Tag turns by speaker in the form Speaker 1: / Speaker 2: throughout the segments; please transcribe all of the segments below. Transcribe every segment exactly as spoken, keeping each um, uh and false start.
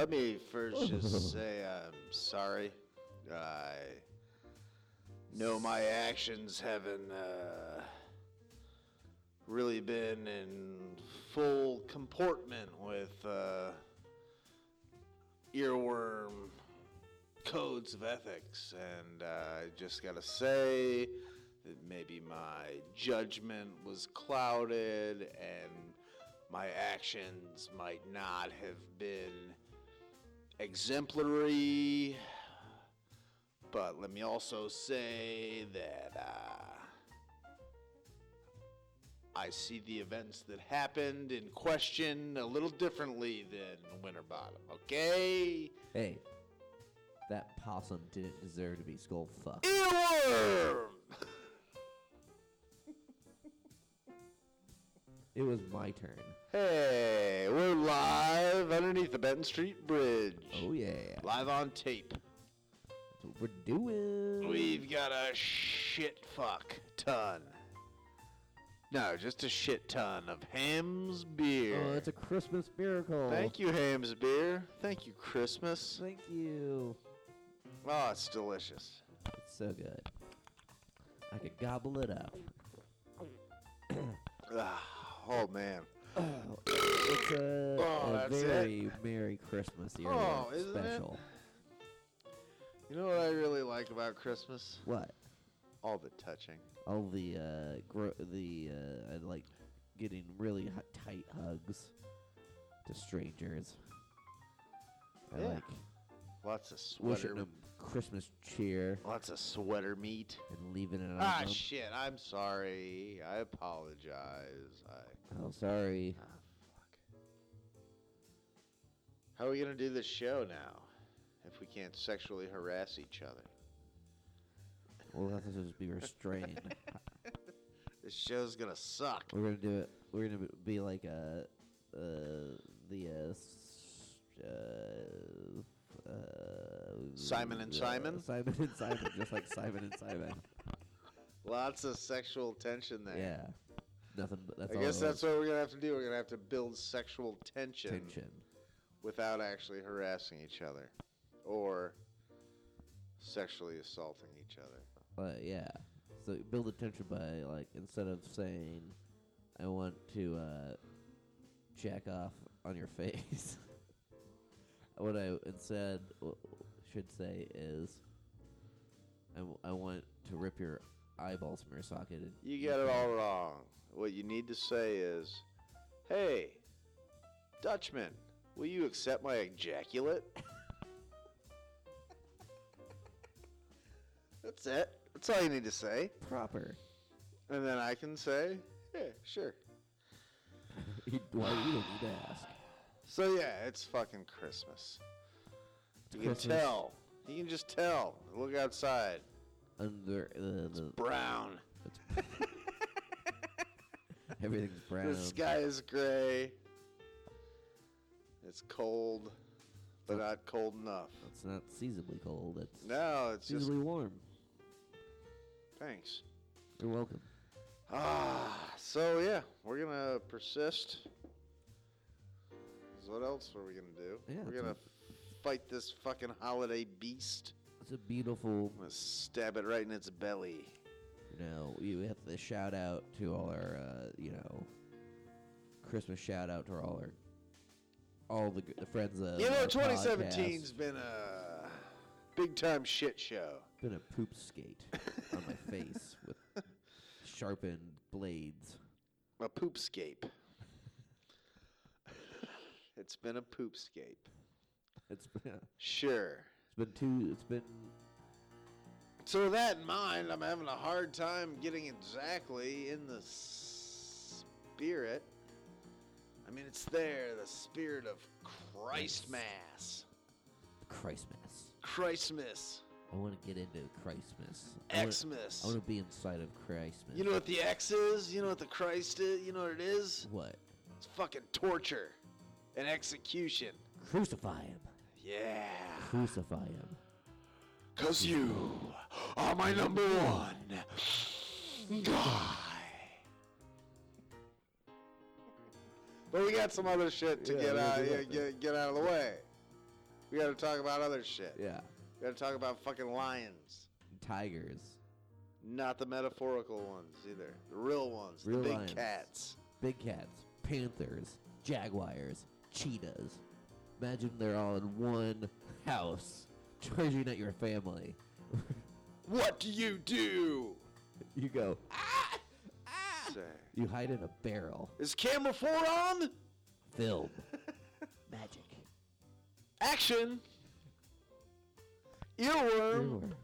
Speaker 1: let me first just say I'm sorry. I know my actions haven't uh, really been in full comportment with uh, earworm codes of ethics, and uh, I just gotta say that maybe my judgment was clouded and my actions might not have been exemplary. But let me also say that uh, I see the events that happened in question a little differently than Winterbottom, okay?
Speaker 2: Hey, that possum didn't deserve to be skull fucked.
Speaker 1: Earworm!
Speaker 2: It was my turn.
Speaker 1: Hey, we're live underneath the Benton Street Bridge.
Speaker 2: Oh, yeah.
Speaker 1: Live on tape.
Speaker 2: That's what we're doing.
Speaker 1: We've got a shit fuck ton. No, just a shit ton of Ham's beer.
Speaker 2: Oh, it's a Christmas miracle.
Speaker 1: Thank you, Ham's beer. Thank you, Christmas.
Speaker 2: Thank you.
Speaker 1: Oh, it's delicious.
Speaker 2: It's so good. I could gobble it up.
Speaker 1: Ah, oh, man.
Speaker 2: It's a,
Speaker 1: Oh,
Speaker 2: a
Speaker 1: that's
Speaker 2: very Merry Christmas era
Speaker 1: Oh, isn't it?
Speaker 2: special.
Speaker 1: You know what I really like about Christmas?
Speaker 2: What?
Speaker 1: All the touching.
Speaker 2: All the, uh, gro- the, uh, I like getting really h- tight hugs to strangers. I
Speaker 1: Yeah.
Speaker 2: like
Speaker 1: Lots of
Speaker 2: wishing
Speaker 1: sweater.
Speaker 2: them Christmas cheer
Speaker 1: Lots of sweater meat.
Speaker 2: and leaving it on
Speaker 1: Ah,
Speaker 2: them.
Speaker 1: shit. I'm sorry. I apologize. I.
Speaker 2: Oh, sorry.
Speaker 1: Ah, fuck. How are we gonna do this show now if we can't sexually harass each other?
Speaker 2: We'll have to just be restrained.
Speaker 1: This show's gonna suck.
Speaker 2: We're gonna do it. We're gonna be like uh, uh, the uh, s- uh, uh,
Speaker 1: Simon and
Speaker 2: uh,
Speaker 1: Simon?
Speaker 2: Simon and Simon, just like Simon and Simon.
Speaker 1: Lots of sexual tension there.
Speaker 2: Yeah, nothing. But that's
Speaker 1: I
Speaker 2: all
Speaker 1: guess
Speaker 2: it
Speaker 1: that's
Speaker 2: was.
Speaker 1: what we're gonna have to do. We're gonna have to build sexual tension,
Speaker 2: Tension.
Speaker 1: without actually harassing each other or sexually assaulting each other.
Speaker 2: But yeah, so build the tension by like instead of saying, "I want to uh, jack off on your face," what I instead w- should say is, I, w- I want to rip your eyeballs from your socket. And
Speaker 1: You got it all wrong. What you need to say is, "Hey, Dutchman, will you accept my ejaculate?" That's it. That's all you need to say.
Speaker 2: proper.
Speaker 1: And then I can say, "Yeah, sure."
Speaker 2: You- Why you don't need to ask.
Speaker 1: So yeah, it's fucking Christmas. You can
Speaker 2: Christmas.
Speaker 1: tell. You can just tell. Look outside.
Speaker 2: Under the, the
Speaker 1: Brown.
Speaker 2: everything's brown.
Speaker 1: The sky is gray. It's cold, but not cold enough.
Speaker 2: It's not seasonably cold. It's
Speaker 1: No, it's just
Speaker 2: seasonably warm.
Speaker 1: thanks.
Speaker 2: You're welcome.
Speaker 1: Ah, so yeah, we're gonna persist. 'Cause what else are we gonna do?
Speaker 2: Yeah,
Speaker 1: we're
Speaker 2: it's
Speaker 1: gonna
Speaker 2: a-
Speaker 1: fight this fucking holiday beast.
Speaker 2: It's a beautiful.
Speaker 1: I'm gonna stab it right in its belly.
Speaker 2: You know, we we have to shout out to all our, uh, you know, Christmas shout out to all our, all the, g- the friends of
Speaker 1: You know,
Speaker 2: our
Speaker 1: twenty seventeen's
Speaker 2: podcast.
Speaker 1: been a big time shit show.
Speaker 2: Been a poop skate on my face with sharpened blades.
Speaker 1: A poopscape. It's been a poopscape.
Speaker 2: It's been,
Speaker 1: Sure.
Speaker 2: it's been two. It's been
Speaker 1: So with that in mind, I'm having a hard time getting exactly in the spirit. I mean, it's there, the spirit of Christmas.
Speaker 2: Christmas.
Speaker 1: Christmas.
Speaker 2: I want to get into Christmas. I wanna-
Speaker 1: Xmas.
Speaker 2: I want to be inside of Christmas.
Speaker 1: You know what the X is? You know what the Christ is? You know what it is?
Speaker 2: what?
Speaker 1: It's fucking torture and execution.
Speaker 2: Crucify him.
Speaker 1: Yeah.
Speaker 2: Crucify him.
Speaker 1: Cause you are my number one guy. But we got some other shit to
Speaker 2: Yeah,
Speaker 1: get
Speaker 2: we
Speaker 1: out
Speaker 2: do
Speaker 1: yeah,
Speaker 2: that.
Speaker 1: get, get out of the way. We got to talk about other shit.
Speaker 2: Yeah.
Speaker 1: We got to talk about fucking lions.
Speaker 2: Tigers.
Speaker 1: Not the metaphorical ones either. The real ones.
Speaker 2: Real
Speaker 1: the big
Speaker 2: lions.
Speaker 1: cats.
Speaker 2: Big cats. Panthers. Jaguars. Cheetahs. Imagine they're all in one house, charging at your family.
Speaker 1: What do you do?
Speaker 2: You go, ah! Ah!
Speaker 1: Say.
Speaker 2: You hide in a barrel.
Speaker 1: Is camera four on?
Speaker 2: Film. Magic.
Speaker 1: Action. Earworm.
Speaker 2: Earworm.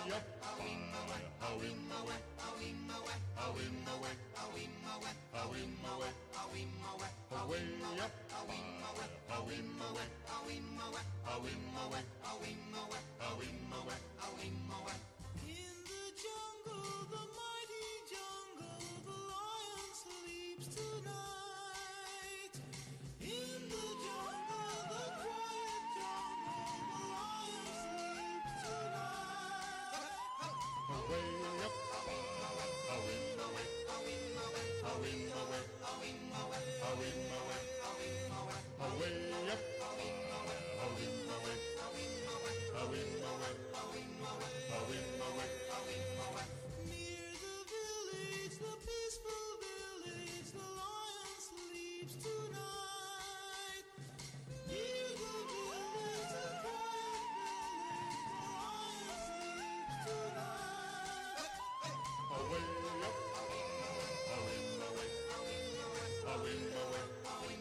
Speaker 3: jungle, the mighty jungle, the lion sleeps tonight. In the jungle, the quiet jungle, the lion sleeps tonight.
Speaker 4: Away up, away, away, away, away, away, away, away up, away, away, away, away, away, away.
Speaker 3: Near the village, the peaceful village, the lion sleeps tonight. Near the village, the quiet village, the lion sleeps tonight.
Speaker 4: Away up, away, away, away, away, away, away,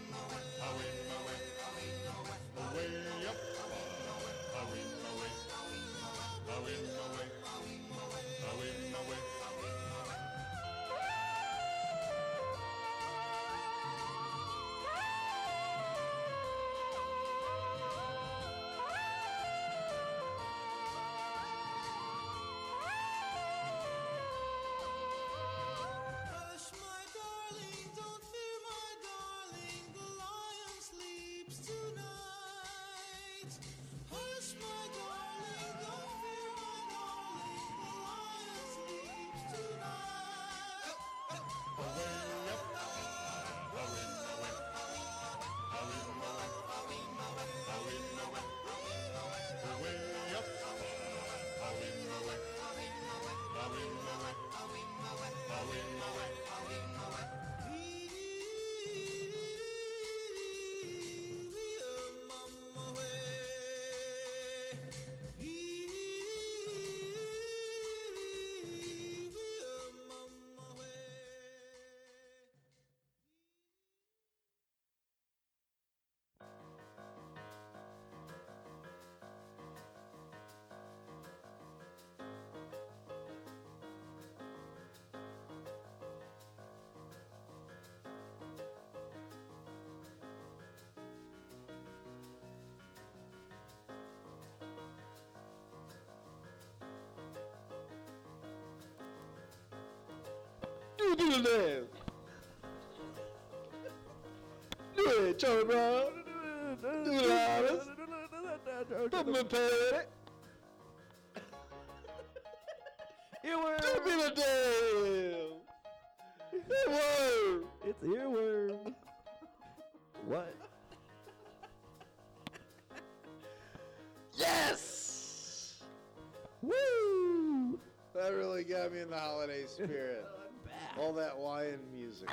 Speaker 4: away up, away, away, away, away, away, away.
Speaker 3: Hush, my darling, don't fear, my darling, the lion sleeps tonight. Hush, my darling, don't fear, my darling, the lion sleeps tonight.
Speaker 4: Away up, away, away, away, away, away, away up, away, away, away, away, away, away.
Speaker 1: Do do the dance. Do it, Charlie Brown. Do it, Alice. Put me petty.
Speaker 2: Earworm!
Speaker 1: Do me the dance. Earworm.
Speaker 2: It's earworm. What?
Speaker 1: Yes.
Speaker 2: Woo!
Speaker 1: That really got me in the holiday spirit. All that lion music.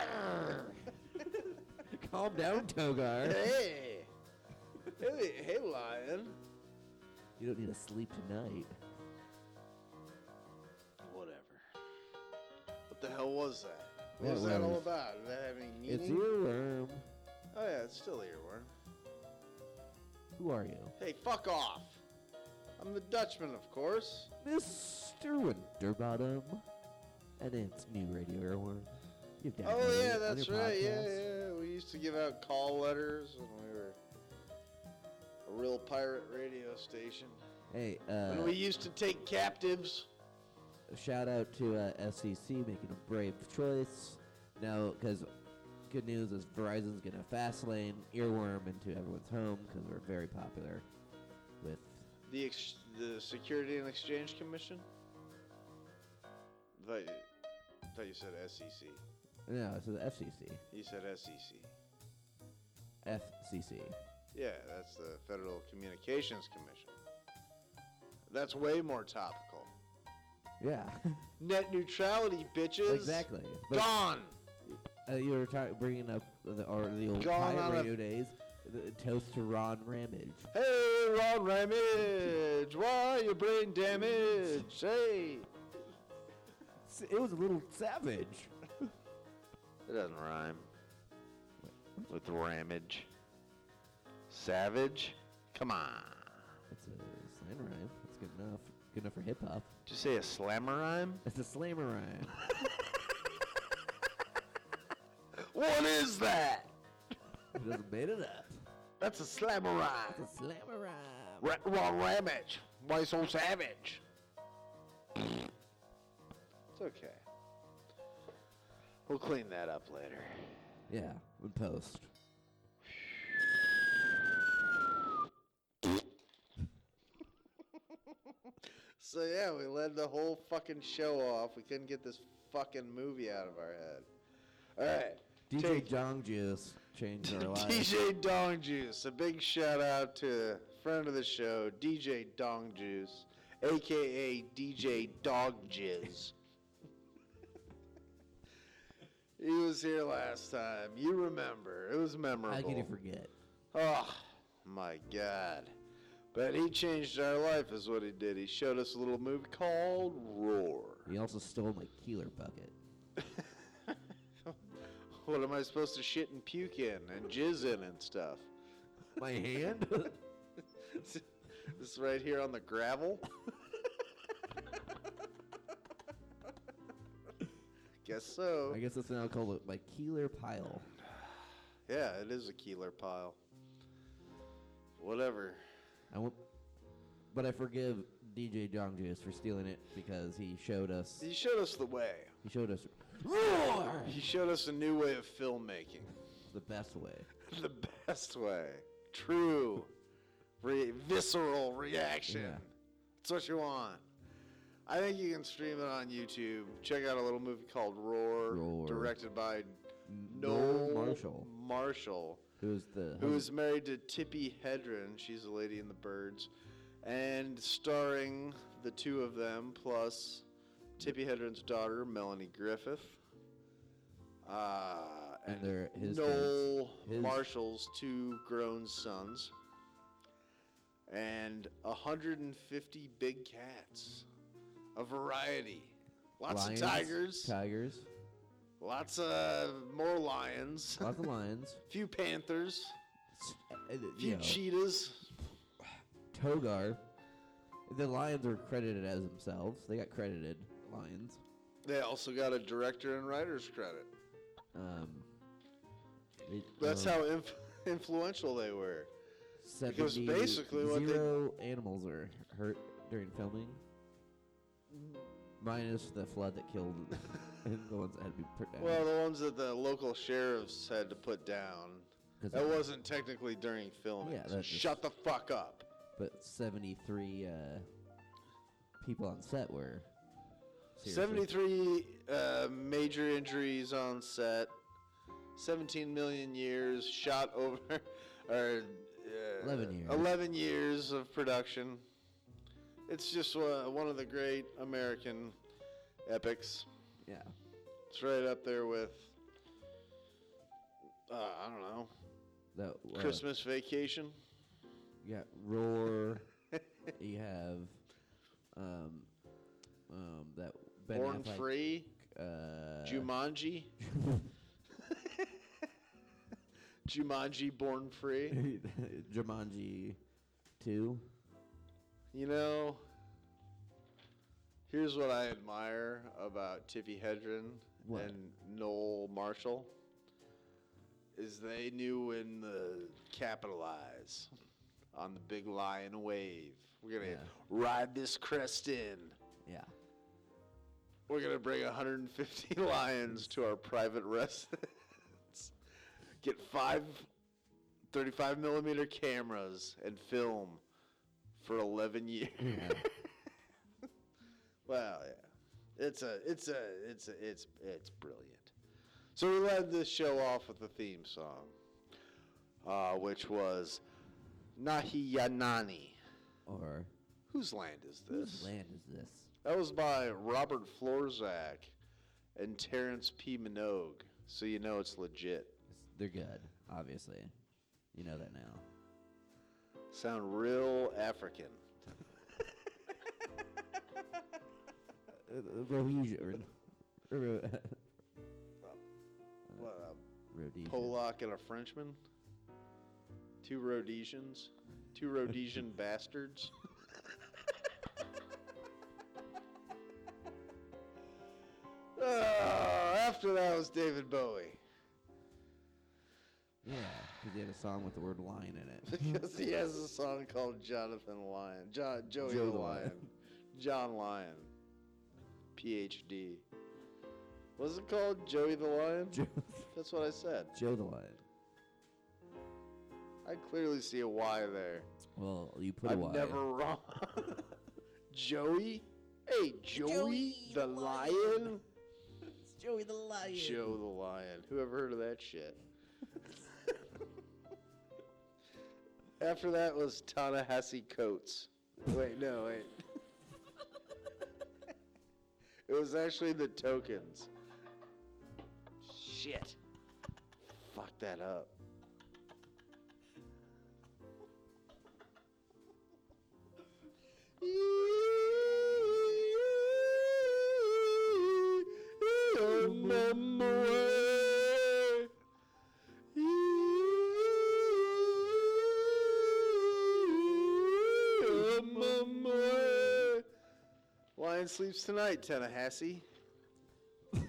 Speaker 2: Calm down, Togar.
Speaker 1: Hey. Hey, hey, lion.
Speaker 2: You don't need to sleep tonight.
Speaker 1: Whatever. What the hell was that? What
Speaker 2: That
Speaker 1: was that all
Speaker 2: was-
Speaker 1: about? Did that have any meaning?
Speaker 2: It's earworm.
Speaker 1: Oh yeah, it's still earworm.
Speaker 2: Who are you?
Speaker 1: Hey, fuck off. I'm the Dutchman, of course.
Speaker 2: Mister Winterbottom. And it's new Radio Earworm. You've
Speaker 1: Oh
Speaker 2: downloaded
Speaker 1: yeah,
Speaker 2: it on
Speaker 1: that's
Speaker 2: your
Speaker 1: right. Yeah,
Speaker 2: podcast.
Speaker 1: yeah. We used to give out call letters when we were a real pirate radio station.
Speaker 2: Hey, uh,
Speaker 1: When we used to take captives.
Speaker 2: shout out to uh, S C C making a brave choice. Now, because good news is Verizon's getting a fast lane earworm into everyone's home because we're very popular with.
Speaker 1: The ex- the Security and Exchange Commission? Thought you, thought you said S E C.
Speaker 2: No, it's the F C C.
Speaker 1: You said S E C.
Speaker 2: F C C.
Speaker 1: Yeah, that's the Federal Communications Commission. That's way more topical.
Speaker 2: Yeah,
Speaker 1: Net neutrality, bitches.
Speaker 2: exactly. But,
Speaker 1: Gone.
Speaker 2: Uh, you were ta- bringing up the, or the old
Speaker 1: Gone on
Speaker 2: pirate
Speaker 1: a-
Speaker 2: radio days. The toast to Ron Ramage.
Speaker 1: Hey, Ron Ramage, why you brain damage? Hey.
Speaker 2: S- It was a little savage.
Speaker 1: It doesn't rhyme with ramage. Savage? Come on.
Speaker 2: It's a sign rhyme. That's good enough. good enough for hip hop.
Speaker 1: Did you say a slammer rhyme?
Speaker 2: It's a slammer rhyme.
Speaker 1: What is that?
Speaker 2: He just made it up.
Speaker 1: That's a slammer rhyme.
Speaker 2: It's a slammer rhyme.
Speaker 1: Ra- wrong ramage. Why so savage? It's okay. We'll clean that up later.
Speaker 2: Yeah, in post.
Speaker 1: So yeah, we led the whole fucking show off. We couldn't get this fucking movie out of our head. All right.
Speaker 2: D J
Speaker 1: Take-
Speaker 2: Jong Juice changed our lives.
Speaker 1: D J Dong Juice. A big shout out to a friend of the show, D J Dong Juice, aka D J Dog Jizz. He was here last time. You remember. It was memorable.
Speaker 2: How can you forget?
Speaker 1: Oh, my God. But he changed our life is what he did. He showed us a little movie called Roar.
Speaker 2: He also stole my Keeler bucket.
Speaker 1: What am I supposed to shit and puke in and jizz in and stuff?
Speaker 2: My hand?
Speaker 1: This right here on the gravel? Guess so.
Speaker 2: I guess that's now called my Keeler pile.
Speaker 1: Yeah, it is a Keeler pile. Whatever.
Speaker 2: I won't, but I forgive D J Jong Juice for stealing it because he showed us.
Speaker 1: He showed us the way.
Speaker 2: He showed us Roar!
Speaker 1: He showed us a new way of filmmaking.
Speaker 2: The best way.
Speaker 1: The best way. True. Re- visceral reaction.
Speaker 2: Yeah.
Speaker 1: That's what you want. I think you can stream it on YouTube. Check out a little movie called Roar,
Speaker 2: Roar.
Speaker 1: directed by
Speaker 2: Noel
Speaker 1: Noel
Speaker 2: Marshall.
Speaker 1: Marshall,
Speaker 2: Who's the
Speaker 1: who is married to Tippi Hedren. She's a lady in the Birds. And starring the two of them, plus Tippi Hedren's daughter, Melanie Griffith. Uh,
Speaker 2: And they're his
Speaker 1: Noel
Speaker 2: his-
Speaker 1: Marshall's two grown sons. And one hundred fifty big cats. A variety. Lots
Speaker 2: lions,
Speaker 1: of tigers.
Speaker 2: Tigers.
Speaker 1: Lots of more lions.
Speaker 2: Lots of lions.
Speaker 1: Few panthers.
Speaker 2: s- uh,
Speaker 1: Few
Speaker 2: you know,
Speaker 1: cheetahs.
Speaker 2: Togar. The lions are credited as themselves. They got credited lions.
Speaker 1: They also got a director and writer's credit.
Speaker 2: Um, it,
Speaker 1: That's
Speaker 2: um,
Speaker 1: how inf- influential they were. because
Speaker 2: seventy
Speaker 1: basically what they-
Speaker 2: zero animals are hurt during filming, minus the flood that killed and the ones that had to be put down.
Speaker 1: Well, the ones that the local sheriffs had to put down.
Speaker 2: 'Cause
Speaker 1: That
Speaker 2: it-
Speaker 1: wasn't technically during filming.
Speaker 2: Yeah,
Speaker 1: so
Speaker 2: that's just-
Speaker 1: shut the fuck up.
Speaker 2: But seventy-three uh, people on set were seriously-
Speaker 1: seventy-three uh, major injuries on set. seventeen million years shot over. Or, uh,
Speaker 2: eleven years.
Speaker 1: eleven years of production. It's just uh, one of the great American epics.
Speaker 2: Yeah.
Speaker 1: It's right up there with, uh, I don't know,
Speaker 2: That uh,
Speaker 1: Christmas Vacation.
Speaker 2: You got Roar. You have um, um, that Ben
Speaker 1: Born
Speaker 2: Affleck,
Speaker 1: Free.
Speaker 2: Uh,
Speaker 1: Jumanji. Jumanji Born Free.
Speaker 2: Jumanji two.
Speaker 1: You know, here's what I admire about Tippi Hedren
Speaker 2: What?
Speaker 1: and Noel Marshall is they knew when to capitalize on the big lion wave. We're gonna
Speaker 2: Yeah.
Speaker 1: ride this crest in.
Speaker 2: Yeah.
Speaker 1: We're gonna bring one hundred fifty lions to our private residence. Get five thirty-five millimeter cameras and film for eleven years.
Speaker 2: Yeah.
Speaker 1: Well, yeah, it's a, it's a, it's a, it's, it's brilliant. So we led this show off with the theme song, uh, which was Nahi Yanani.
Speaker 2: Or
Speaker 1: Whose land is
Speaker 2: whose
Speaker 1: this?
Speaker 2: land is this?
Speaker 1: That was by Robert Florzak and Terrence P. Minogue, so you know it's legit.
Speaker 2: It's- They're good, obviously. You know that now.
Speaker 1: Sound real African.
Speaker 2: Uh, Rhodesian. Ro-
Speaker 1: What,
Speaker 2: Rhodesian.
Speaker 1: a Polak and a Frenchman? Two Rhodesians? Two Rhodesian bastards? after that was David Bowie.
Speaker 2: Yeah, because he had a song with the word lion in it.
Speaker 1: Because he has a song called Jonathan Lyon. John, Joey
Speaker 2: Joe
Speaker 1: the
Speaker 2: the
Speaker 1: Lion.
Speaker 2: Lion.
Speaker 1: John Lyon. P H D. What's it called? Joey the Lion?
Speaker 2: Joe,
Speaker 1: That's what I said.
Speaker 2: Joe the lion.
Speaker 1: I clearly see a Y there.
Speaker 2: Well, you put a
Speaker 1: I'm
Speaker 2: Y.
Speaker 1: never wrong. Joey? Hey, Joey,
Speaker 2: Joey
Speaker 1: the
Speaker 2: the
Speaker 1: Lion?
Speaker 2: It's Joey the lion.
Speaker 1: Joe the Lion. Who ever heard of that shit? After that was Ta-Nehisi Coates. Wait, no, wait. It was actually the Tokens. Shit. Fuck that up. Lion sleeps tonight, Tallahassee.
Speaker 2: Did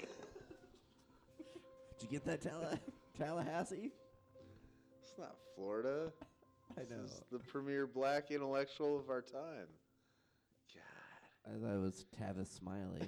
Speaker 2: you get that, Talla- Tallahassee?
Speaker 1: It's not Florida.
Speaker 2: I
Speaker 1: This
Speaker 2: know.
Speaker 1: is the premier black intellectual of our time. God.
Speaker 2: I thought it was Tavis Smiley.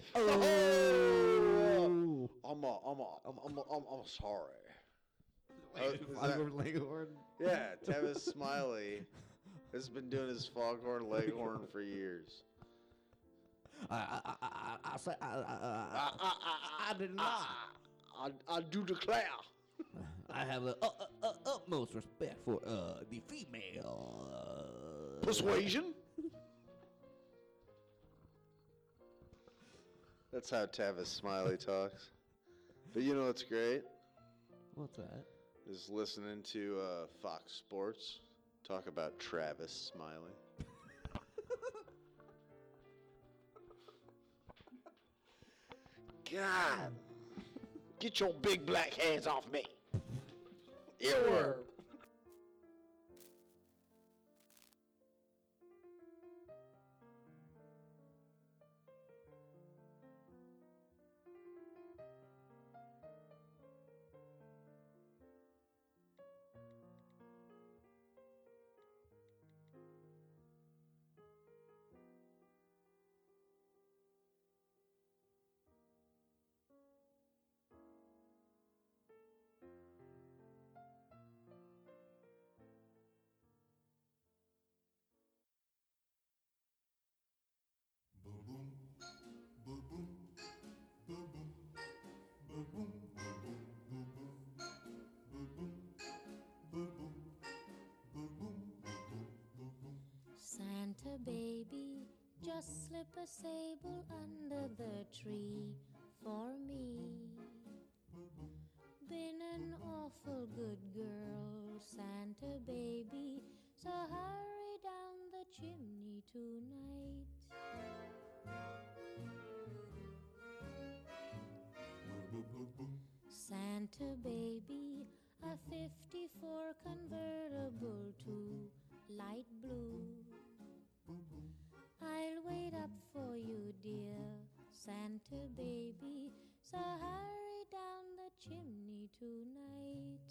Speaker 1: Oh! I'm a, I'm a, I'm, I'm, I'm, I'm sorry. Uh, is that-
Speaker 2: Foghorn Leghorn.
Speaker 1: yeah, Tavis Smiley has been doing his foghorn leghorn for years.
Speaker 2: I, I, I, I, I, say- I, I, I,
Speaker 1: I, I,
Speaker 2: I did not.
Speaker 1: I, I do declare.
Speaker 2: I have the uh, uh, uh, utmost respect for uh, the female. Uh,
Speaker 1: Persuasion? That's how Tavis Smiley talks. But you know what's great?
Speaker 2: What's that?
Speaker 1: Is listening to uh, Fox Sports talk about Travis Smiley. God, get your big black hands off me. Earworm.
Speaker 5: Santa baby, just slip a sable under the tree for me. Been an awful good girl, Santa baby, so hurry down the chimney tonight. Santa baby, a fifty-four convertible to light blue. I'll wait up for you, dear Santa baby, so hurry down the chimney tonight.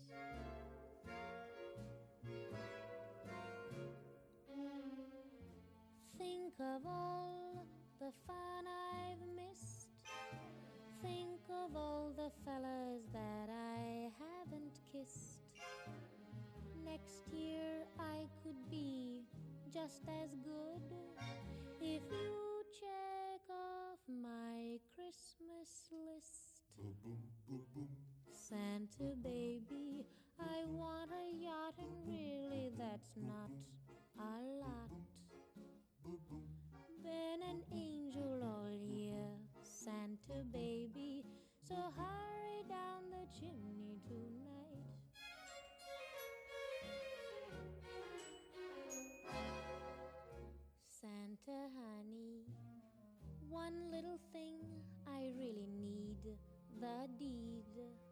Speaker 5: Think of all the fun I've missed. Think of all the fellas that I haven't kissed. Next year I could be just as good if you check off my Christmas list. Santa baby, I want a yacht, and really that's not a lot. Been an angel all year, Santa baby, so hurry down the chimney tonight. Santa honey, one little thing I really need, the deed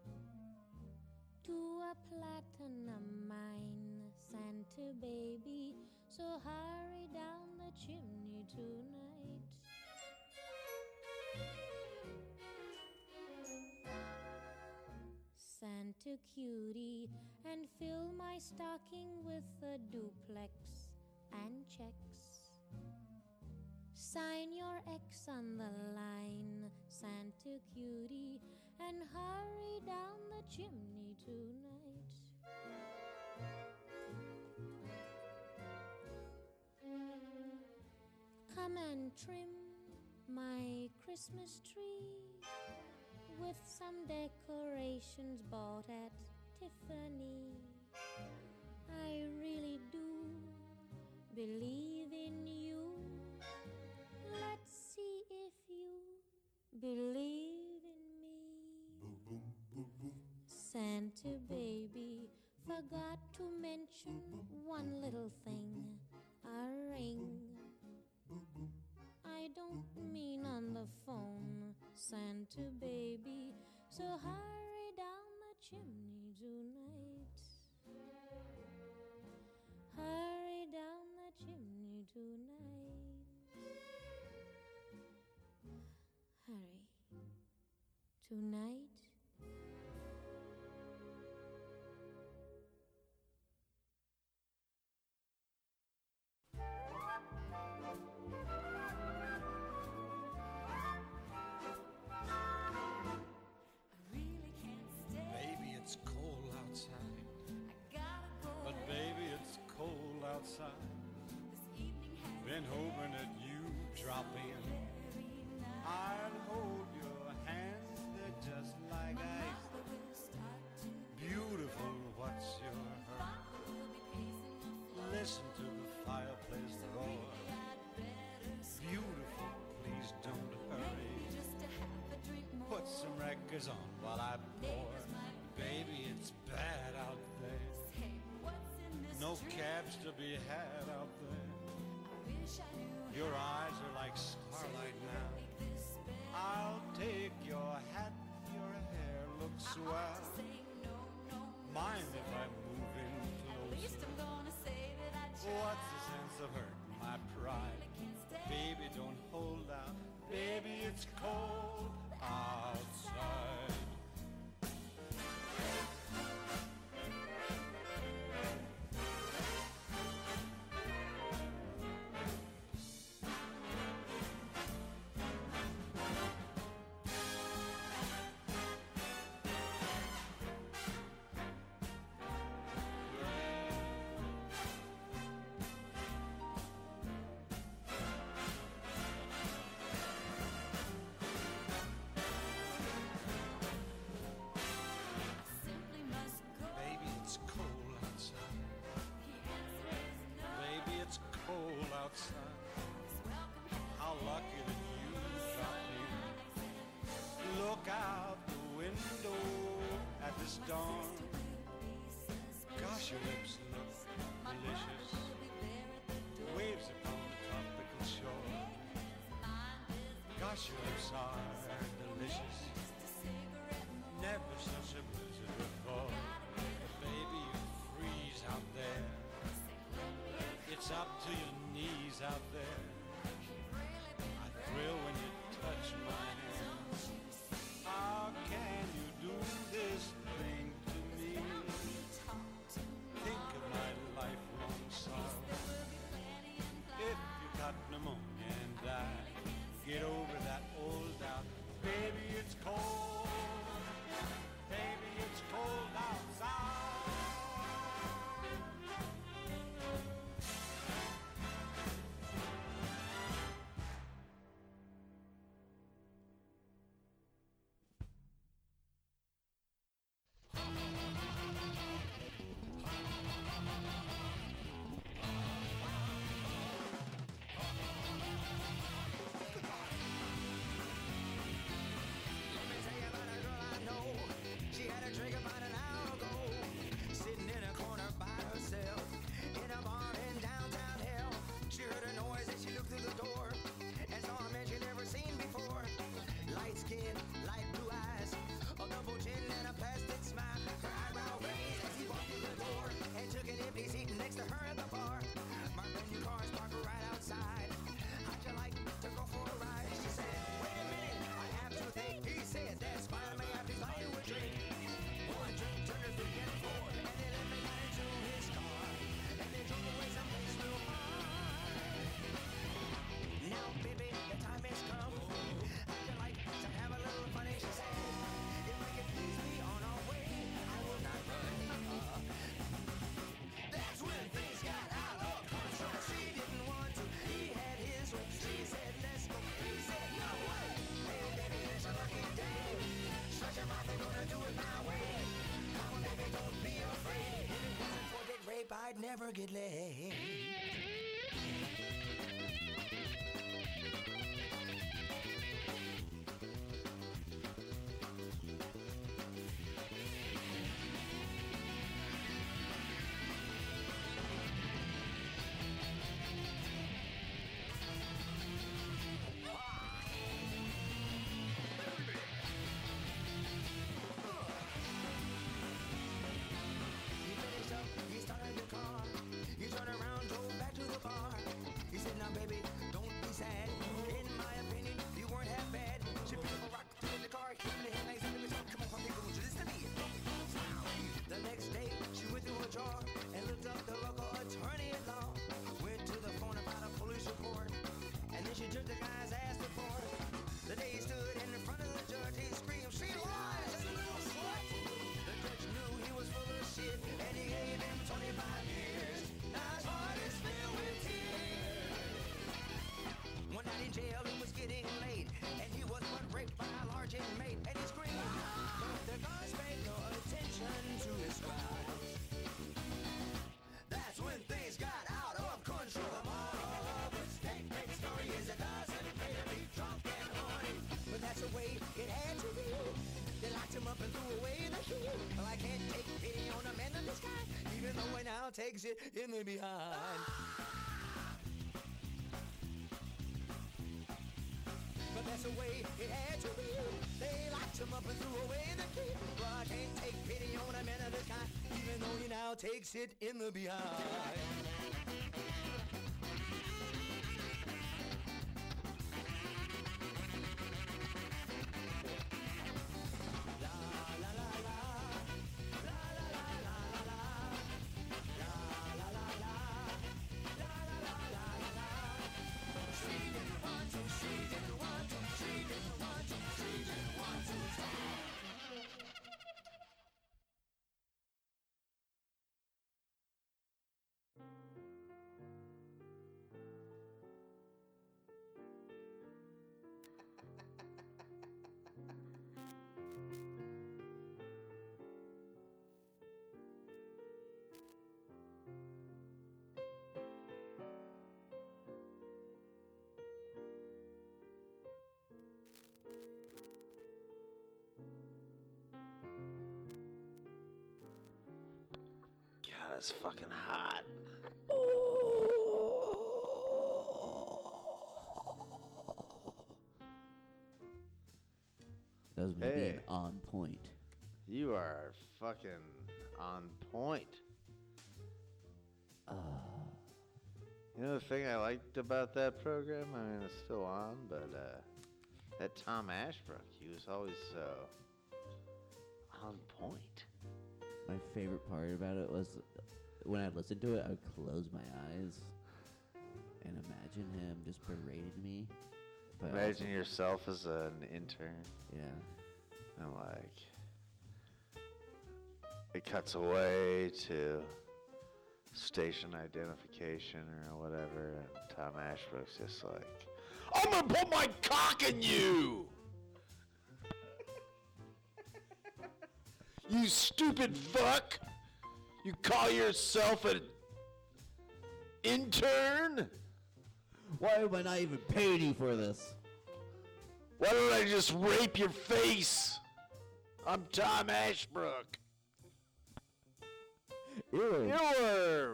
Speaker 5: to a platinum mine, Santa baby, so hurry down the chimney tonight. Santa cutie, and fill my stocking with a duplex and checks. Sign your X on the line, Santa cutie, and hurry down the chimney tonight. Come and trim my Christmas tree with some decorations bought at Tiffany. I really do believe in you. Let's see if you believe in me. Santa baby forgot to mention one little thing, a ring. I don't mean on the phone, Santa baby, so hurry down the chimney tonight. Hurry down the chimney tonight. Hurry. Tonight.
Speaker 4: Baby, it's cold outside. But baby, it's cold outside. Been hoping that you'd drop in. I'd hold your hand, they're just like ice. Beautiful, what's your hurry? Listen to the fireplace roar. Beautiful, please don't hurry. Put some records on while I pour. Baby, it's bad out there. No cabs to be had out there. Your eyes are like starlight now. I'll take your hat, your hair looks swell. Mind if I move in closer? What's the sense of hurting my pride? Baby, don't hold out. Baby, it's cold outside. Baby, it's cold outside. Baby, it's cold outside. How lucky that you dropped in. Look out the window at the storm. Gosh, your lips look delicious. Waves upon the tropical shore. Gosh, your lips are delicious. Never such a blizzard before. Baby, you freeze out there. It's up to your knees out there. I thrill when you touch my hand. How can you do this thing to me? Think of my lifelong sorrow. If you got pneumonia and die, get over that old doubt. Baby, it's cold. Baby, it's cold outside.
Speaker 6: never get laid. He finished up, he started the car. He turned around, drove back to the bar. He said, now baby, don't be sad. In my opinion, you weren't half bad. She picked up a rock, threw it in the car, hit him in the headlights, and it was, come on, puppy, won't you listen to me? The next day, she went through a drawer and looked up the local attorney at law. Went to the phone about a police report, and then she took the guy's ass to court. The day he stood in front of the judge, he screamed, she lies, you little slut! The judge knew he was full of shit, and he gave him twenty-five years. Now his heart is filled with tears. One night in jail, it was getting late, and he was but raped by a large inmate, and he screamed, but the guards paid no attention to his cries. That's when things got out of control. The moral of a snake story is it doesn't pay to be drunk and horny, but that's the way it had to be. They locked him up and threw away the key. Well, I can't take pity on a man in the sky, even though he now takes it in the behind. But that's the way it had to be. They locked him up and threw away the key. Well, I can't take pity on a man of the sky, even though he now takes it in the behind.
Speaker 1: God, it's fucking hot.
Speaker 2: That was me
Speaker 1: Hey.
Speaker 2: being on point.
Speaker 1: You are fucking on point.
Speaker 2: Uh,
Speaker 1: You know the thing I liked about that program? I mean, it's still on, but uh, that Tom Ashbrook, he was always so on point.
Speaker 2: my favorite part about it was when I listened to it, I would close my eyes and imagine him just berating me. But
Speaker 1: Imagine
Speaker 2: also-
Speaker 1: yourself as an intern,
Speaker 2: Yeah.
Speaker 1: and like it cuts away to station identification or whatever, and Tom Ashbrook's just like, I'm gonna put my cock in you! You stupid fuck! You call yourself an intern?
Speaker 2: Why am I not even paying you for this?
Speaker 1: Why don't I just rape your face? I'm Tom Ashbrook.
Speaker 2: Ew.
Speaker 1: Earworm!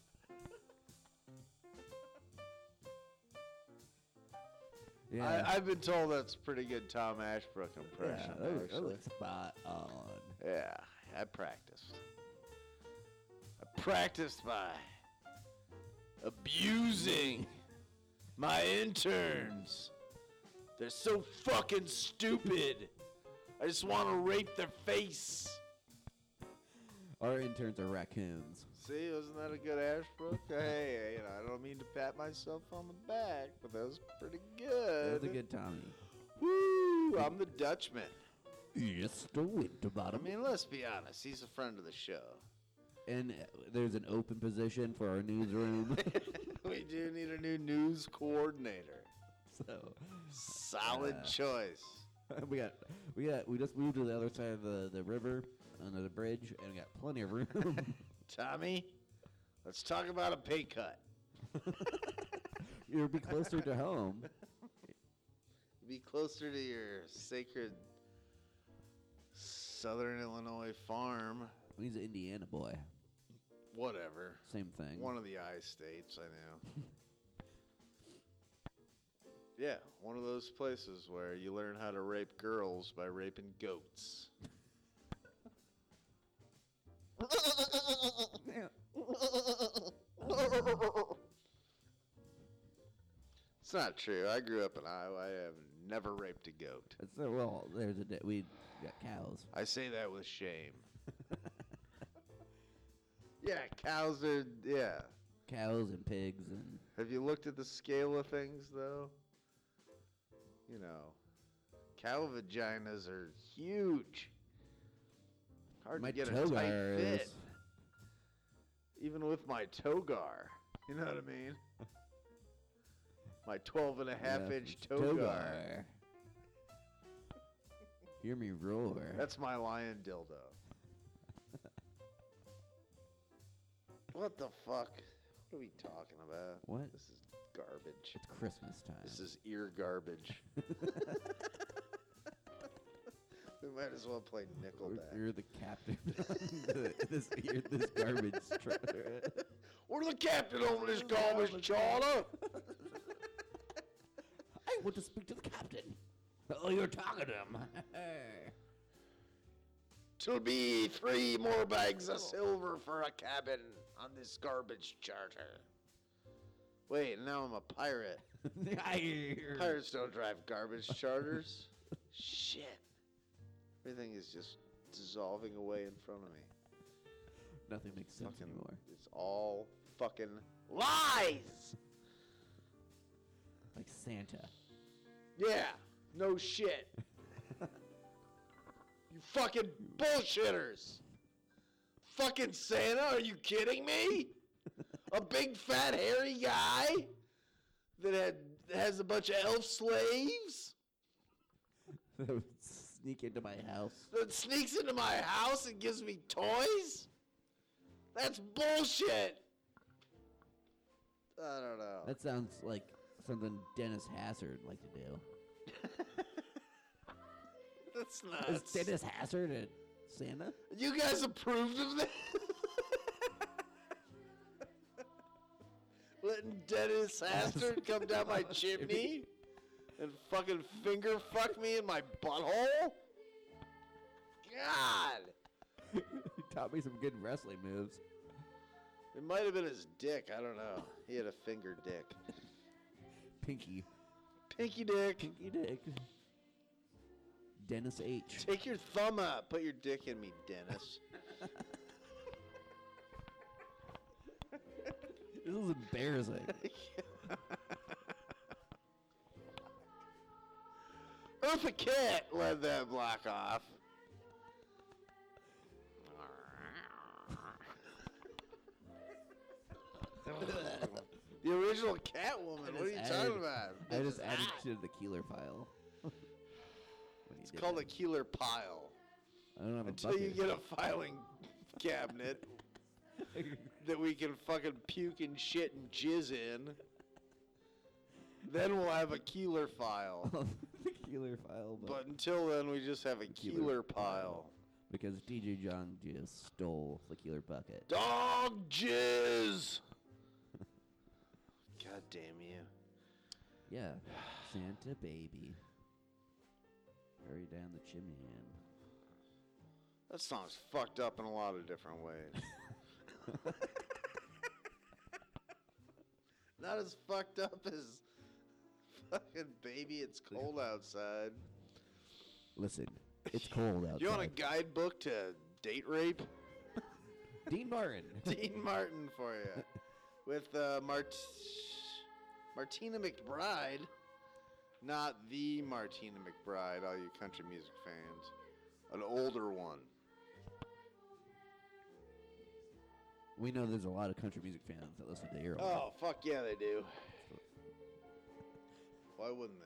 Speaker 2: Yeah.
Speaker 1: I, I've been told that's a pretty good Tom Ashbrook
Speaker 2: yeah,
Speaker 1: impression,
Speaker 2: that, was- that
Speaker 1: actually.
Speaker 2: was spot on.
Speaker 1: Yeah, I practiced. I practiced by abusing my interns. They're so fucking stupid. I just want to rape their face.
Speaker 2: Our interns are raccoons.
Speaker 1: See, wasn't that a good Ashbrook? Hey, you know, I don't mean to pat myself on the back, but that was pretty good.
Speaker 2: That was a good Tommy.
Speaker 1: Woo! I'm the Dutchman.
Speaker 2: Yes, the
Speaker 1: I
Speaker 2: Winterbottom.
Speaker 1: mean, let's be honest. He's a friend of the show.
Speaker 2: And uh, there's an open position for our newsroom.
Speaker 1: We do need a new news coordinator.
Speaker 2: so
Speaker 1: Solid
Speaker 2: Uh,
Speaker 1: choice.
Speaker 2: we got we got we just moved to the other side of the, the river under the bridge and we got plenty of room.
Speaker 1: Tommy, Let's talk about a pay cut.
Speaker 2: You'll be closer to home.
Speaker 1: Be closer to your sacred Southern Illinois farm.
Speaker 2: He's an Indiana boy.
Speaker 1: Whatever.
Speaker 2: Same thing.
Speaker 1: One of the I states, I know. Yeah, one of those places where you learn how to rape girls by raping goats. It's not true. I grew up in Iowa. I have never raped a goat.
Speaker 2: It's, uh, well, there's a di- we got cows.
Speaker 1: I say that with shame. Yeah, cows are, yeah.
Speaker 2: Cows and pigs and
Speaker 1: Have you looked at the scale of things, though? You know, cow vaginas are huge. Hard
Speaker 2: my
Speaker 1: to get a tight
Speaker 2: togar
Speaker 1: fit.
Speaker 2: is
Speaker 1: Even with my togar. You know what I mean? My twelve and a half
Speaker 2: yeah,
Speaker 1: inch
Speaker 2: it's
Speaker 1: togar.
Speaker 2: Hear me roar.
Speaker 1: That's my lion dildo. What the fuck? What are we talking about?
Speaker 2: What?
Speaker 1: This is garbage.
Speaker 2: It's Christmas time.
Speaker 1: This is ear garbage. We might as well play Nickelback.
Speaker 2: You're the captain of this, you're this garbage truck.
Speaker 1: We're the captain on this garbage charter.
Speaker 2: I want to speak to the captain. Oh, you're talking to him.
Speaker 1: It'll be three more bags of silver for a cabin on this garbage charter. Wait, now I'm a pirate. Pirates don't drive garbage charters. Shit. Everything is just dissolving away in front of me.
Speaker 2: Nothing makes sense
Speaker 1: Fucking,
Speaker 2: anymore.
Speaker 1: it's all fucking lies.
Speaker 2: Like Santa.
Speaker 1: Yeah, no shit. You fucking bullshitters. Fucking Santa, are you kidding me? A big fat hairy guy that had, has a bunch of elf slaves
Speaker 2: That would sneak into my house.
Speaker 1: that sneaks into my house and gives me toys? That's bullshit. I don't know.
Speaker 2: That sounds like something Dennis Hassard would like to do.
Speaker 1: That's
Speaker 2: Is
Speaker 1: nuts.
Speaker 2: Dennis Hassard and Santa?
Speaker 1: You guys approved of that? Letting Dennis Hassard come down my chimney and fucking finger fuck me in my butthole? God!
Speaker 2: He taught me some good wrestling moves.
Speaker 1: It might have been his dick. I don't know. He had a finger dick.
Speaker 2: Pinky.
Speaker 1: Pinky dick.
Speaker 2: Pinky dick. Dennis H.
Speaker 1: Take your thumb out. Put your dick in me, Dennis.
Speaker 2: This is embarrassing.
Speaker 1: Eartha Kitt led that block off. The original Catwoman. What are you
Speaker 2: just
Speaker 1: talking
Speaker 2: added-
Speaker 1: about?
Speaker 2: I
Speaker 1: This
Speaker 2: just
Speaker 1: is
Speaker 2: added
Speaker 1: hot.
Speaker 2: to the Keeler file. When he
Speaker 1: It's
Speaker 2: did
Speaker 1: called
Speaker 2: that.
Speaker 1: a Keeler pile.
Speaker 2: I don't have a
Speaker 1: Until you
Speaker 2: bucket.
Speaker 1: get a filing cabinet that we can fucking puke and shit and jizz in, then we'll have a Keeler file.
Speaker 2: the Keeler file, but,
Speaker 1: But until then, we just have a
Speaker 2: Keeler
Speaker 1: Keeler
Speaker 2: pile.
Speaker 1: pile.
Speaker 2: because D J John just stole the Keeler bucket.
Speaker 1: Dog jizz! God damn you.
Speaker 2: Yeah, Santa baby. Hurry down the chimney in.
Speaker 1: That song's fucked up in a lot of different ways. Not as fucked up as fucking Baby It's Cold Outside.
Speaker 2: Listen, it's cold outside.
Speaker 1: Do you want a guidebook to date rape?
Speaker 2: Dean Martin.
Speaker 1: Dean Martin for you. With uh, Mart- Martina McBride. Not the Martina McBride, all you country music fans. An older one.
Speaker 2: We know there's a lot of country music fans that listen to Earl.
Speaker 1: Oh, fuck yeah, they do. Why wouldn't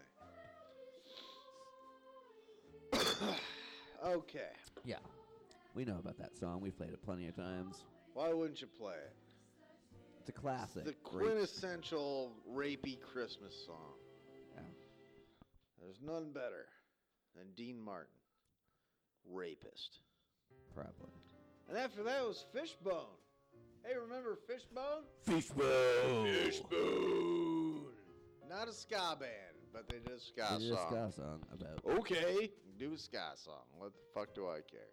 Speaker 1: they? Okay.
Speaker 2: Yeah, we know about that song. We've played it plenty of times.
Speaker 1: Why wouldn't you play it?
Speaker 2: It's a classic.
Speaker 1: The
Speaker 2: Great.
Speaker 1: quintessential rapey Christmas song.
Speaker 2: Yeah.
Speaker 1: There's none better than Dean Martin, Rapist.
Speaker 2: Probably.
Speaker 1: And after that was Fishbone. Hey, remember Fishbone?
Speaker 2: Fishbone.
Speaker 1: Fishbone. Not a ska band, but they did a ska
Speaker 2: It is a
Speaker 1: song.
Speaker 2: ska song about.
Speaker 1: Okay, do a ska song. What the fuck do I care?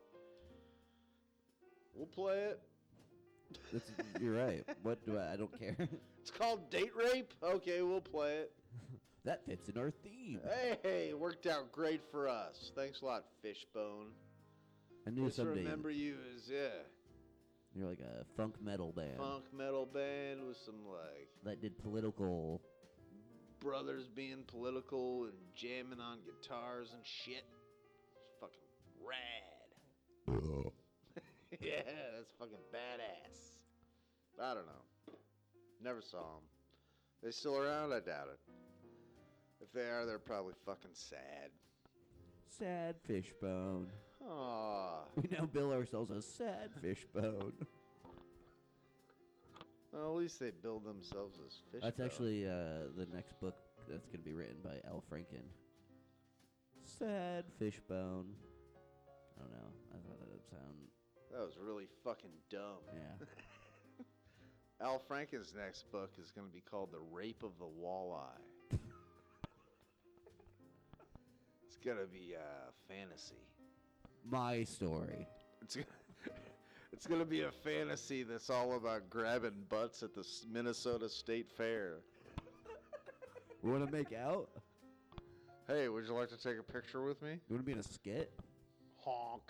Speaker 1: We'll play it.
Speaker 2: That's, you're right. What do I? I don't care.
Speaker 1: It's called Date Rape. Okay, we'll play it.
Speaker 2: That fits in our theme.
Speaker 1: Hey, hey, worked out great for us. Thanks a lot, Fishbone.
Speaker 2: I knew
Speaker 1: Just
Speaker 2: someday
Speaker 1: remember you as yeah,
Speaker 2: you're like a funk metal band
Speaker 1: funk metal band with some like
Speaker 2: that did political.
Speaker 1: brothers being political and jamming on guitars and shit. It's fucking rad. Yeah, that's fucking badass. I don't know. Never saw them. They still around? I doubt it. If they are, they're probably fucking sad.
Speaker 2: Sad Fishbone.
Speaker 1: Aww.
Speaker 2: We now bill ourselves as Sad Fishbone.
Speaker 1: Well, at least they build themselves as fish.
Speaker 2: That's actually uh, the next book that's going to be written by Al Franken. Sad Fishbone. I don't know. I thought that would sound.
Speaker 1: That was really fucking dumb.
Speaker 2: Yeah.
Speaker 1: Al Franken's next book is going to be called The Rape of the Walleye. It's going to be uh, fantasy.
Speaker 2: My story.
Speaker 1: It's it's going to be a fantasy that's all about grabbing butts at the S- Minnesota State Fair.
Speaker 2: We want to make out?
Speaker 1: Hey, would you like to take a picture with me?
Speaker 2: You want to be in a skit?
Speaker 1: Honk.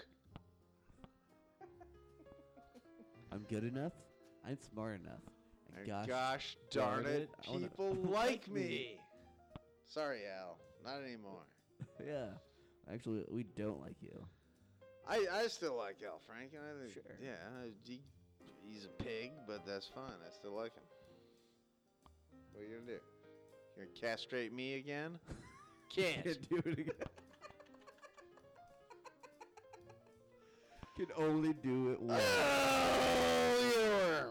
Speaker 2: I'm good enough. I'm smart enough.
Speaker 1: And
Speaker 2: gosh,
Speaker 1: gosh, darn
Speaker 2: darn
Speaker 1: it,
Speaker 2: it, I wanna-
Speaker 1: people like me. Sorry, Al. Not anymore.
Speaker 2: Yeah. Actually, we don't like you.
Speaker 1: I, I still like Al Franken. I think,
Speaker 2: Sure.
Speaker 1: yeah, he, he's a pig, but that's fine. I still like him. What are you gonna do? You gonna castrate me again? Can't.
Speaker 2: Can't do it again. Can only do it once.
Speaker 1: Oh, you worm.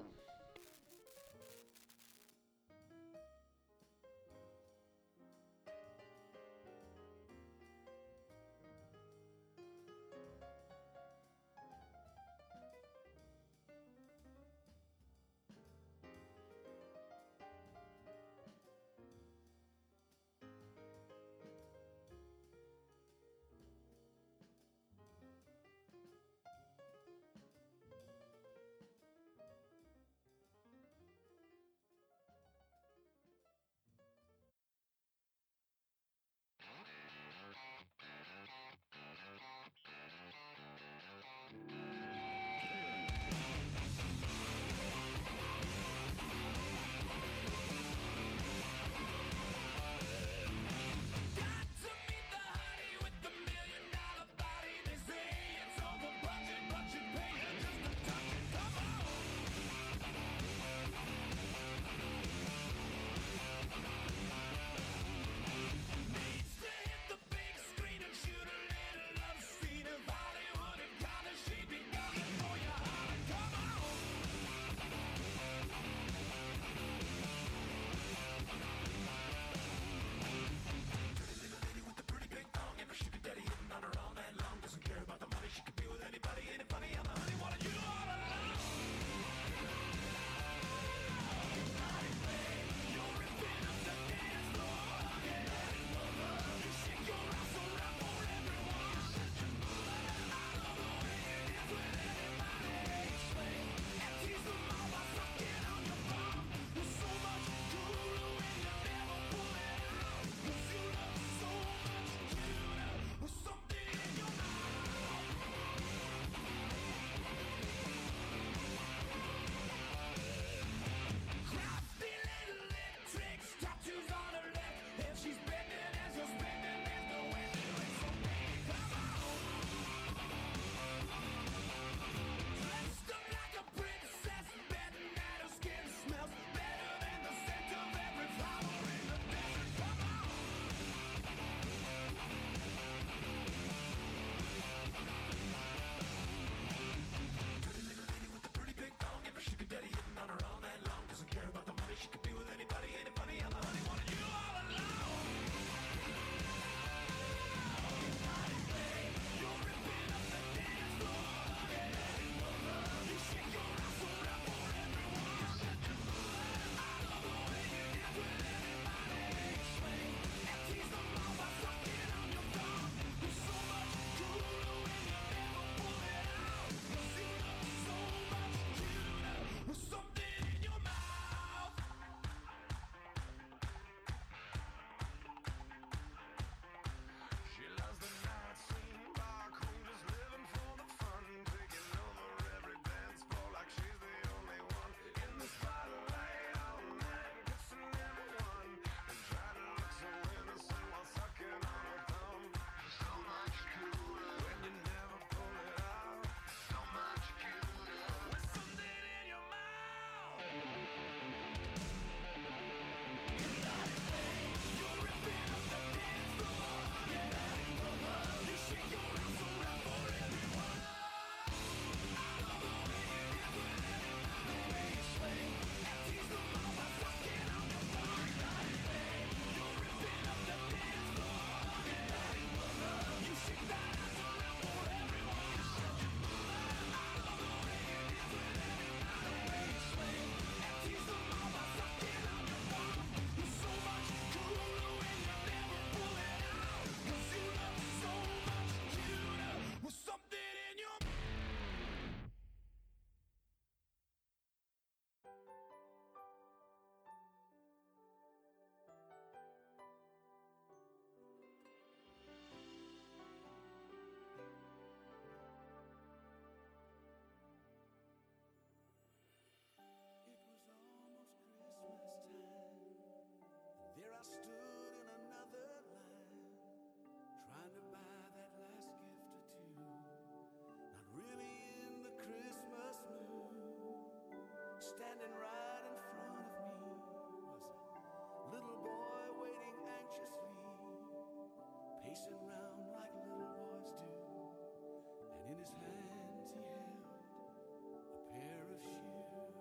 Speaker 3: stood in another line, trying to buy that last gift or two. Not really in the Christmas mood. Standing right in front of me was a little boy waiting anxiously, pacing round like little boys do. And in his hands he held a pair of shoes.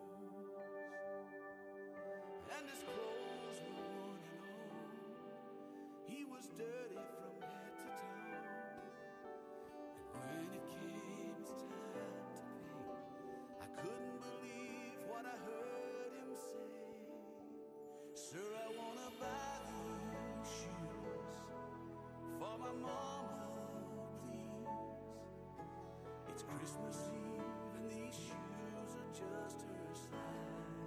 Speaker 3: And his clothes were worn and old. He was dirty from head to toe. And when it came his time to pay, I couldn't believe what I heard him say. Sir, I wanna buy these shoes for my mama, please. It's Christmas Eve and these shoes are just her size.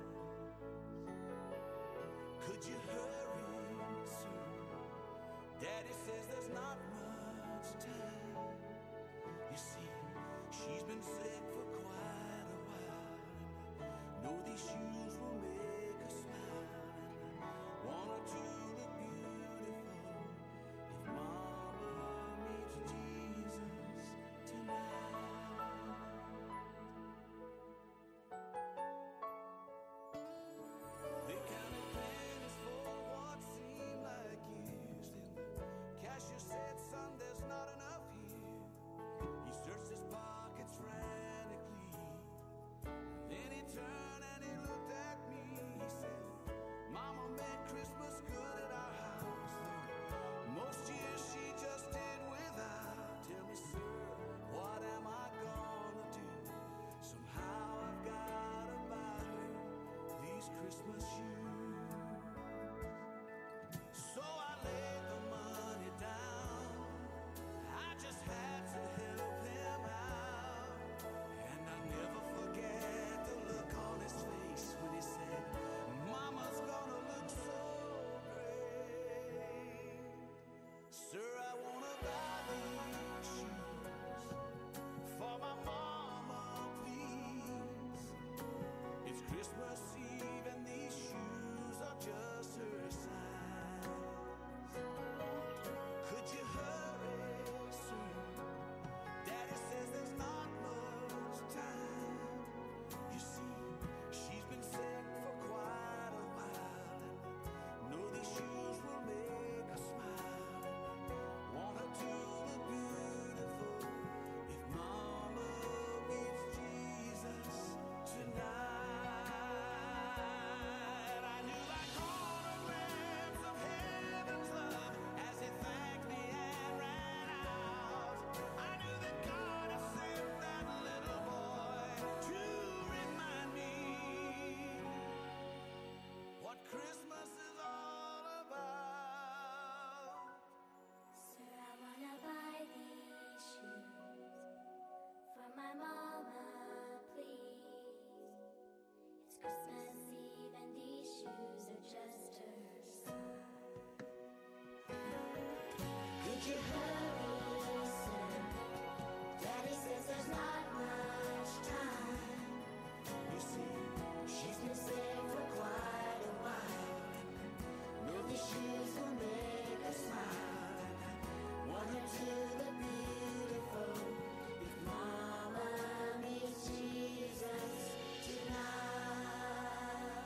Speaker 3: Could you hurry, sir? Daddy says there's not much time. You see, she's been sick for quite a while, and I know these shoes will make her smile. And I want her to look beautiful if Mama meets Jesus tonight. They counted pennies for what seemed like years. Then the cashier said, son, there's not enough here. He searched his pockets frantically. Then he turned and he looked at me. He said, Mama made Christmas good at our house, though most years she just did without. Tell me, sir, what am I gonna do? Somehow I've gotta buy her these Christmas shoes. So I laid the money down. I just had to help him out. And I never forget the look on his face when he said, Mama's gonna look so great. Sir, I wanna buy these shoes for my mama, please. It's Christmas Eve and these shoes are just her size. Could you hurry, sir? Daddy says there's not much time. You see, she's been sick for quite a while, and I know these shoes will make her smile. Want her to look beautiful if Mama meets Jesus tonight. I knew I'd caught a glimpse of heaven's love as he thanked me and ran out. I knew that God had sent that little boy to remind me what Christmas is all about.
Speaker 5: Sir, I wanna buy these shoes for my mama, please. It's Christmas Eve and these shoes are just her size. Could you hurry, sir? Daddy says there's not much time.
Speaker 3: You see,
Speaker 5: She's been sick for quite a while. Know these shoes will make her smile. Want her to look beautiful if Mama meets Jesus tonight.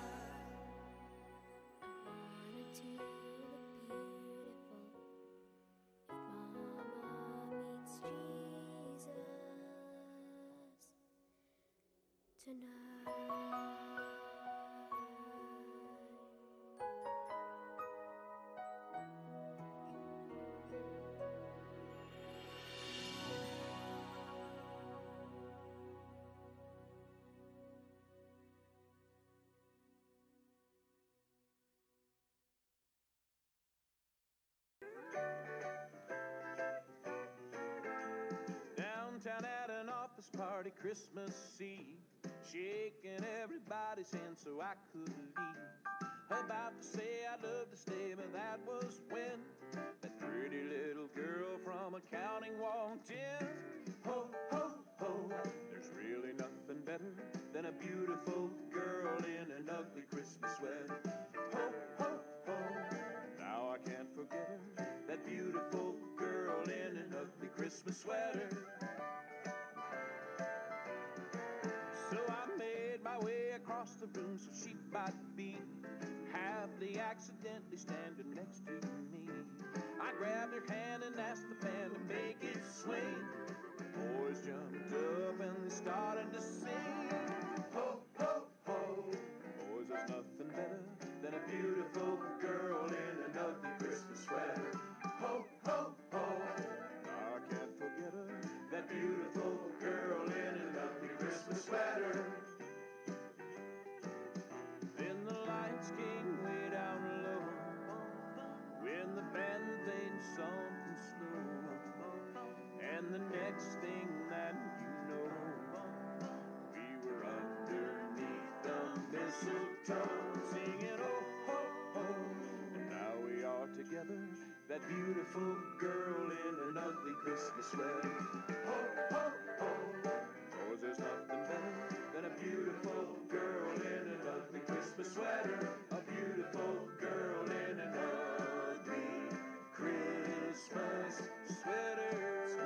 Speaker 5: Want her to look beautiful if Mama meets Jesus tonight.
Speaker 7: Downtown at an office party Christmas Eve, shaking everybody's hand so I could leave. About to say I love to stay, but that was when that pretty little girl from accounting walked in. Ho, ho, ho, there's really nothing better than a beautiful girl in an ugly Christmas sweater. Ho, ho, ho, Christmas sweater. So I made my way across the room so she might be happily accidentally standing next to me. I grabbed her hand and asked the band to make it swing. The boys jumped up and they started to sing. Ho, ho, ho. Boys, there's nothing better than a beautiful girl in an ugly Christmas sweater. Ho, ho, ho. I can't forget her, that beautiful girl in an ugly Christmas sweater. Then the lights came way down low when the band played something slow. And the next thing that you know, we were underneath the mistletoe singing oh ho ho. And now we are together, that beautiful girl in an ugly Christmas sweater. Ho ho ho. Cause there's nothing better than a beautiful girl in an ugly Christmas sweater. A beautiful girl in an ugly Christmas sweater.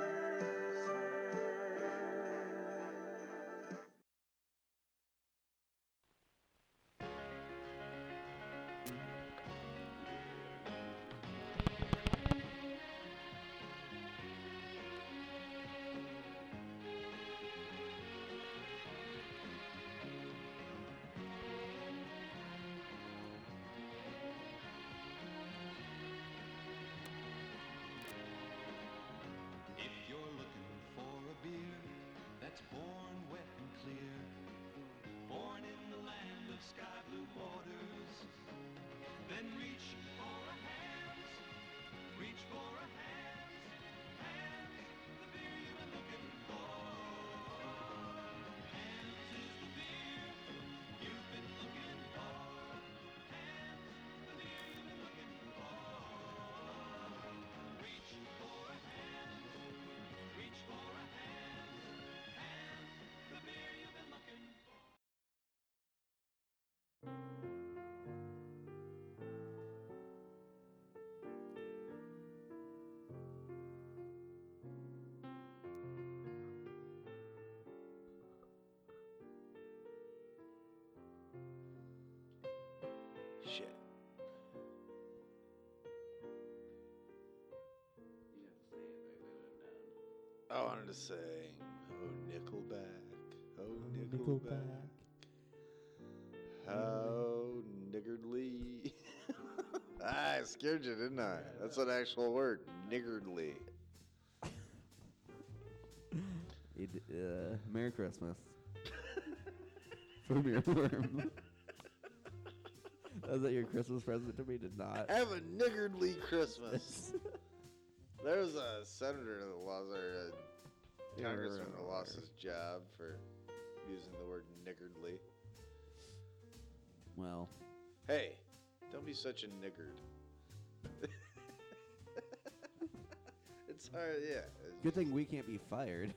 Speaker 4: If you're looking for a beer that's born wet and clear, born in the land of sky blue waters, then reach for a Hamm's, reach for a Hamm's, Hamm's, the beer you've been looking for. Hamm's is the beer you've been looking for. Hamm's, the beer you've been looking for. Reach for a Hamm's, reach for a Hamm's, Hamm's, the beer you've been looking for.
Speaker 1: Shit. I wanted to sing, oh Nickelback, oh Nickelback, how niggardly. Ah, I scared you, didn't I? That's an actual word, niggardly.
Speaker 2: You d- uh, Merry Christmas. From your worm. Was that your Christmas present to me? Did not.
Speaker 1: Have a niggardly Christmas. There was a senator that lost, or a congressman that lost his job for using the word niggardly.
Speaker 2: Well,
Speaker 1: Hey, don't be such a niggard. It's hard, yeah. It's-
Speaker 2: good thing we can't be fired.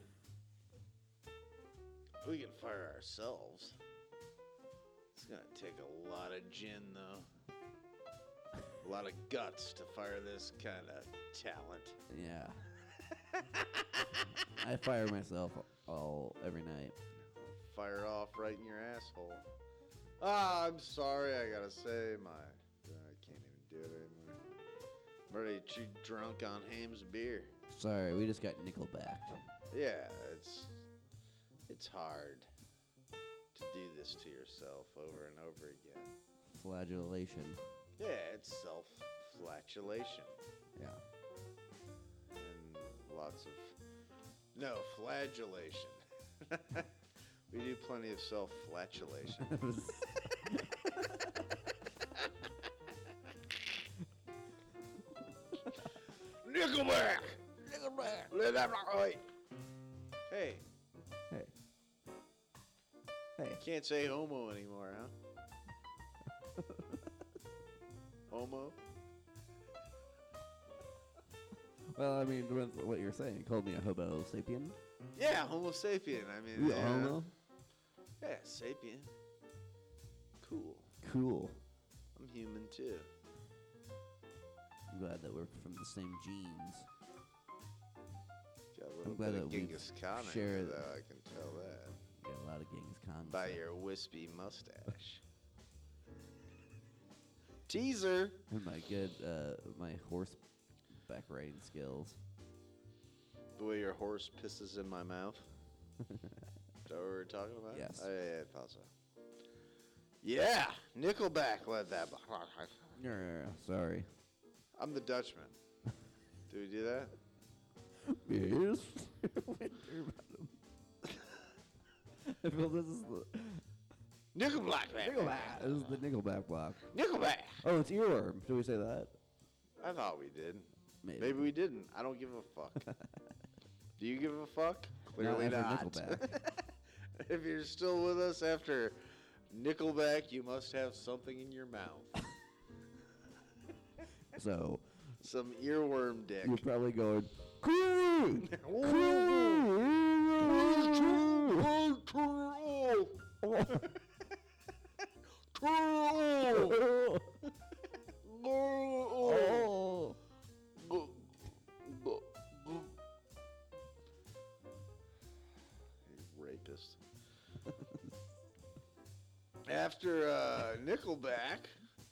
Speaker 1: We can fire ourselves. It's gonna take a lot of gin, though. A lot of guts to fire this kind of talent.
Speaker 2: Yeah. I fire myself all every night.
Speaker 1: Fire off right in your asshole. Ah, I'm sorry. I gotta say, my I can't even do it anymore. I'm already too drunk on Hames beer.
Speaker 2: Sorry, we just got Nickelback.
Speaker 1: Yeah, it's it's hard to do this to yourself over and over again.
Speaker 2: Flagellation.
Speaker 1: Yeah, it's self-flatulation.
Speaker 2: Yeah.
Speaker 1: And lots of no flagellation. We do plenty of self-flatulation. Nickelback. Nickelback. Let that rock. Wait. Hey,
Speaker 2: Hey. Hey.
Speaker 1: can't say homo anymore, huh? Homo?
Speaker 2: Well, I mean, depends on what you're saying. You called me a homo sapien?
Speaker 1: Yeah, Homo sapien. I mean,
Speaker 2: You a
Speaker 1: yeah.
Speaker 2: homo?
Speaker 1: Yeah, sapien. Cool.
Speaker 2: Cool.
Speaker 1: I'm human too.
Speaker 2: I'm glad that we're from the same genes.
Speaker 1: Got a
Speaker 2: I'm
Speaker 1: little
Speaker 2: glad
Speaker 1: bit of
Speaker 2: that we've
Speaker 1: Genghis Khan in
Speaker 2: shared-
Speaker 1: you, though, I can tell that.
Speaker 2: Got a lot of Genghis Khan.
Speaker 1: By
Speaker 2: stuff.
Speaker 1: your wispy mustache. Teaser!
Speaker 2: And my good, uh, my horseback riding skills.
Speaker 1: The way your horse pisses in my mouth. Is that what we were talking about?
Speaker 2: Yes.
Speaker 1: Oh, yeah, yeah, I thought so. Yeah! Nickelback led that.
Speaker 2: Yeah, sorry.
Speaker 1: I'm the Dutchman. Do we do that?
Speaker 2: Yes. I feel this is the
Speaker 1: Nickelback, man.
Speaker 2: Nickelback. This is the Nickelback block.
Speaker 1: Nickelback!
Speaker 2: Oh, it's earworm. Do we say that?
Speaker 1: I thought we did.
Speaker 2: Maybe.
Speaker 1: Maybe we didn't. I don't give a fuck. Do you give a fuck? Clearly
Speaker 2: after
Speaker 1: not.
Speaker 2: Nickelback.
Speaker 1: If you're still with us after Nickelback, you must have something in your mouth.
Speaker 2: So
Speaker 1: Some earworm dick.
Speaker 2: you're probably going. Cool. Oh.
Speaker 1: You rapist. After uh, Nickelback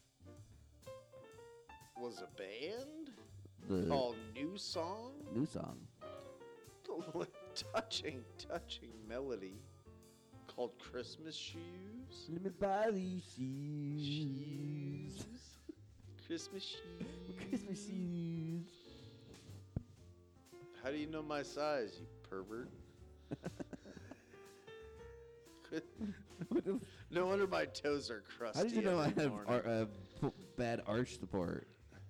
Speaker 1: was a band
Speaker 2: The
Speaker 1: called New Song.
Speaker 2: new song.
Speaker 1: touching, touching melody called Christmas Shoes.
Speaker 2: Let me buy these shoes.
Speaker 1: Christmas shoes.
Speaker 2: Christmas shoes.
Speaker 1: How do you know my size, you pervert?
Speaker 2: What the f-
Speaker 1: No wonder my toes are crusty.
Speaker 2: How did you know I
Speaker 1: every
Speaker 2: have
Speaker 1: morning.
Speaker 2: ar- uh, p- bad arch support?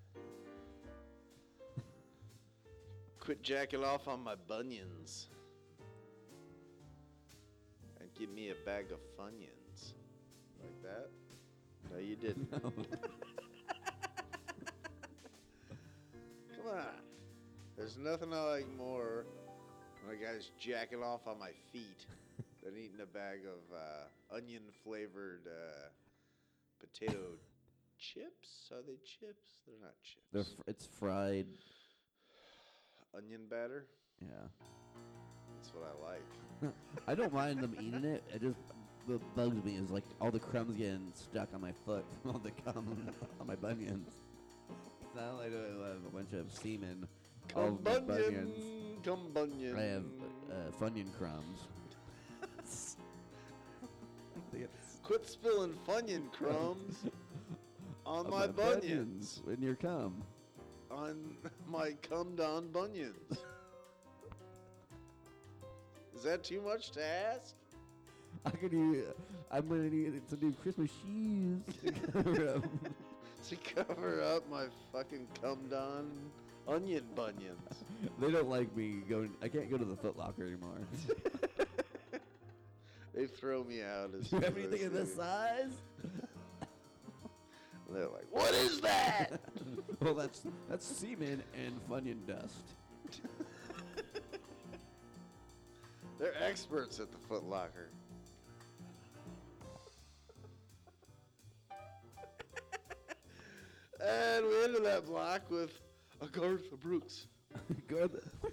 Speaker 1: Quit jacking off on my bunions. And give me a bag of Funyuns. Like that? No, you didn't.
Speaker 2: No.
Speaker 1: Come on. There's nothing I like more when a guy's jacking off on my feet than eating a bag of uh, onion-flavored uh, potato chips. Are they chips? They're not chips.
Speaker 2: They're fr- it's fried.
Speaker 1: Onion batter?
Speaker 2: Yeah.
Speaker 1: That's what I like.
Speaker 2: I don't mind them eating it. It just what bugs me is like all the crumbs getting stuck on my foot from all the cum on my bunions. It's not like I have a bunch of semen all
Speaker 1: Come
Speaker 2: over my
Speaker 1: bunion,
Speaker 2: bunions.
Speaker 1: come bunion.
Speaker 2: I have uh, Funyun crumbs. I think it's
Speaker 1: Quit spilling Funyun crumbs on,
Speaker 2: on
Speaker 1: my, bunions.
Speaker 2: when you're cum.
Speaker 1: On my cummed on bunions. Is that too much to ask?
Speaker 2: How can you? I'm gonna need it to do Christmas shoes. to cover up.
Speaker 1: To cover up my fucking cummed on onion bunions.
Speaker 2: They don't like me going. I can't go to the Foot Locker anymore.
Speaker 1: They throw me out as
Speaker 2: Do you have
Speaker 1: soon
Speaker 2: anything
Speaker 1: as
Speaker 2: in this
Speaker 1: they-
Speaker 2: size?
Speaker 1: They're like, what is that?
Speaker 2: Well, that's that's semen and Funyun dust.
Speaker 1: They're experts at the Foot Locker. And we ended that block with Agartha Brooks.
Speaker 2: Go to the-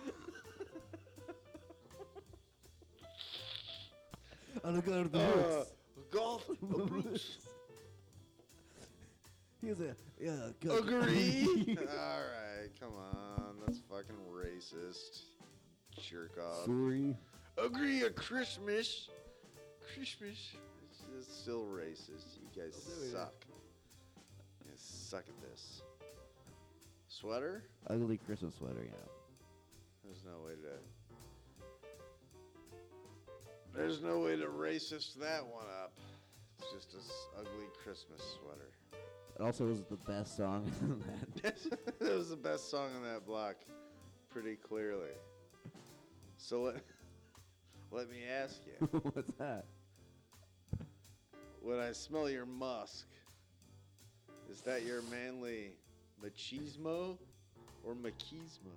Speaker 2: On the go to the
Speaker 1: Uh,
Speaker 2: roots.
Speaker 1: Agartha Brooks.
Speaker 2: He's a yeah. Go
Speaker 1: Agree? Alright, come on. That's fucking racist. Jerk off.
Speaker 2: Sorry.
Speaker 1: Agree at Christmas. Christmas. It's, it's still racist. You guys
Speaker 2: I'll do it.
Speaker 1: suck. You guys suck at this. Sweater?
Speaker 2: Ugly Christmas sweater. Yeah.
Speaker 1: There's no way to. There's no way to racist that one up. It's just this ugly Christmas sweater.
Speaker 2: It also was the best song in that.
Speaker 1: That was the best song on that block, pretty clearly. So let, let me ask you,
Speaker 2: What's that?
Speaker 1: when I smell your musk, is that your manly machismo or machismo?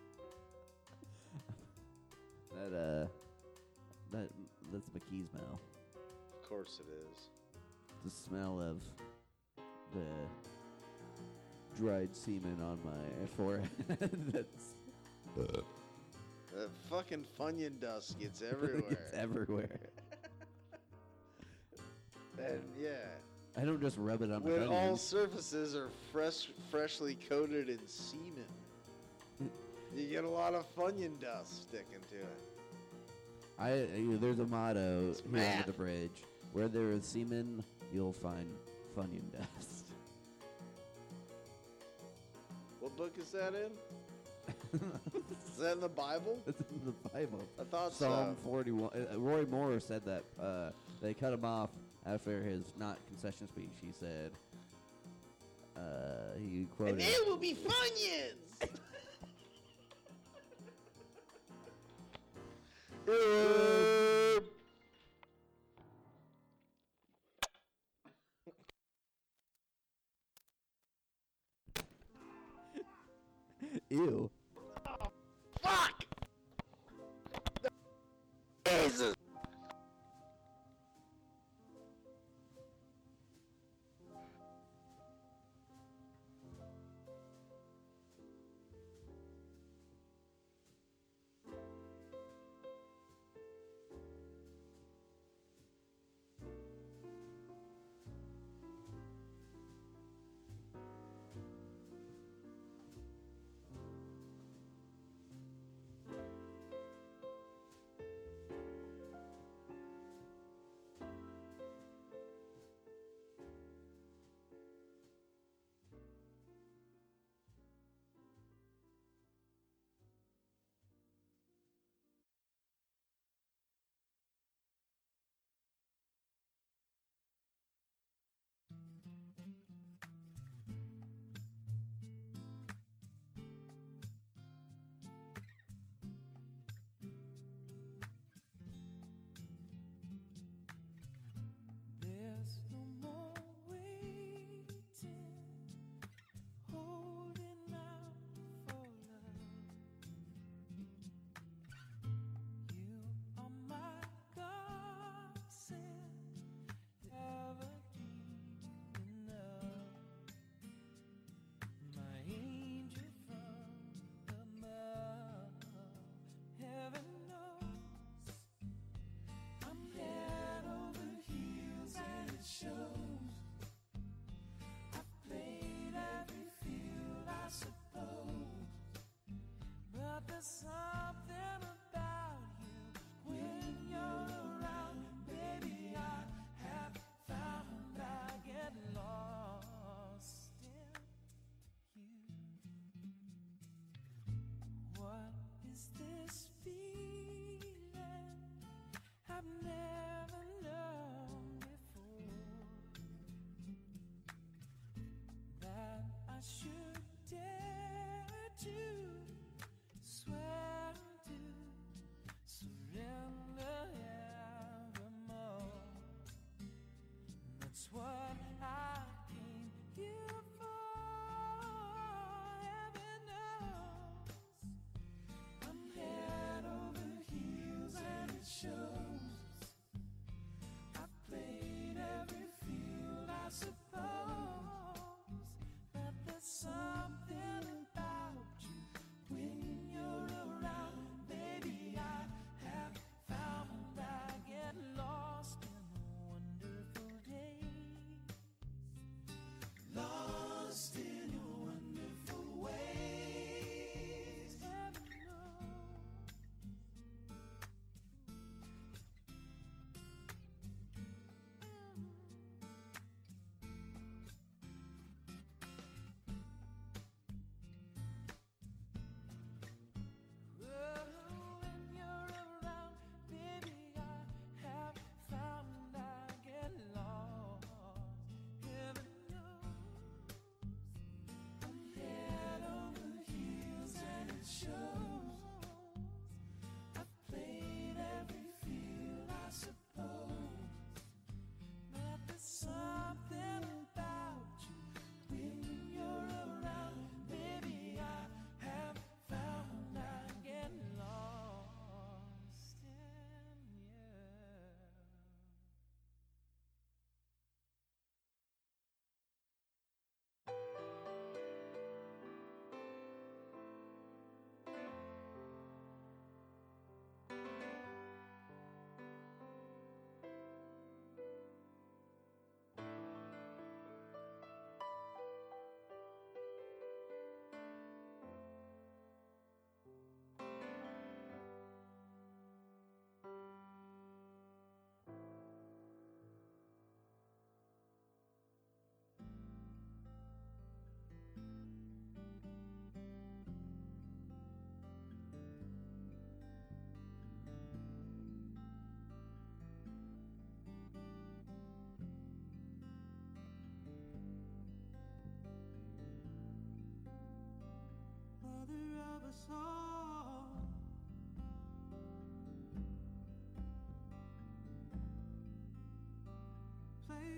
Speaker 2: That uh, that that's machismo.
Speaker 1: Of course it is.
Speaker 2: The smell of the dried semen on my forehead. That's
Speaker 1: The fucking Funyun dust gets everywhere.
Speaker 2: It's everywhere.
Speaker 1: And yeah.
Speaker 2: I don't just rub it on my
Speaker 1: When all
Speaker 2: onions.
Speaker 1: surfaces are fresh, freshly coated in semen, you get a lot of Funyun dust sticking to it.
Speaker 2: I uh, there's a motto
Speaker 1: It's
Speaker 2: here
Speaker 1: math.
Speaker 2: under the bridge: where there is semen, you'll find Funyun dust.
Speaker 1: What book is that in? Is that in the Bible?
Speaker 2: It's in the Bible.
Speaker 1: I thought
Speaker 2: Psalm
Speaker 1: so.
Speaker 2: forty-one. Uh, Roy Moore said that uh, they cut him off after his not concession speech. He said, uh, he quoted.
Speaker 1: And there will be Funyuns! Uh,
Speaker 2: Ew.
Speaker 1: Fuck! Jesus!
Speaker 3: There's no more waiting, holding out for love. You are my godsend, never deep enough. My angel from above, heaven knows I'm head over heels and it shows. I've played every field, I suppose, but there's something about you when you're around, baby. I have found I get lost in you. What is this feeling I've never known before, that I should dare to swear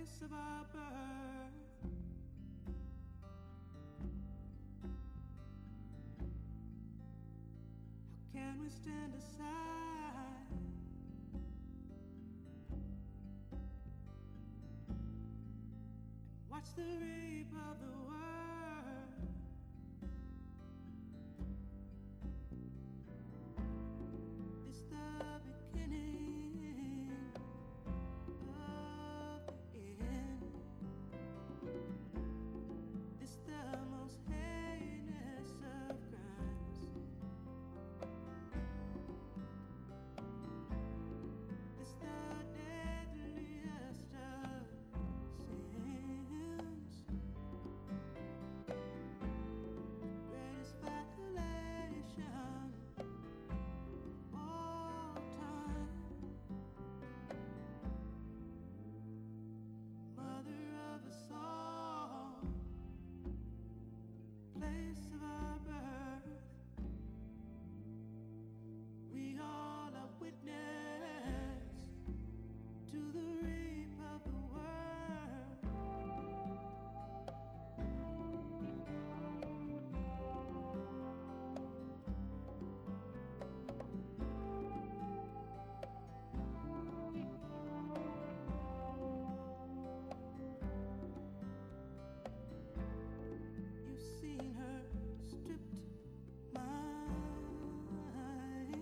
Speaker 3: place of our birth. How can we stand aside? Watch the rape of the world. This the beginning of the end. This the most heinous of crimes. This the deadliest of sins. Greatest violation of all time. Mother of us all, place of our birth. We all are witness to the rape of the world. You've seen her stripped mind.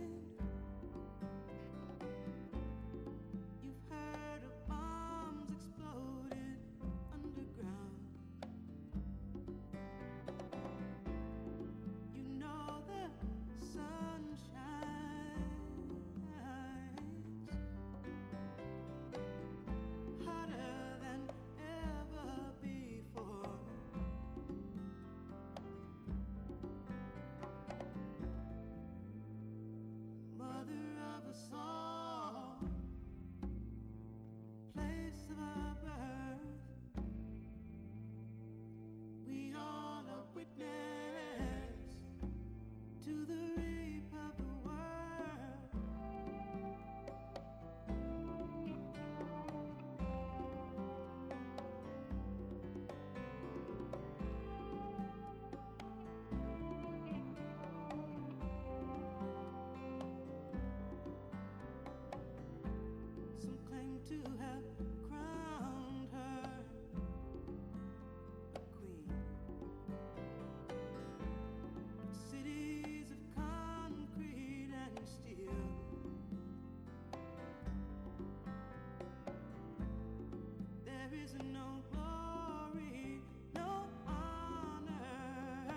Speaker 3: You've heard of bombs exploded underground. You know the sun shines hotter than ever before. Mother of us all, place of our birth. We all are witness to the rape of the world. Some claim to have crowned her a queen. Cities of concrete and steel. There is no glory, no honor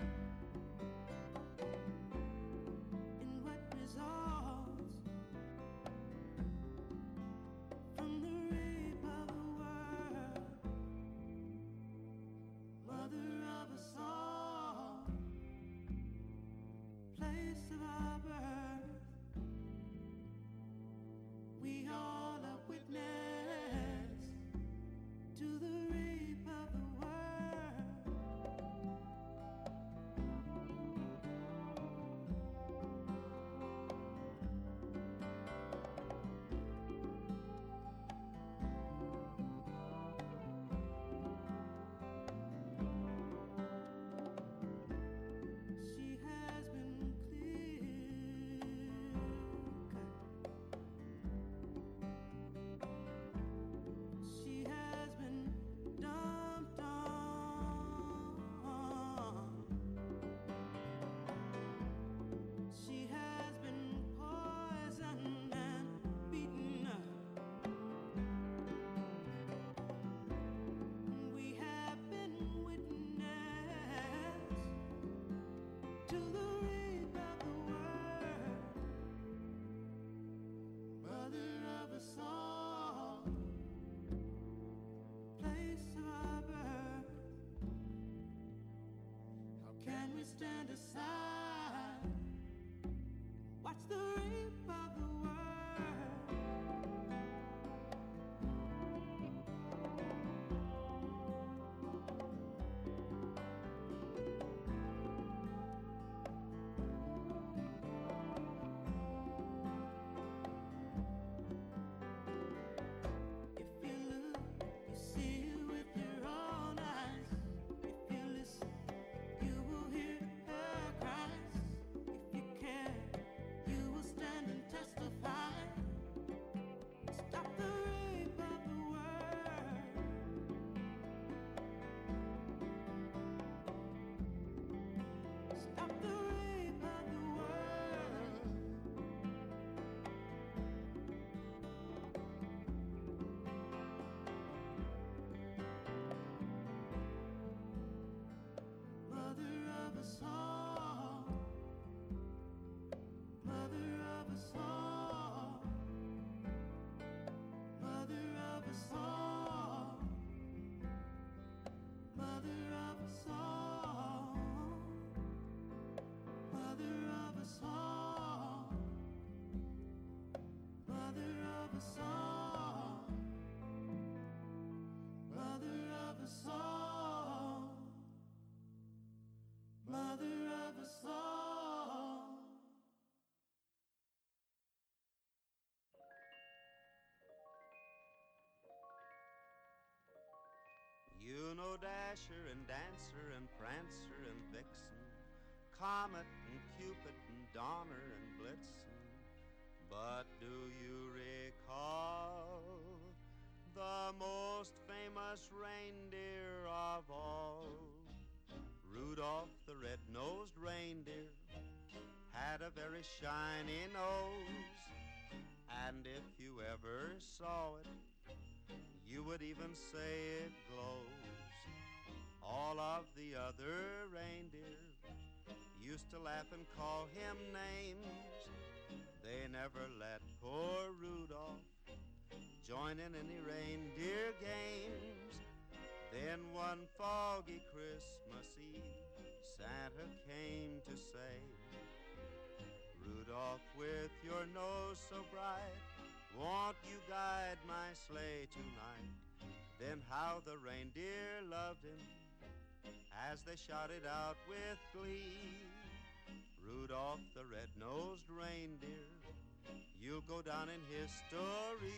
Speaker 3: in what results from the rape of the world. Mother of us all, place of our birth. We all are witness to the rape of the world. She has been clear cut. She has been dumped on. She has been poisoned and beaten up. We have been witness to the rape of the world. Mother of us all, place of our birth. How can we stand aside? Watch the rape of the world. If you look, you Stop the rape of the world. Mother of us all, mother of us all, mother of us all, mother of us all, mother of us all, mother of us all, mother of us all, mother of us all.
Speaker 8: You know Dasher and Dancer and Prancer and Vixen, Comet and Cupid and Donner and Blitzen. But do you recall the most famous reindeer of all? Rudolph the red-nosed reindeer had a very shiny nose, and if you ever saw it, you would even say it glows. All of the other reindeer used to laugh and call him names. They never let poor Rudolph join in any reindeer games. Then one foggy Christmas Eve, Santa came to say, Rudolph, with your nose so bright, won't you guide my sleigh tonight? Then how the reindeer loved him as they shouted out with glee, Rudolph the red-nosed reindeer, you'll go down in history.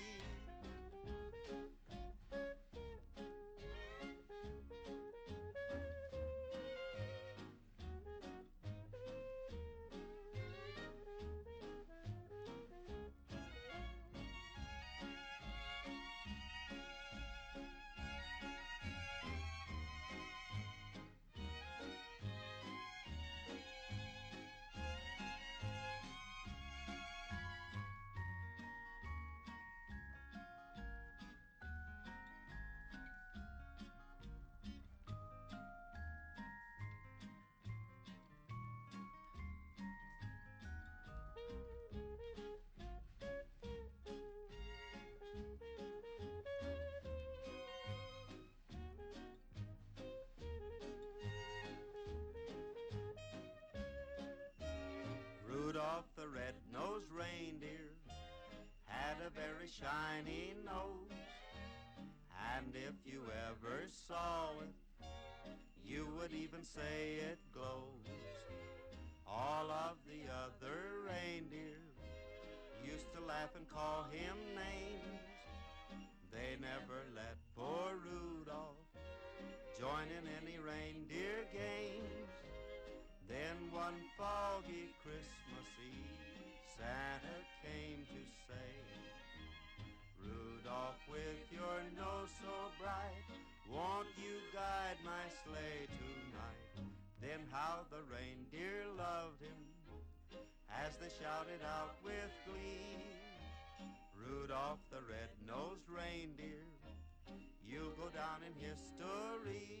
Speaker 8: Rudolph the red-nosed reindeer had a very shiny nose, and if you ever saw it, you would even say it glows. All of the other reindeer used to laugh and call him names. They never let poor Rudolph join in any reindeer games. Then one foggy Christmas Eve, Santa came to say, Rudolph, with your nose so bright, won't you guide my sleigh tonight? Then how the reindeer loved him as they shouted out with glee, Rudolph the red-nosed reindeer, you'll go down in history.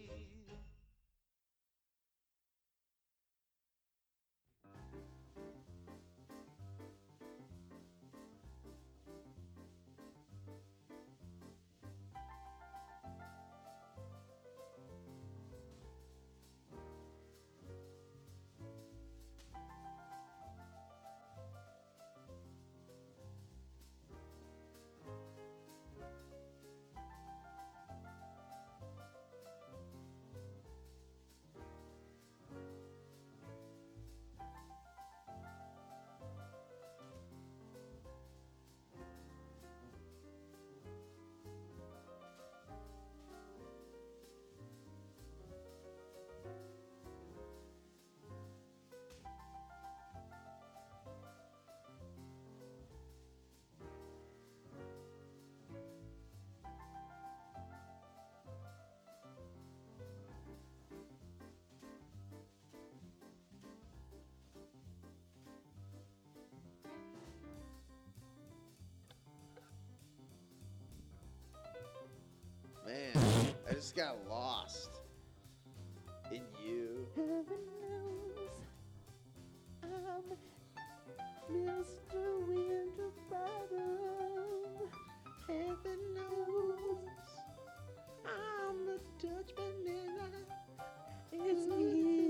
Speaker 1: just got lost in you.
Speaker 2: Heaven knows I'm Mister Winterbottom. Heaven knows I'm the Dutchman and I, it's me.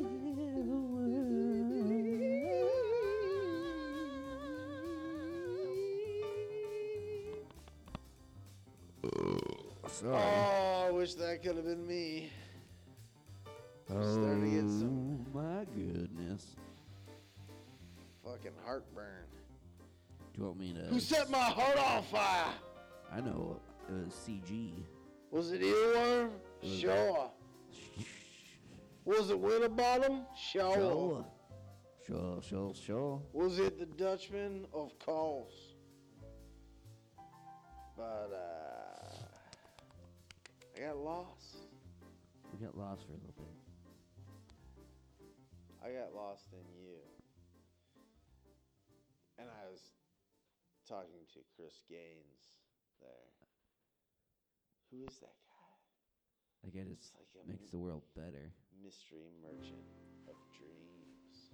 Speaker 2: Sorry.
Speaker 1: Oh, I wish that could have been me. I'm starting to get some
Speaker 2: Oh my goodness.
Speaker 1: fucking heartburn.
Speaker 2: Do you want me to?
Speaker 1: Who set my heart on fire?
Speaker 2: I know. It was C G.
Speaker 1: Was it earworm?
Speaker 2: It was-
Speaker 1: Sure. Was it Winterbottom? Sure.
Speaker 2: Sure. Sure, sure, sure.
Speaker 1: Was it the Dutchman? Of course. But, uh, I got lost.
Speaker 2: We got lost for a little bit.
Speaker 1: I got lost in you. And I was talking to Chris Gaines there. Who is that guy?
Speaker 2: That guy just
Speaker 1: It's like a
Speaker 2: makes the world better.
Speaker 1: mystery merchant of dreams.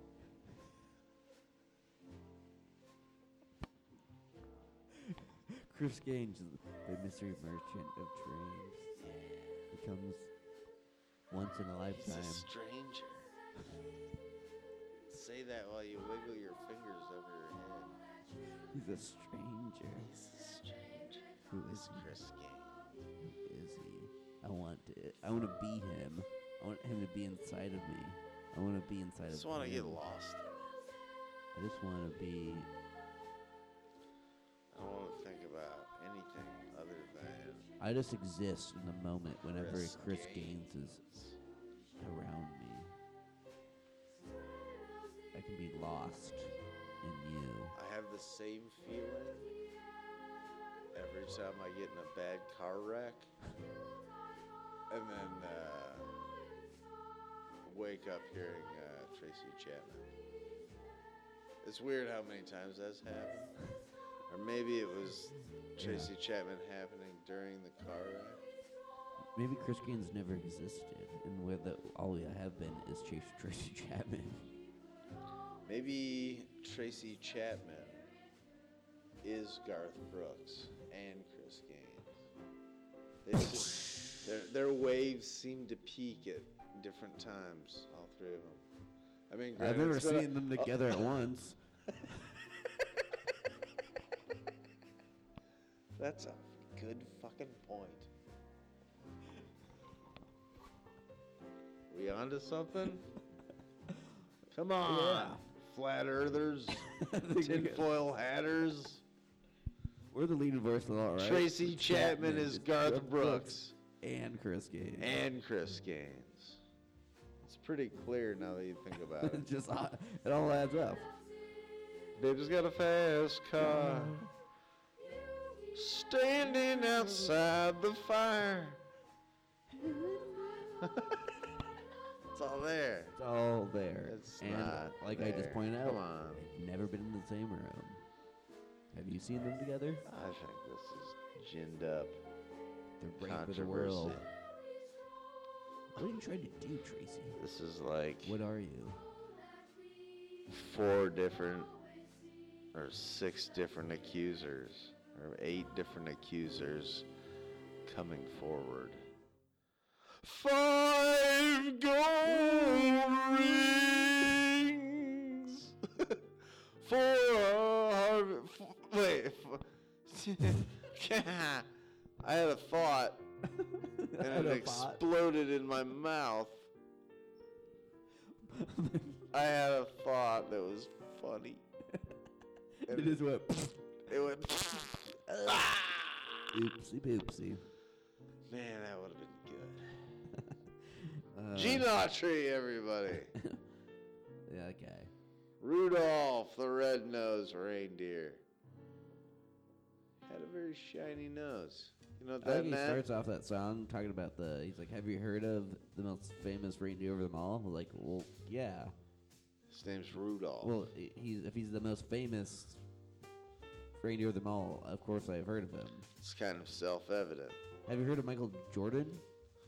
Speaker 2: Chris Gaines, the mystery merchant of dreams. Becomes once in a
Speaker 1: He's
Speaker 2: lifetime.
Speaker 1: a stranger. Say that while you wiggle your fingers over your head.
Speaker 2: He's a stranger.
Speaker 1: He's a stranger.
Speaker 2: Who is
Speaker 1: It's
Speaker 2: he?
Speaker 1: Chris Gaines.
Speaker 2: Who is he? I want to. I want to be him. I want him to be inside of me. I want to be inside
Speaker 1: I just
Speaker 2: of
Speaker 1: want to get
Speaker 2: him.
Speaker 1: lost.
Speaker 2: I just want to be.
Speaker 1: I don't want to think about anything other than
Speaker 2: I just exist in the moment whenever
Speaker 1: Chris
Speaker 2: Chris Gaines
Speaker 1: Gaines.
Speaker 2: is around me. I can be lost in you.
Speaker 1: I have the same feeling every time I get in a bad car wreck and then uh, wake up hearing uh, Tracy Chapman. It's weird how many times that's happened. Or maybe it was Tracy Chapman happening during the car wreck.
Speaker 2: Maybe Chris Gaines never existed, and where the all we have been is Tracy, Tracy Chapman.
Speaker 1: Maybe Tracy Chapman is Garth Brooks and Chris Gaines. They just, their, their waves seem to peak at different times, all three of them. I mean,
Speaker 2: I've
Speaker 1: granted,
Speaker 2: never
Speaker 1: it's been a-
Speaker 2: seen them together at once.
Speaker 1: That's a good fucking point. We onto something? Come on,
Speaker 2: Yeah.
Speaker 1: flat earthers,
Speaker 2: I think we got-
Speaker 1: tinfoil hatters.
Speaker 2: We're the leading voice of all, right?
Speaker 1: Tracy Chapman is Garth Brooks
Speaker 2: and Chris Gaines.
Speaker 1: and Chris Gaines. It's pretty clear now that you think about it.
Speaker 2: It just uh, it all adds up.
Speaker 1: Baby's got a fast car, standing outside the fire. It's all there.
Speaker 2: It's all there.
Speaker 1: It's
Speaker 2: and
Speaker 1: not
Speaker 2: like I
Speaker 1: there.
Speaker 2: just pointed out,
Speaker 1: Come on.
Speaker 2: they've never been in the same room. Have you seen them together?
Speaker 1: I think this is ginned up
Speaker 2: The rape of the world.
Speaker 1: controversy.
Speaker 2: What are you trying to do, Tracy?
Speaker 1: This is like
Speaker 2: What are you?
Speaker 1: four different or six different accusers or eight different accusers coming forward. Five gold rings for a Harvey. f- Wait, f- I had a thought and
Speaker 2: Had
Speaker 1: it
Speaker 2: a thought?
Speaker 1: exploded in my mouth. I had a thought that was funny.
Speaker 2: It is what.
Speaker 1: It went.
Speaker 2: Oopsie poopsie.
Speaker 1: Man, that would have been good.
Speaker 2: Uh,
Speaker 1: Gene Autry, everybody.
Speaker 2: Yeah, that guy.
Speaker 1: Rudolph the red-nosed reindeer had a very shiny nose. You know what
Speaker 2: I
Speaker 1: that
Speaker 2: think he
Speaker 1: meant?
Speaker 2: starts off that song talking about the. He's like, "Have you heard of the most famous reindeer over them all?" We're like, well, yeah.
Speaker 1: His name's Rudolph.
Speaker 2: Well, i- he's if he's the most famous reindeer of them all, of course I've heard of him.
Speaker 1: It's kind of self-evident.
Speaker 2: Have you heard of Michael Jordan?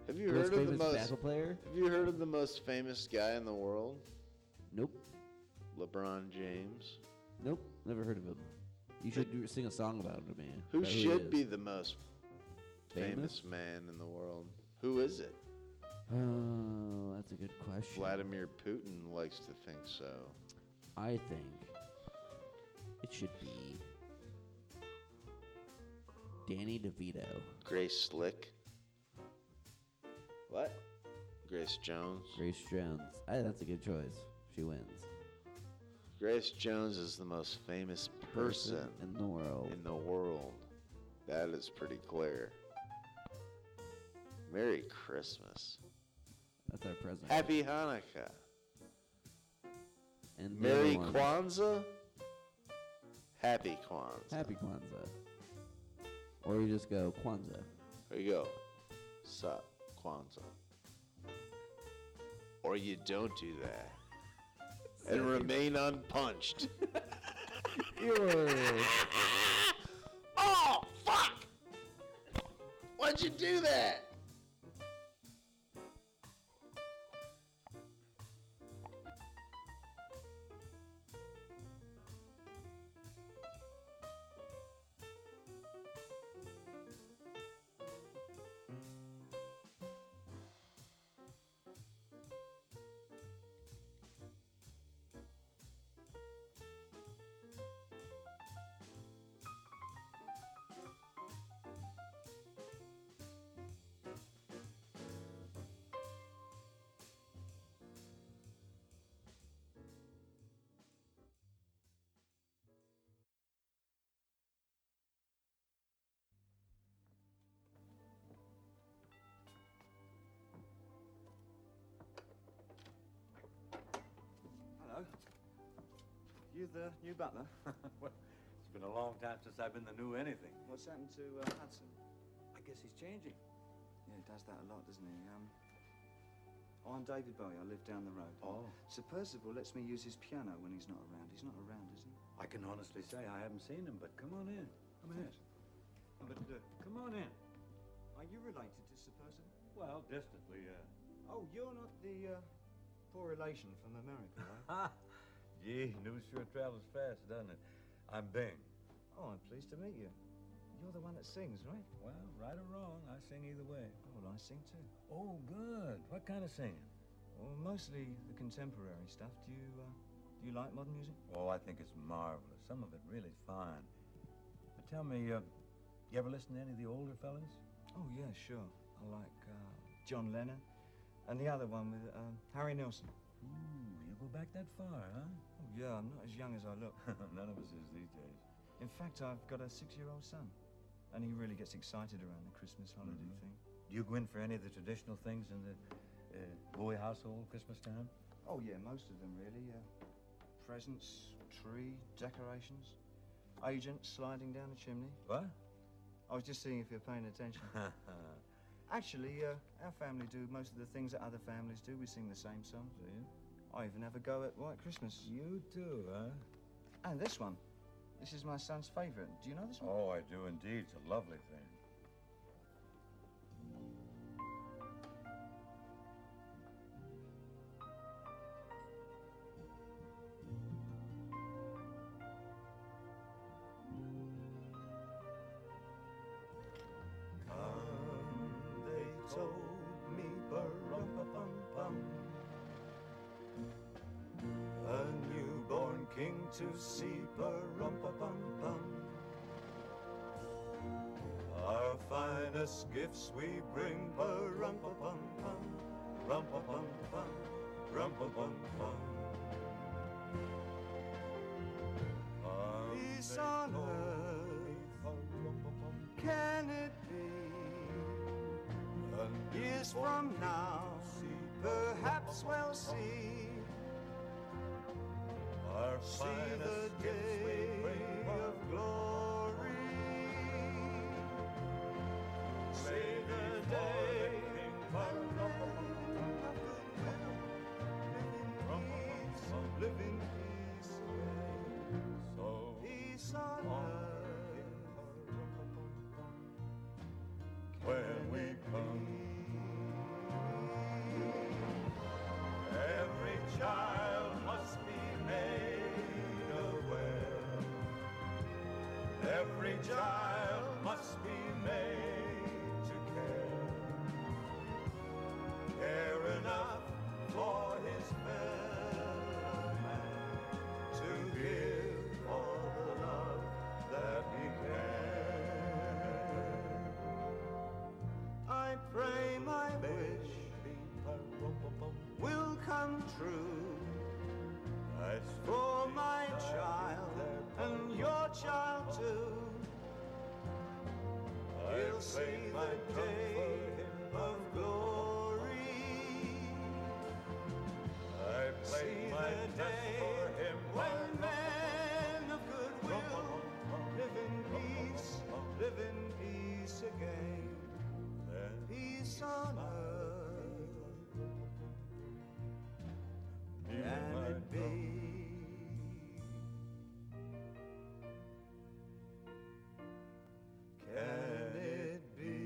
Speaker 1: Have you
Speaker 2: Most
Speaker 1: heard of the
Speaker 2: famous
Speaker 1: most?
Speaker 2: basketball player?
Speaker 1: Have you heard of the most famous guy in the world?
Speaker 2: Nope.
Speaker 1: LeBron James.
Speaker 2: Nope. Never heard of him. You should do, sing a song about him, man.
Speaker 1: Who
Speaker 2: About he
Speaker 1: should
Speaker 2: is.
Speaker 1: be the most famous?
Speaker 2: Famous?
Speaker 1: man in the world? Who is it?
Speaker 2: Oh, that's a good question.
Speaker 1: Vladimir Putin likes to think so.
Speaker 2: I think it should be Danny DeVito.
Speaker 1: Grace Slick. What? Grace Jones.
Speaker 2: Grace Jones. I, that's a good choice. She wins.
Speaker 1: Grace Jones is the most famous person
Speaker 2: in the world.
Speaker 1: in the world. That is pretty clear. Merry Christmas.
Speaker 2: That's our present.
Speaker 1: Happy Hanukkah.
Speaker 2: And the
Speaker 1: Merry
Speaker 2: other one,
Speaker 1: Kwanzaa. Happy Kwanzaa.
Speaker 2: Happy Kwanzaa. Or you just go Kwanzaa.
Speaker 1: There you go. Sup, Kwanzaa. Or you don't do that. And remain unpunched.
Speaker 2: You're
Speaker 1: Oh, fuck! Why'd you do that?
Speaker 9: Hello. You the new butler?
Speaker 10: Well, it's been a long time since I've been the new anything.
Speaker 9: What's happened to uh, Hudson?
Speaker 10: I guess he's changing.
Speaker 9: Yeah, he does that a lot, doesn't he? Um, oh, I'm David Bowie. I live down the road.
Speaker 10: Oh.
Speaker 9: Sir Percival lets me use his piano when he's not around. He's not around, is he?
Speaker 10: I can honestly say I haven't seen him, but come on in. Come in.
Speaker 9: But uh,
Speaker 10: Come on in.
Speaker 9: are you related to Sir Percival?
Speaker 10: Well, distantly, yeah.
Speaker 9: Oh, you're not the uh, poor relation from America, right?
Speaker 10: Ha! Gee, news sure travels fast, doesn't it? I'm Bing.
Speaker 9: Oh, I'm pleased to meet you. You're the one that sings, right?
Speaker 10: Well, right or wrong, I sing either way.
Speaker 9: Oh, well, I sing too.
Speaker 10: Oh, good. What kind of singing?
Speaker 9: Well, mostly the contemporary stuff. Do you, uh, do you like modern music?
Speaker 10: Oh, I think it's marvelous. Some of it really fine. But tell me, uh, you ever listen to any of the older fellas?
Speaker 9: Oh, yeah, sure. I like uh, John Lennon and the other one with um, Harry Nilsson.
Speaker 10: Ooh, you go back that far, huh?
Speaker 9: Oh, yeah, I'm not as young as I look.
Speaker 10: None of us is these days.
Speaker 9: In fact, I've got a six-year-old son, and he really gets excited around the Christmas holiday
Speaker 10: Mhm.
Speaker 9: thing.
Speaker 10: Do you go in for any of the traditional things in the uh, Bowie household Christmas time?
Speaker 9: Oh, yeah, most of them, really. Uh, presents, tree, decorations, agents sliding down the chimney.
Speaker 10: What?
Speaker 9: I was just seeing if you're paying attention. Actually, uh, our family do most of the things that other families do. We sing the same songs.
Speaker 10: Do you?
Speaker 9: I even have a go at White Christmas.
Speaker 10: You too, huh?
Speaker 9: And this one. This is my son's favorite. Do you know this one?
Speaker 10: Oh, I do indeed. It's a lovely thing.
Speaker 6: Come, they told me, ba-rum-pa-pum-pum, a newborn king to see, ba-rum-pa-pum-pum. Our finest gifts we bring, ba-rum-pa-pum-pum, rum-pa-pum-pum, rum-pa-pum-pum. Peace on earth, can it be? Years from now, perhaps we'll see. Our see the day of glory. See the day of goodwill, live in peace, so peace on earth when we come.
Speaker 11: Every child must be made to care, care enough for his fellow man, to give all the love that he can. I pray my wish will come true. It's for my child and your child too. He'll see the day of glory. I see the day when men of goodwill live in peace, live in peace again. Peace on earth. Can it be? Can it be?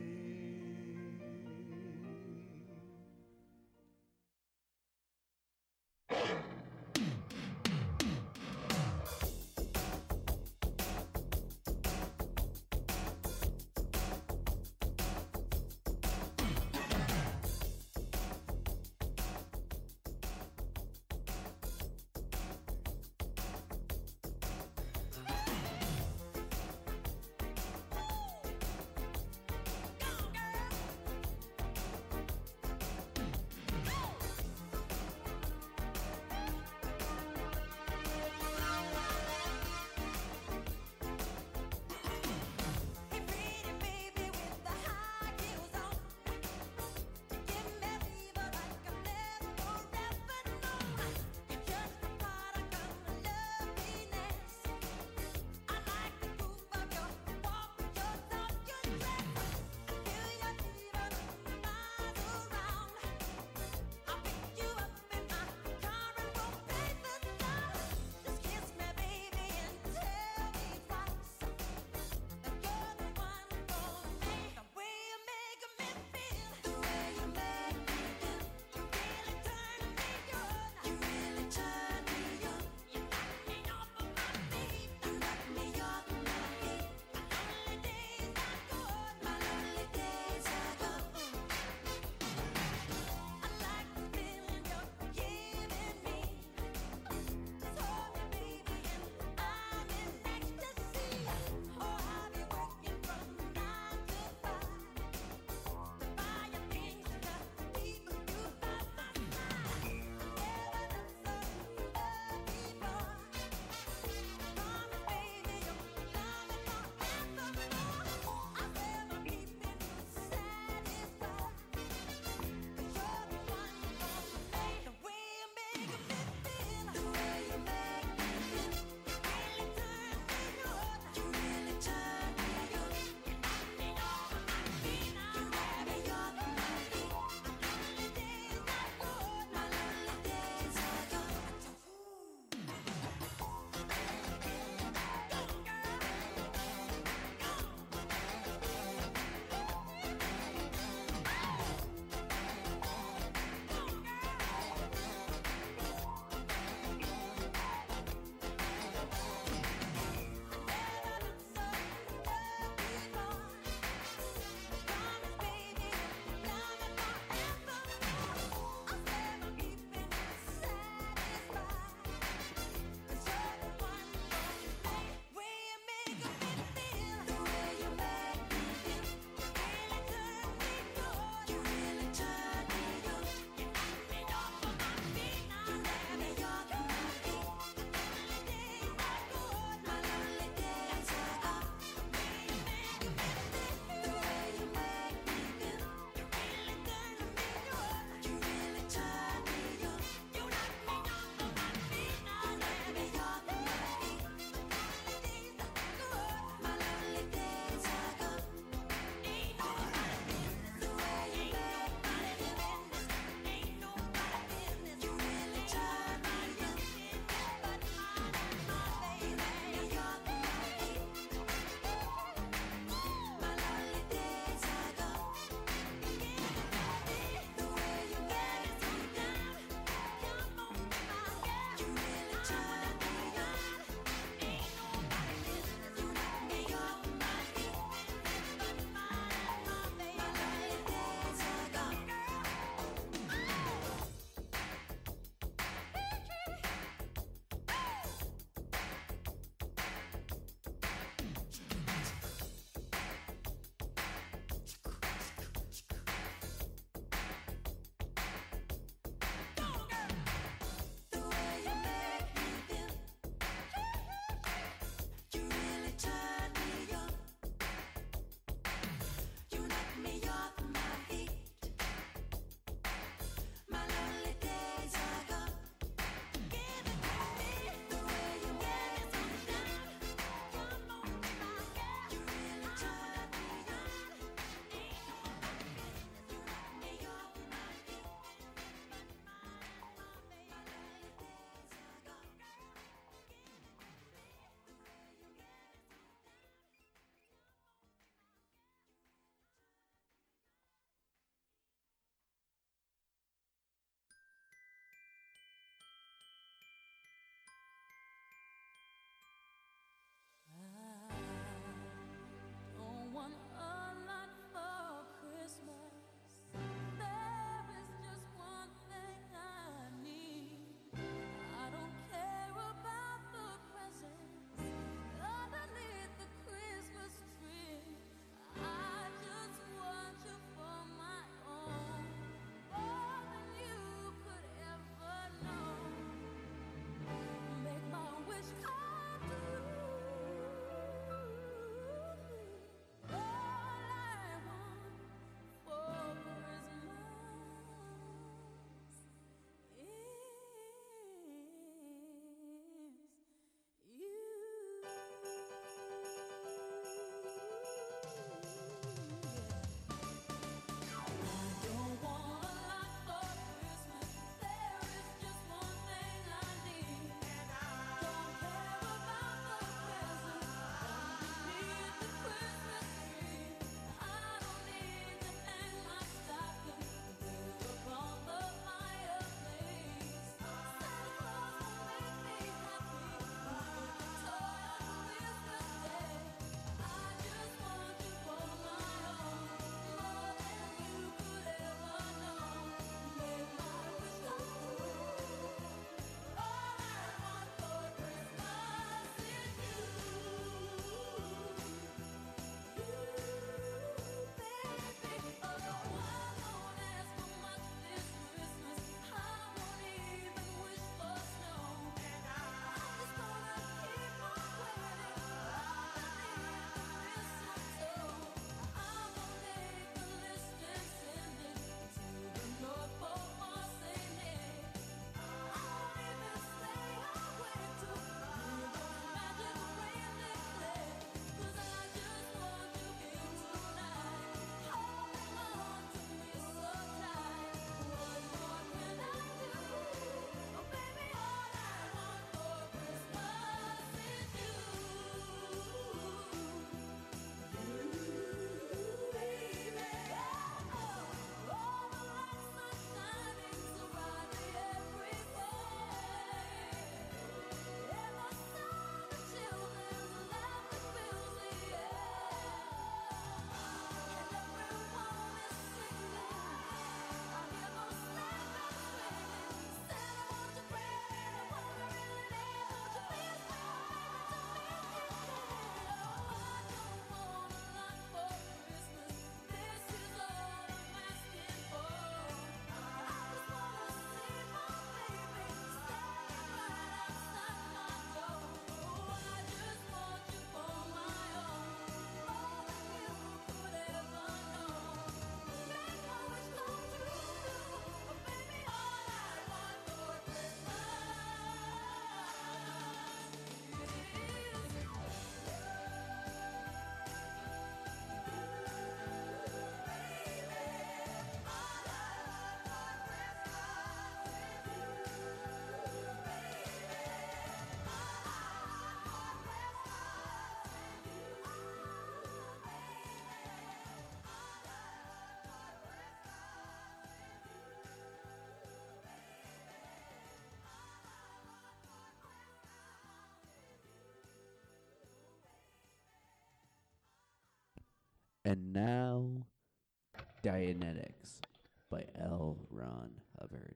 Speaker 2: And now, Dianetics by L. Ron Hubbard.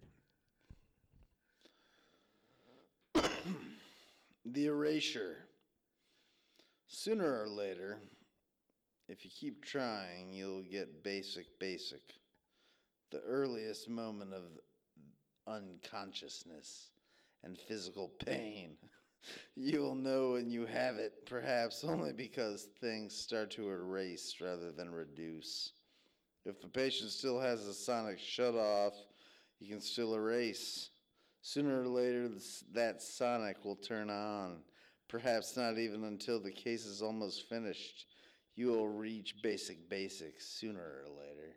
Speaker 1: The erasure. Sooner or later, if you keep trying, you'll get basic basic. The earliest moment of unconsciousness and physical pain. You will know when you have it, perhaps only because things start to erase rather than reduce. If the patient still has a sonic shut-off, you can still erase. Sooner or later, that sonic will turn on. Perhaps not even until the case is almost finished. You will reach basic basics sooner or later.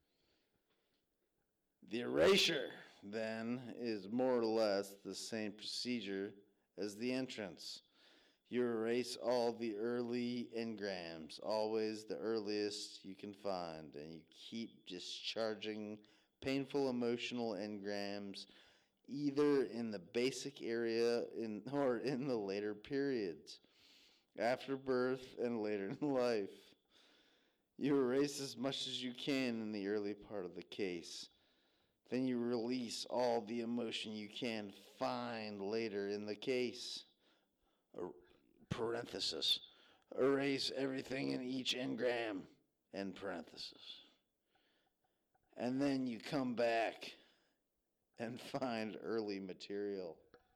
Speaker 1: The erasure, then, is more or less the same procedure as the entrance. You erase all the early engrams, always the earliest you can find, and you keep discharging painful emotional engrams either in the basic area in, or in the later periods, after birth and later in life. You erase as much as you can in the early part of the case. Then you release all the emotion you can find later in the case. Er, parenthesis. Erase everything in each engram. End parenthesis. And then you come back and find early material.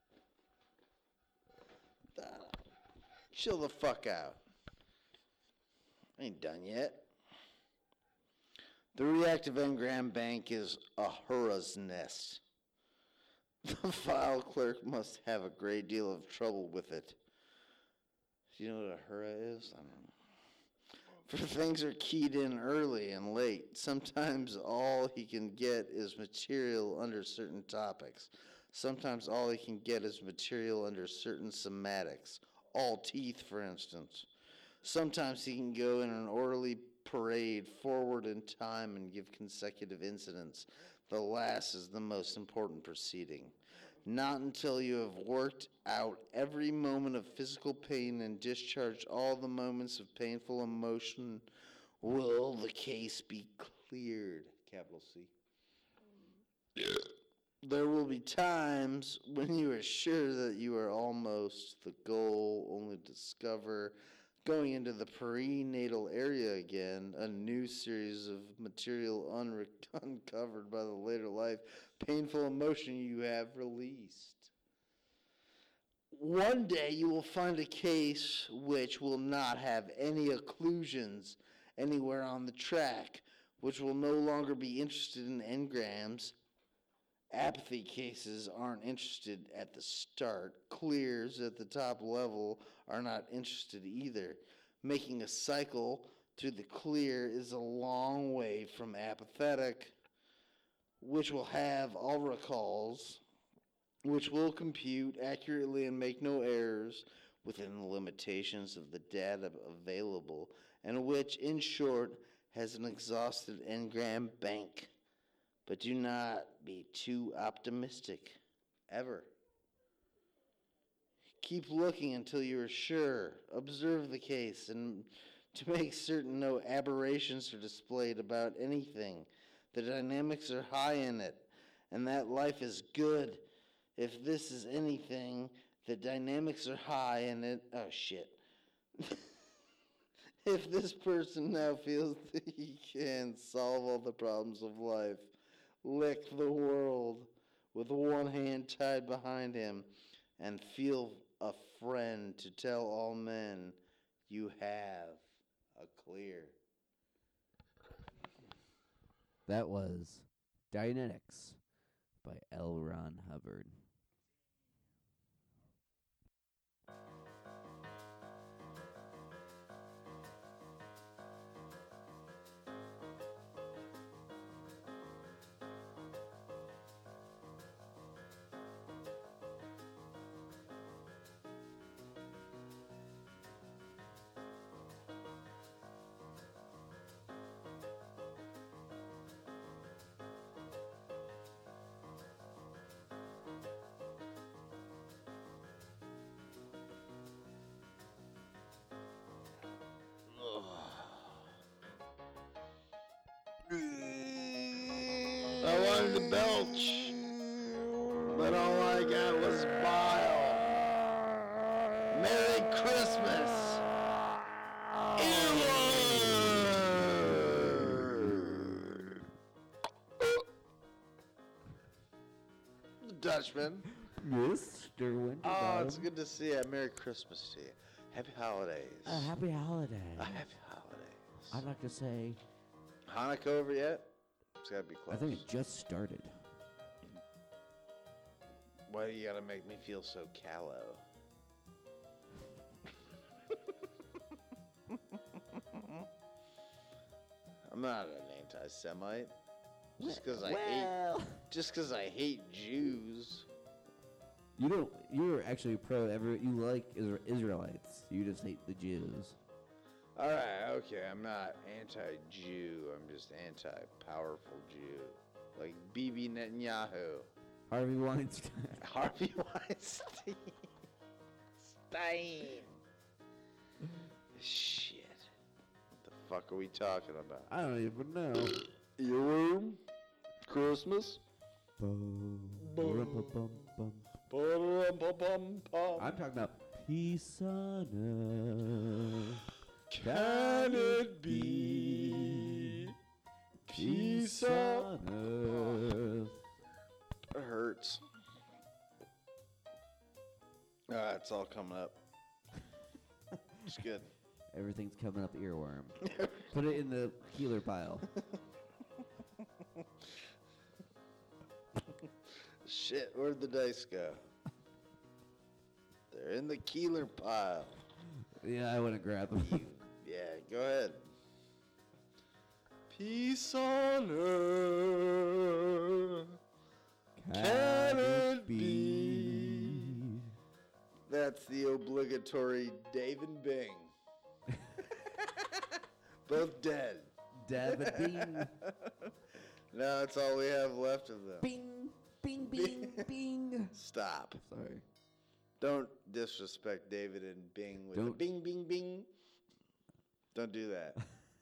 Speaker 1: Uh, chill the fuck out. I ain't done yet. The reactive engram bank is a hurrah's nest. The file clerk must have a great deal of trouble with it. Do you know what a hurrah is? I don't know. For things are keyed in early and late. Sometimes all he can get is material under certain topics. Sometimes all he can get is material under certain somatics. All teeth, for instance. Sometimes he can go in an orderly parade forward in time and give consecutive incidents. The last is the most important proceeding. Not until you have worked out every moment of physical pain and discharged all the moments of painful emotion will the case be cleared. Capital C. There will be times when you are sure that you are almost the goal, only to discover, going into the prenatal area again, a new series of material unre- uncovered by the later life, painful emotion you have released. One day you will find a case which will not have any occlusions anywhere on the track, which will no longer be interested in engrams. Apathy cases aren't interested at the start. Clears at the top level are not interested either. Making a cycle through the clear is a long way from apathetic, which will have all recalls, which will compute accurately and make no errors within the limitations of the data available, and which, in short, has an exhausted engram bank. But do not be too optimistic, ever. Keep looking until you are sure. Observe the case, and to make certain no aberrations are displayed about anything. The dynamics are high in it, and that life is good. If this is anything, the dynamics are high in it. Oh, shit. If this person now feels that he can solve all the problems of life, lick the world with one hand tied behind him, and feel a friend to tell all men you have a clear.
Speaker 2: That was Dianetics by L. Ron Hubbard.
Speaker 1: wanted to belch, but all I got was bile. Merry Christmas. Dutchman.
Speaker 2: Mister Winterbottom.
Speaker 1: Oh, it's good to see you. Merry Christmas to you. Happy holidays.
Speaker 2: A happy holiday.
Speaker 1: A happy holidays.
Speaker 2: I'd like to say,
Speaker 1: Hanukkah over yet? It's got to be close.
Speaker 2: I think it just started.
Speaker 1: Why do you got to make me feel so callow? I'm not an anti-Semite. Just because I
Speaker 2: well.
Speaker 1: hate, just because I hate Jews.
Speaker 2: You don't. You're actually pro. Every you like Isra- Israelites. You just hate the Jews.
Speaker 1: All right, okay. I'm not anti-Jew. I'm just anti-powerful Jew, like Bibi Netanyahu,
Speaker 2: Harvey Weinstein.
Speaker 1: Harvey Weinstein. Stein. Shit. What the fuck are we talking about?
Speaker 2: I don't even know.
Speaker 1: Your room? Christmas?
Speaker 2: Bum,
Speaker 1: Bum.
Speaker 2: bum, bum, bum.
Speaker 1: Ba-dum-bum-bum-bum.
Speaker 2: I'm talking about peace on earth.
Speaker 1: Can it be peace on
Speaker 2: earth?
Speaker 1: It hurts. Ah, it's all coming up. It's good.
Speaker 2: Everything's coming up earworm. Put it in the healer pile.
Speaker 1: Shit, where'd the dice go? They're in the Keeler pile.
Speaker 2: Yeah, I want to grab them.
Speaker 1: Yeah, go ahead. Peace on earth. Can it be? That's the obligatory Dave and Bing. Both dead.
Speaker 2: David Bing.
Speaker 1: No, that's all we have left of them.
Speaker 2: Bing, bing, bing, bing.
Speaker 1: Stop.
Speaker 2: Sorry.
Speaker 1: Don't disrespect David and Bing with the
Speaker 2: Don't.
Speaker 1: bing, bing, bing. Don't do that.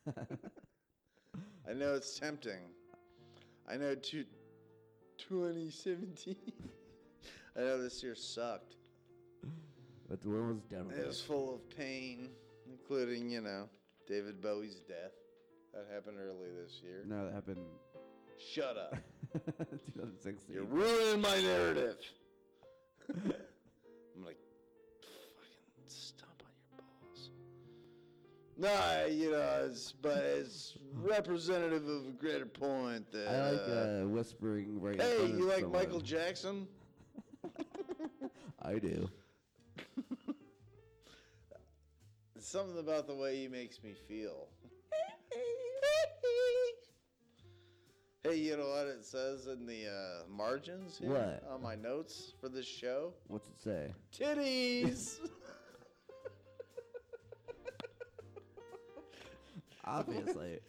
Speaker 1: I know it's tempting. I know two, twenty seventeen. I know this year sucked.
Speaker 2: But we're almost done with
Speaker 1: It was
Speaker 2: it.
Speaker 1: full of pain, including, you know, David Bowie's death. That happened early this year.
Speaker 2: No, that happened
Speaker 1: Shut up.
Speaker 2: twenty sixteen.
Speaker 1: You're ruining my narrative. I'm like, fucking stomp on your balls. Nah, you know, it's, but it's representative of a greater point that.
Speaker 2: I like
Speaker 1: uh,
Speaker 2: uh, whispering right in
Speaker 1: hey,
Speaker 2: front of
Speaker 1: you like
Speaker 2: someone.
Speaker 1: Michael Jackson?
Speaker 2: I do.
Speaker 1: Something about the way he makes me feel. Hey, you know what it says in the uh, margins here
Speaker 2: What?
Speaker 1: on my notes for this show?
Speaker 2: What's it say?
Speaker 1: Titties!
Speaker 2: Obviously.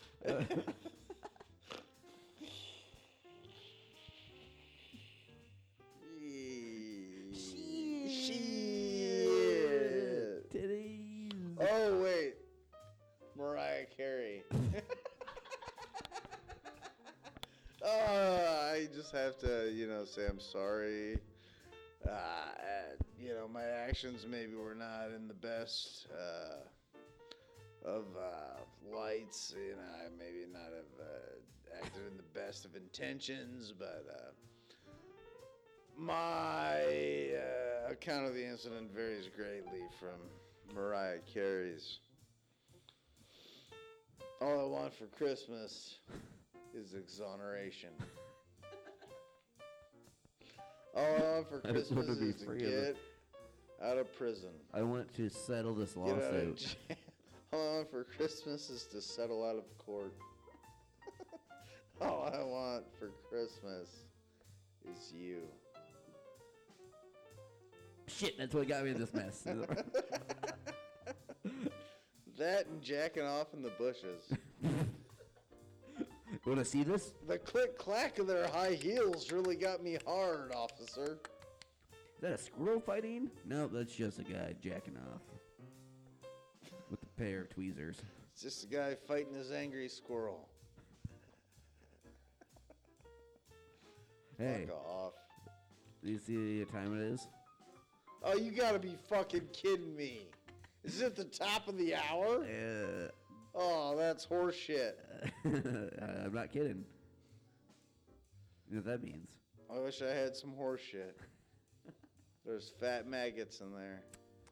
Speaker 1: Shit.
Speaker 2: Titties.
Speaker 1: Oh, wait. Mariah Carey. Oh, I just have to, you know, say I'm sorry. Uh, you know, my actions maybe were not in the best uh, of uh, lights. You know, I maybe not have uh, acted in the best of intentions, but uh, my uh, account of the incident varies greatly from Mariah Carey's. All I want for Christmas is exoneration. All I want for
Speaker 2: I just want
Speaker 1: Christmas
Speaker 2: to be
Speaker 1: is to
Speaker 2: free of
Speaker 1: get
Speaker 2: it.
Speaker 1: out of prison.
Speaker 2: I want to settle this
Speaker 1: Get out of
Speaker 2: lawsuit.
Speaker 1: jail. All I want for Christmas is to settle out of court. All I want for Christmas is you.
Speaker 2: Shit, that's what got me in this mess.
Speaker 1: That and jacking off in the bushes.
Speaker 2: Want to see this?
Speaker 1: The click clack of their high heels really got me hard, officer.
Speaker 2: Is that a squirrel fighting? No, that's just a guy jacking off with a pair of tweezers.
Speaker 1: It's just a guy fighting his angry squirrel.
Speaker 2: Hey.
Speaker 1: Fuck off.
Speaker 2: Do you see what time it is?
Speaker 1: Oh, you gotta be fucking kidding me. Is it the top of the hour?
Speaker 2: Uh,
Speaker 1: Oh, that's horseshit.
Speaker 2: I'm not kidding. You know what that means?
Speaker 1: I wish I had some horseshit. There's fat maggots in there.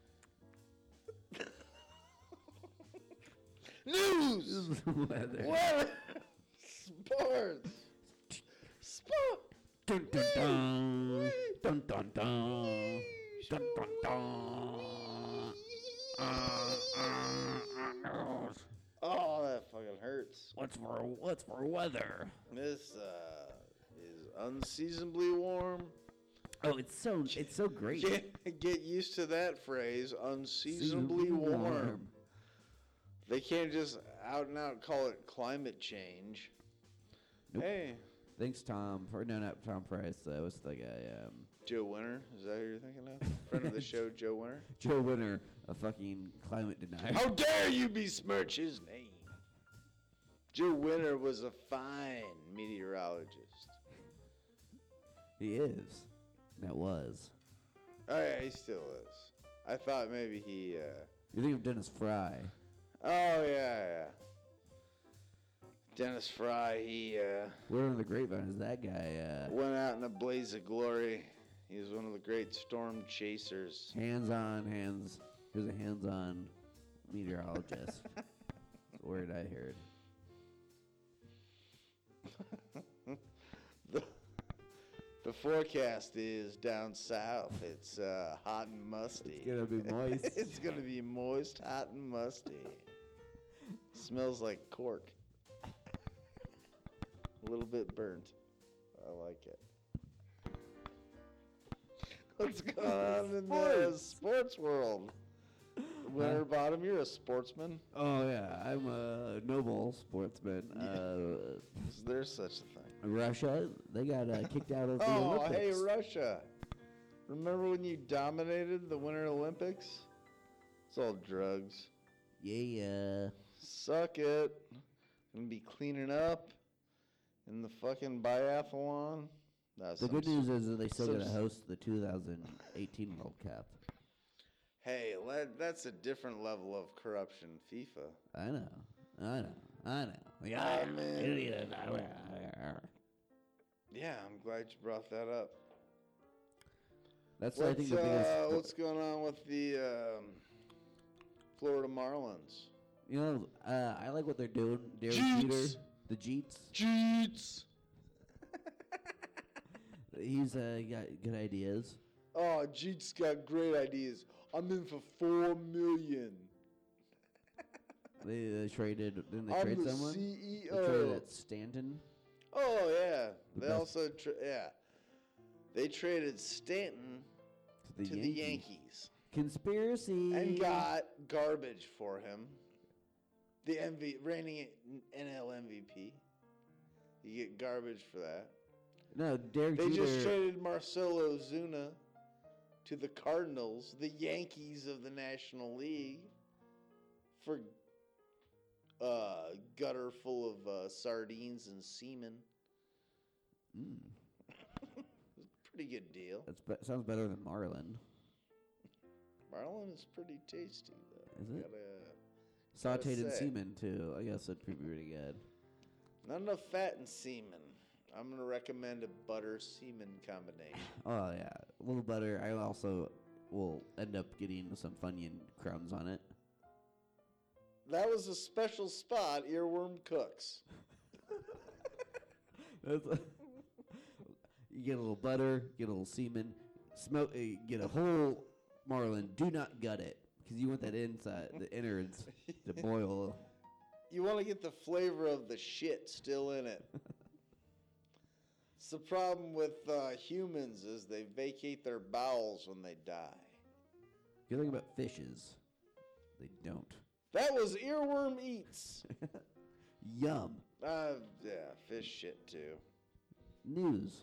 Speaker 1: News!
Speaker 2: Weather.
Speaker 1: Weather! Sports! Sport!
Speaker 2: Dun dun dun. Dun dun dun. Dun dun dun. Uh, uh, uh,
Speaker 1: Oh, that fucking hurts.
Speaker 2: what's for what's for weather?
Speaker 1: This uh, is unseasonably warm.
Speaker 2: Oh, it's so it's so great.
Speaker 1: Get, get used to that phrase, unseasonably
Speaker 2: Seasonably
Speaker 1: warm.
Speaker 2: warm.
Speaker 1: They can't just out and out call it climate change.
Speaker 2: Nope.
Speaker 1: Hey,
Speaker 2: Thanks, Tom. For no, not Tom Price. That was the guy. Um,
Speaker 1: Joe Winter, is that who you're thinking of? Friend of the show, Joe Winter.
Speaker 2: Joe Winter, a fucking climate denier.
Speaker 1: How dare you besmirch his name? Joe Winter was a fine meteorologist.
Speaker 2: He is. That was.
Speaker 1: Oh yeah, he still is. I thought maybe he. Uh,
Speaker 2: You think of Dennis Fry?
Speaker 1: oh yeah, yeah. Dennis Fry, he uh,
Speaker 2: Word on the grapevine is that guy. Uh,
Speaker 1: went out in a blaze of glory. He was one of the great storm chasers.
Speaker 2: hands-on, hands. He was a hands-on meteorologist. That's the word I heard.
Speaker 1: the, the forecast is down south. It's uh, hot and musty.
Speaker 2: It's gonna be moist.
Speaker 1: It's gonna be moist, hot, and musty. Smells like cork. A little bit burnt. I like it. What's going on in the sports world? Winterbottom, you're a sportsman.
Speaker 2: Oh yeah, I'm a noble sportsman. Uh,
Speaker 1: Is there such a thing?
Speaker 2: Russia, they got uh, kicked out of the
Speaker 1: Oh,
Speaker 2: Olympics.
Speaker 1: hey, Russia. Remember when you dominated the Winter Olympics? It's all drugs.
Speaker 2: Yeah.
Speaker 1: Suck it. Gonna be cleaning up in the fucking biathlon. That's
Speaker 2: The good
Speaker 1: some-
Speaker 2: news is that they still
Speaker 1: some
Speaker 2: going to
Speaker 1: s-
Speaker 2: host the two thousand eighteen World Cup.
Speaker 1: Hey, le- that's a different level of corruption, FIFA.
Speaker 2: I know. I know. I know. Yeah.
Speaker 1: I mean- Yeah, I'm glad you brought that up.
Speaker 2: That's I
Speaker 1: What's,
Speaker 2: think the biggest.
Speaker 1: uh, what's going on with the um, Florida Marlins?
Speaker 2: You know, uh, I like what they're doing. Derek
Speaker 1: Jeets.
Speaker 2: Jeter, the Jeets.
Speaker 1: Jeets.
Speaker 2: He's uh, got good ideas.
Speaker 1: Oh, Jeet's got great ideas. I'm in for four million.
Speaker 2: They, they traded. Didn't they
Speaker 1: I'm
Speaker 2: trade
Speaker 1: the
Speaker 2: someone?
Speaker 1: C E
Speaker 2: They traded
Speaker 1: O.
Speaker 2: at Stanton.
Speaker 1: Oh yeah,
Speaker 2: The
Speaker 1: they
Speaker 2: best-
Speaker 1: also tra- yeah, they traded Stanton
Speaker 2: To the
Speaker 1: to
Speaker 2: Yankees.
Speaker 1: the Yankees
Speaker 2: Conspiracy.
Speaker 1: and got garbage for him. The M V reigning N L M V P. You get garbage for that.
Speaker 2: No, Derek
Speaker 1: They
Speaker 2: Jeter.
Speaker 1: just traded Marcelo Zuna to the Cardinals, the Yankees of the National League, for uh, gutter full of uh, sardines and semen.
Speaker 2: Mm,
Speaker 1: Pretty good deal.
Speaker 2: that's be- sounds better than Marlin.
Speaker 1: Marlin is pretty tasty, though.
Speaker 2: Is it?
Speaker 1: Gotta,
Speaker 2: Sauteed in
Speaker 1: say.
Speaker 2: semen too. I guess that'd be pretty good.
Speaker 1: not enough fat in semen. I'm gonna recommend a butter semen combination.
Speaker 2: Oh yeah, a little butter. I also will end up getting some Funyun crumbs on it.
Speaker 1: That was a special spot Earworm cooks.
Speaker 2: That's a- you get a little butter, get a little semen, smoke, uh, get a whole marlin. Do not gut it, because you want that inside, the innards, to boil.
Speaker 1: You want to get the flavor of the shit still in it. It's the problem with uh, humans is they vacate their bowels when they die.
Speaker 2: If you think about fishes, they don't.
Speaker 1: That was Earworm Eats.
Speaker 2: Yum.
Speaker 1: Uh, yeah, fish shit too.
Speaker 2: News.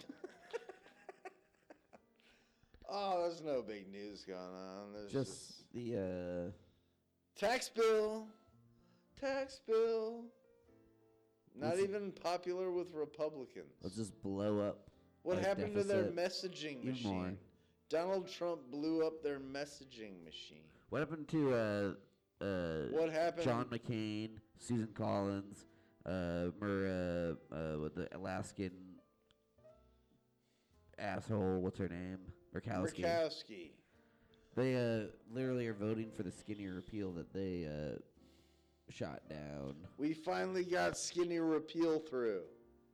Speaker 1: Oh, there's no big news going on. There's just,
Speaker 2: Just the uh,
Speaker 1: tax bill, tax bill. Not
Speaker 2: Let's-
Speaker 1: even popular with Republicans.
Speaker 2: let's just blow up
Speaker 1: What
Speaker 2: a
Speaker 1: happened to their
Speaker 2: deficit
Speaker 1: messaging
Speaker 2: even
Speaker 1: machine?
Speaker 2: more.
Speaker 1: Donald Trump blew up their messaging machine.
Speaker 2: What happened to uh, uh,
Speaker 1: What happened?
Speaker 2: John McCain, Susan Collins, uh, Mur, uh, uh, with the Alaskan asshole? What's her name? Murkowski.
Speaker 1: Murkowski.
Speaker 2: They uh, literally are voting for the skinny repeal that they uh, shot down.
Speaker 1: We finally got skinny repeal through.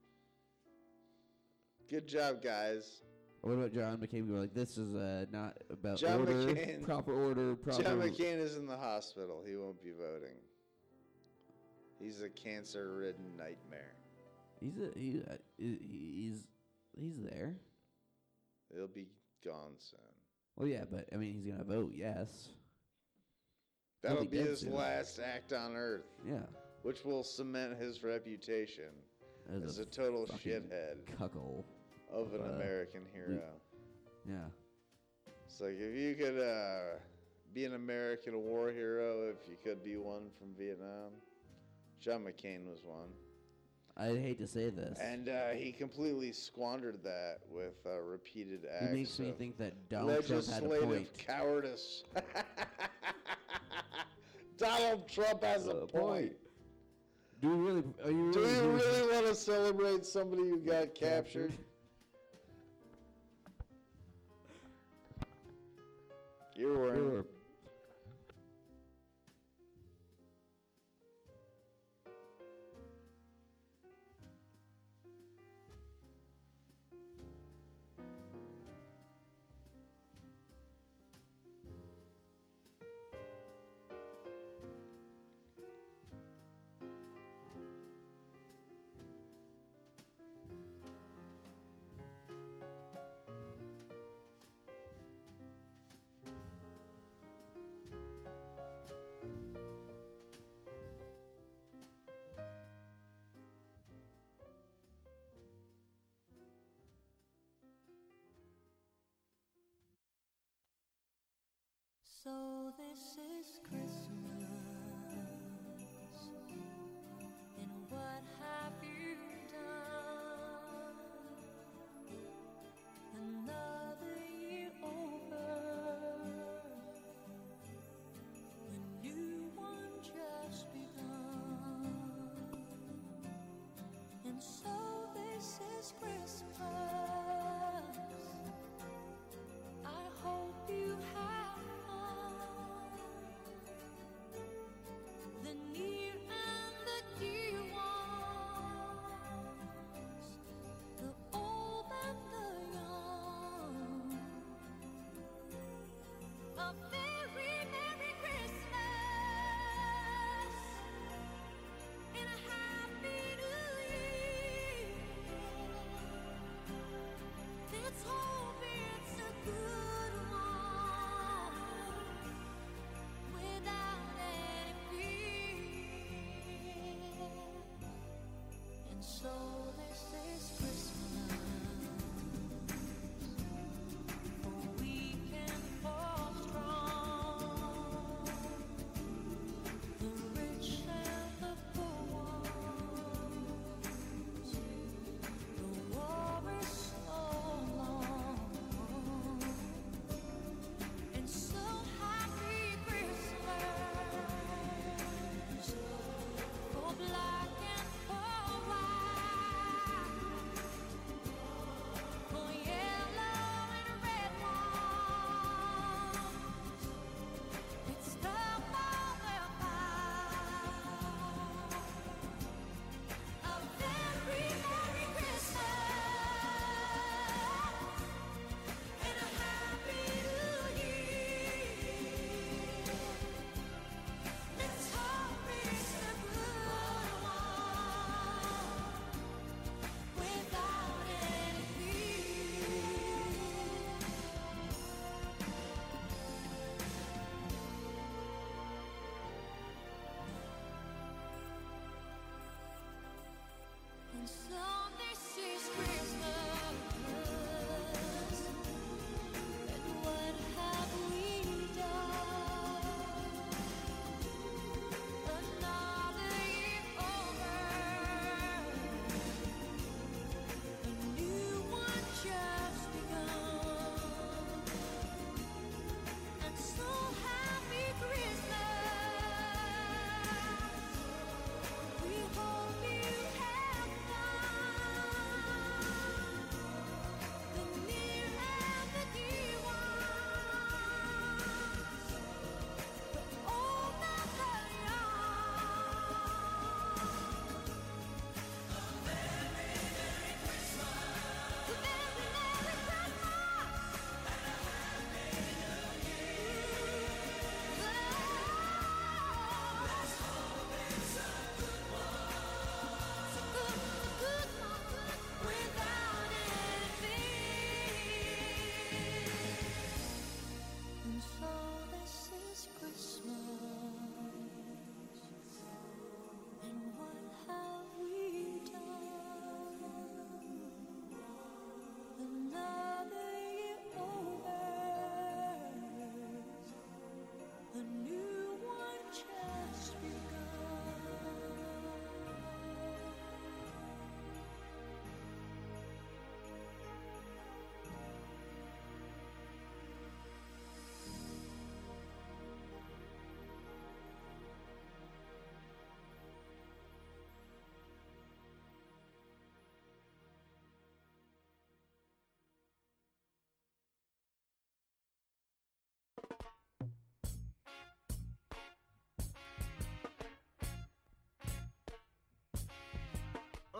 Speaker 1: Good job, guys.
Speaker 2: What about John McCain? We were like, this is uh, not about
Speaker 1: John
Speaker 2: order,
Speaker 1: McCain.
Speaker 2: proper order, proper.
Speaker 1: John McCain is in the hospital. He won't be voting. He's a cancer-ridden nightmare.
Speaker 2: He's a, he, uh, he's he's there.
Speaker 1: He'll be gone soon.
Speaker 2: Well, yeah, but I mean, he's gonna vote. Yes.
Speaker 1: That'll
Speaker 2: He'll
Speaker 1: be
Speaker 2: dead
Speaker 1: his
Speaker 2: soon.
Speaker 1: last act on Earth.
Speaker 2: Yeah.
Speaker 1: Which will cement his reputation
Speaker 2: As
Speaker 1: as,
Speaker 2: a
Speaker 1: a, total
Speaker 2: fucking
Speaker 1: shithead
Speaker 2: cuckold
Speaker 1: of an
Speaker 2: uh,
Speaker 1: American hero.
Speaker 2: Yeah.
Speaker 1: It's like if you could uh, be an American war hero, if you could be one from Vietnam, John McCain was one.
Speaker 2: I hate to say this.
Speaker 1: And uh, he completely squandered that with uh, repeated acts.
Speaker 2: It makes me
Speaker 1: of
Speaker 2: think that Donald Trump had a
Speaker 1: legislative
Speaker 2: point.
Speaker 1: cowardice. Donald Trump has a
Speaker 2: Uh,
Speaker 1: point.
Speaker 2: point. Do we really? Are you
Speaker 1: Do
Speaker 2: really?
Speaker 1: you
Speaker 2: doing-
Speaker 1: really want to celebrate somebody who got captured? You were.
Speaker 2: Sure.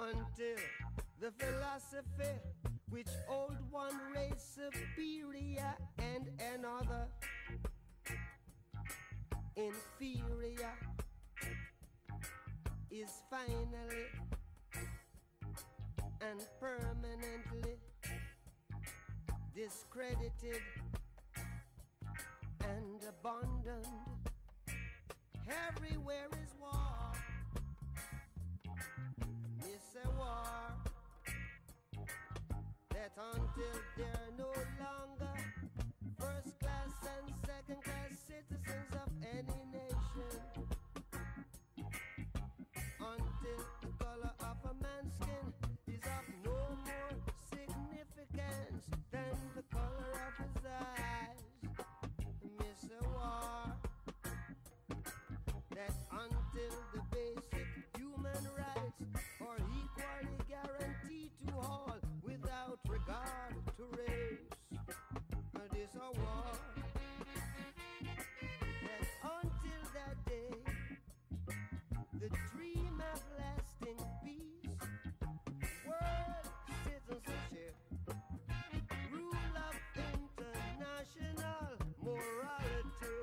Speaker 12: until the philosophy which old one race superior and another inferior is finally and permanently discredited and abandoned. Everywhere is war. It's a war that until they're no longer first class and second class citizens of any nation, until the color of a man's skin is of no more significance than the color of his eyes. Miss a war that until the basic human rights are equally guaranteed to all without regard to race. This a war that until that day the dream of lasting peace, world citizenship, rule of international morality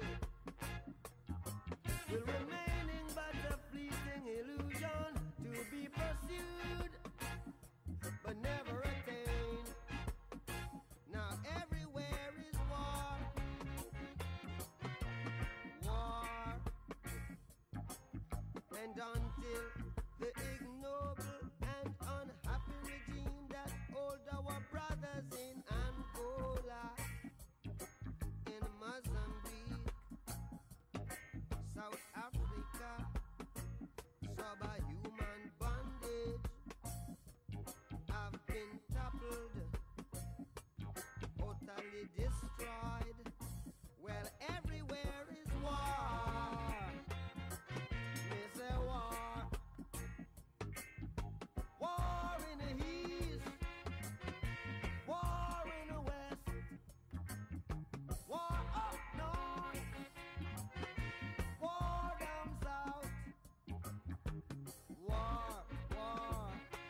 Speaker 12: will remaining but a fleeting illusion to be pursued but never attained. Now everywhere is war, war, and until the ignoble and unhappy regime that hold our brothers in Angola, in Mozambique, South Africa, subhuman bondage have been toppled, totally destroyed. Well, everywhere is war. It's a war. War in the east, war in the west, war up north, war down south, war, war,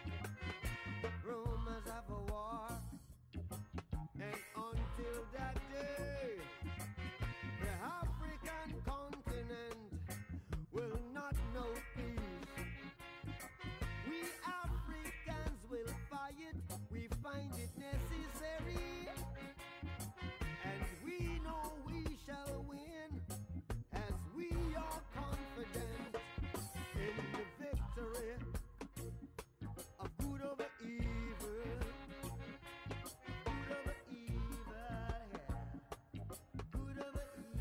Speaker 12: rumors of a war, and until that day, the African continent will not know peace. We Africans will fight, we find it necessary, and we know we shall win, as we are confident in the victory of good over evil, good over evil, yeah, good over evil.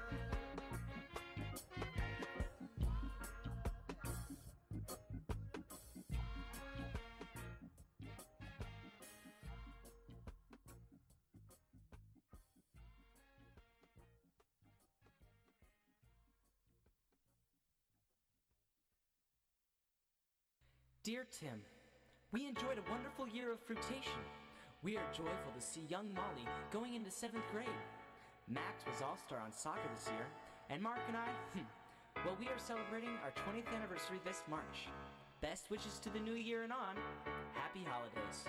Speaker 13: Dear Tim, we enjoyed a wonderful year of fruitation. We are joyful to see young Molly going into seventh grade. Max was all-star on soccer this year, and Mark and I, hmm, well, we are celebrating our twentieth anniversary this March. Best wishes to the new year and on. Happy holidays.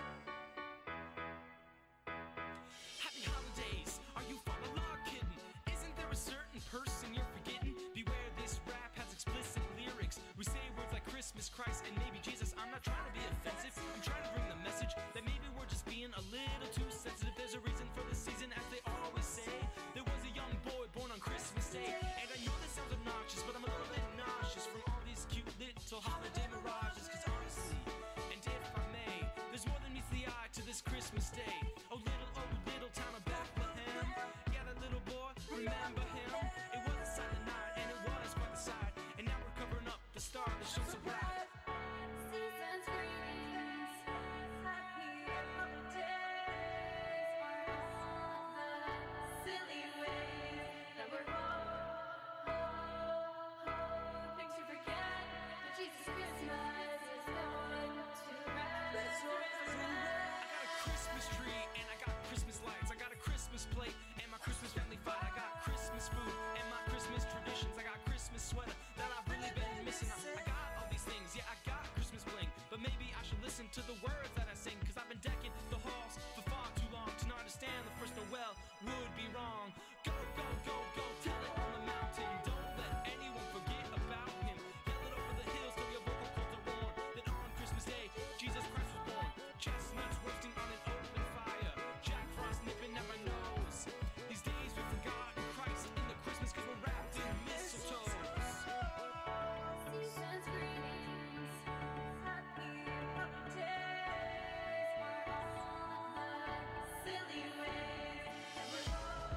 Speaker 14: Happy holidays! Are you from a log kitten? Isn't there a certain person you're forgetting? Beware, this rap has explicit lyrics. We say words like Christmas, Christ, and maybe Jesus. I'm not trying to be offensive. I'm trying to bring the message that maybe we're just being a little too sensitive. There's a reason for the season, as they always say. There was a young boy born on Christmas Day, and I know this sounds obnoxious, but I'm a little bit nauseous from all these cute little holiday mirages. Cause honestly, and if I may, there's more than meets the eye to this Christmas Day. Oh little, oh little town of Bethlehem. Yeah, that little boy, remember him? It was a silent night, and it was quite the sight. And now we're covering up the star that shone so bright.
Speaker 15: Season's greetings, happy holidays for all the silly ways that we're wrong. Things you forget, that Jesus Christmas is going to rest.
Speaker 14: I got a Christmas tree and I got Christmas lights. I got a Christmas plate and my Christmas family fight. I got Christmas food and my Christmas traditions. I got Christmas sweater that I've really been missing. I, I got all these things, yeah, I got Christmas bling, but But maybe I should listen to the words that I sing, cause I've been decking the halls for far too long to not understand the first Noel would be wrong. Go, go, go, go, tell it on the mountain. Don't let anyone forget about him. Yell it over the hills till your vocal cords are worn. That on Christmas Day, Jesus Christ was born. Chestnuts roasting on an open fire. Jack Frost nipping at my nose. These days we've forgotten Christ in the Christmas cause we're wrapped in mistletoe.
Speaker 15: Season's greetings, happy holidays, for all the silly ways that we're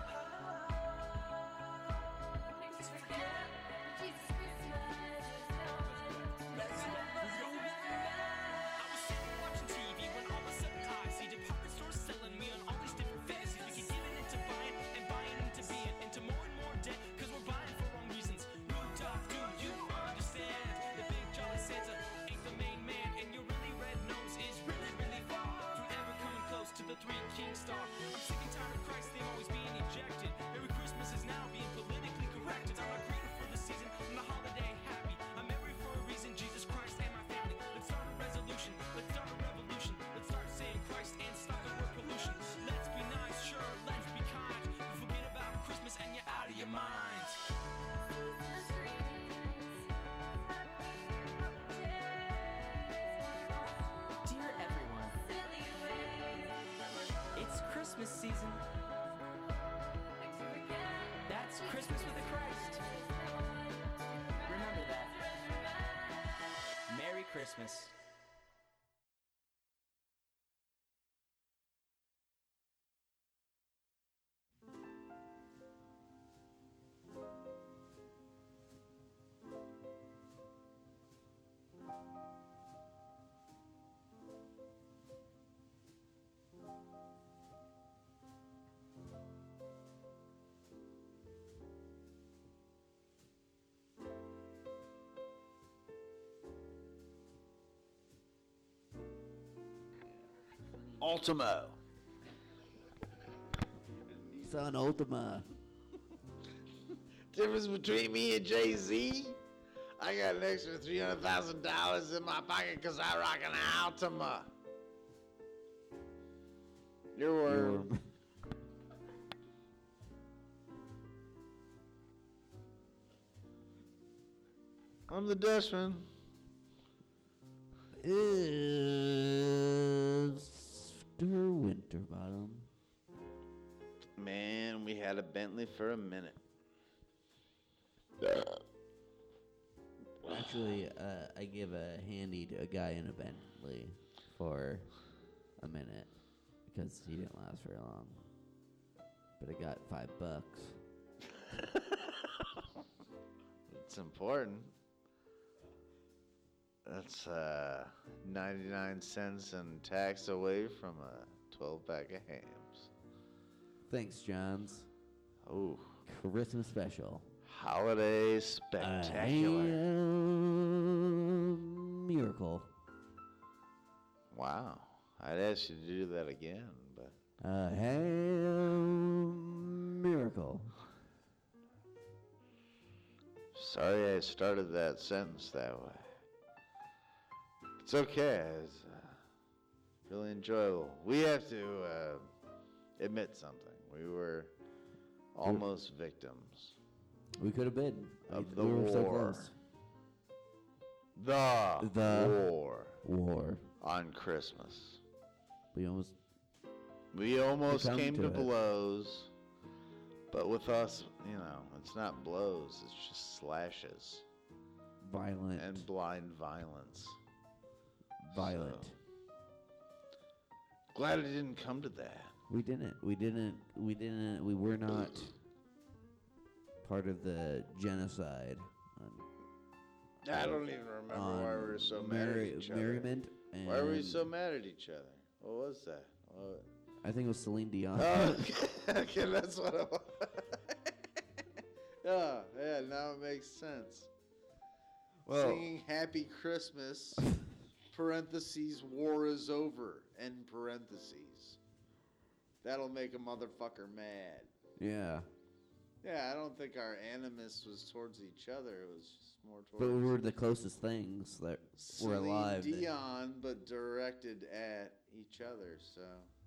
Speaker 15: Makes us forget that Jesus Christmas is done. Let's
Speaker 14: I was sitting watching T V when all of a sudden I see department stores selling me on all these different fantasies. We get given into buying and buying into being into more and more debt cause we're buying for wrong reasons. Rudolph, do you understand? The big jolly Santa ain't the main man, and your really red nose is really, really far from ever coming close to the three king star. I'm sick and tired of Christ theme always being ejected. Merry Christmas is now being politically corrected. I'm not greeting for the season, I'm the holiday happy. I'm merry for a reason, Jesus Christ and my family. Let's start a resolution, let's start a revolution. Let's start saying Christ and stop the word pollution. Let's be nice, sure, let's be kind. But forget about Christmas and you're out of your mind.
Speaker 15: Season's greetings, happy holidays,
Speaker 13: Dear everyone,
Speaker 15: silly ways that we're
Speaker 13: it's Christmas season.
Speaker 15: Makes us forget
Speaker 13: That's Christmas with the Christ. Remember that. Merry Christmas.
Speaker 1: Ultimo.
Speaker 2: Son Ultima.
Speaker 1: Difference between me and Jay-Z? I got an extra three hundred thousand dollars in my pocket because I rock an Ultima. Your word. I'm the Dutchman.
Speaker 2: Mister Winterbottom.
Speaker 1: Man, we had a Bentley for a minute.
Speaker 2: Actually, uh, I give a handy to a guy in a Bentley for a minute because he didn't last very long. But I got five bucks.
Speaker 1: It's important. That's uh, ninety-nine cents and tax away from a twelve pack of hams.
Speaker 2: Thanks, Johns.
Speaker 1: Oh,
Speaker 2: Christmas special.
Speaker 1: Holiday spectacular.
Speaker 2: A miracle.
Speaker 1: Wow. I'd ask you to do that again, but
Speaker 2: A ham miracle.
Speaker 1: sorry I started that sentence that way. It's okay. It's uh, really enjoyable. We have to uh, admit something. We were almost victims
Speaker 2: We could have been.
Speaker 1: of
Speaker 2: We-
Speaker 1: the
Speaker 2: we were so
Speaker 1: war.
Speaker 2: close.
Speaker 1: The,
Speaker 2: The
Speaker 1: war
Speaker 2: War.
Speaker 1: on Christmas.
Speaker 2: We almost.
Speaker 1: We almost
Speaker 2: Succumbed
Speaker 1: came
Speaker 2: to
Speaker 1: to
Speaker 2: it.
Speaker 1: blows, but with us, you know, it's not blows, it's just slashes
Speaker 2: Violent.
Speaker 1: and blind violence.
Speaker 2: Violent.
Speaker 1: So, glad it didn't come to that.
Speaker 2: We didn't. We didn't. We didn't. We were not part of the genocide. On,
Speaker 1: I don't even remember why we were so mad at
Speaker 2: merri-
Speaker 1: each other.
Speaker 2: merriment. And
Speaker 1: Why were we so mad at each other? What was that? What?
Speaker 2: I think it was Celine Dion.
Speaker 1: Oh, okay, okay, that's what it was. Yeah, yeah, now it makes sense.
Speaker 2: Well-
Speaker 1: Singing Happy Christmas, parentheses, war is over, end parentheses. That'll make a motherfucker mad.
Speaker 2: Yeah.
Speaker 1: Yeah, I don't think our animus was towards each other. It was just more towards.
Speaker 2: But we were the closest things that were
Speaker 1: Celine
Speaker 2: alive. that-
Speaker 1: Dion, but directed at each other. So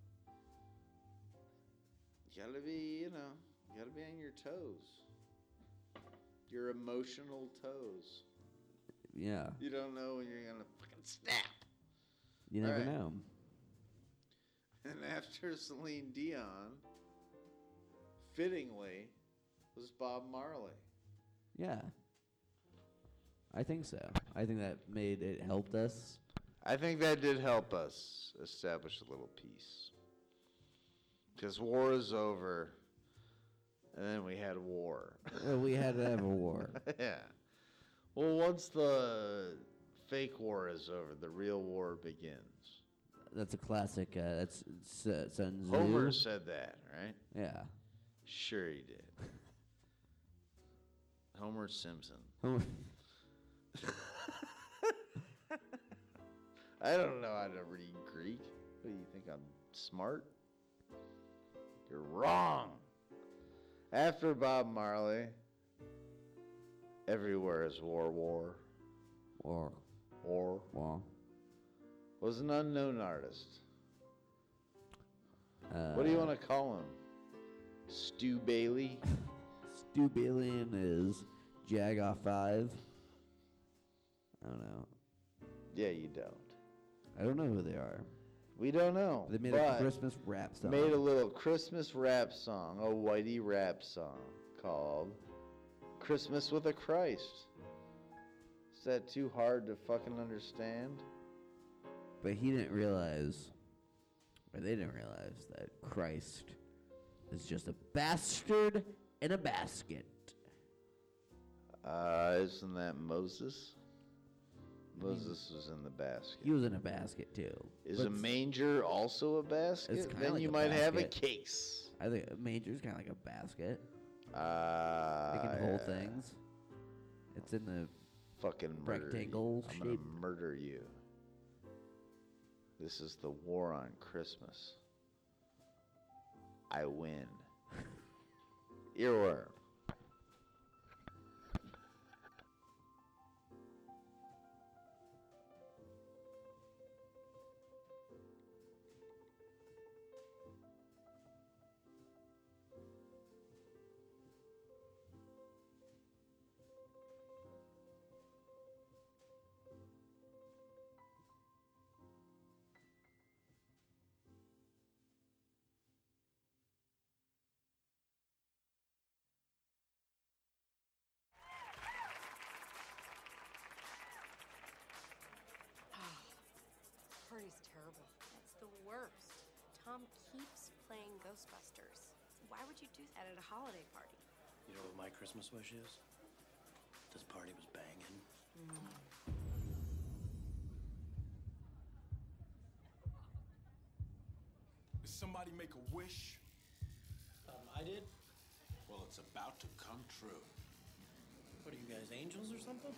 Speaker 1: you gotta be, you know, you gotta be on your toes. Your emotional toes.
Speaker 2: Yeah.
Speaker 1: You don't know when you're gonna fucking snap.
Speaker 2: You never
Speaker 1: Alright.
Speaker 2: know.
Speaker 1: And after Celine Dion, fittingly, was Bob Marley.
Speaker 2: Yeah. I think so. I think that made it helped us.
Speaker 1: I think that did help us establish a little peace. Because war is over, and then we had war.
Speaker 2: Well, we had to have a war.
Speaker 1: Yeah. Well, once the fake war is over, the real war begins.
Speaker 2: That's a classic. Uh, that's it's, uh, Sun Tzu.
Speaker 1: Homer said that, right?
Speaker 2: Yeah.
Speaker 1: Sure he did. Homer Simpson.
Speaker 2: Homer.
Speaker 1: I don't know how to read Greek. What do you think? I'm smart? You're wrong. After Bob Marley, everywhere is war, war.
Speaker 2: War.
Speaker 1: War.
Speaker 2: War.
Speaker 1: Was an unknown artist.
Speaker 2: Uh,
Speaker 1: What do you want to call him? Stu Bailey?
Speaker 2: Stu Bailey is Jagoff five. I don't know.
Speaker 1: Yeah, you don't.
Speaker 2: I don't know who they are.
Speaker 1: We don't know.
Speaker 2: They made
Speaker 1: but
Speaker 2: a Christmas rap song.
Speaker 1: Made a little Christmas rap song, a whitey rap song called Christmas with a Christ. Is that too hard to fucking understand?
Speaker 2: But he didn't realize, or they didn't realize, that Christ is just a bastard in a basket.
Speaker 1: Uh, isn't that Moses? Moses was in the basket.
Speaker 2: He was in a basket too.
Speaker 1: Is
Speaker 2: But
Speaker 1: a manger also a basket?
Speaker 2: it's kinda
Speaker 1: Then
Speaker 2: like
Speaker 1: you
Speaker 2: a
Speaker 1: might have a
Speaker 2: basket.
Speaker 1: case.
Speaker 2: I think a manger's kind of like a basket.
Speaker 1: Uh,
Speaker 2: It can hold
Speaker 1: yeah.
Speaker 2: things. It's in the
Speaker 1: Fucking murder
Speaker 2: rectangle
Speaker 1: you. I'm
Speaker 2: shape.
Speaker 1: gonna murder you. This is the war on Christmas. I win. Earworm.
Speaker 16: Party's terrible.
Speaker 17: It's the worst. Tom keeps playing Ghostbusters. Why would you do that at a holiday party?
Speaker 18: You know what my Christmas wish is? This party was banging.
Speaker 19: Did somebody make a wish?
Speaker 18: Um, I did.
Speaker 19: Well, it's about to come true.
Speaker 18: What are you guys, angels or something?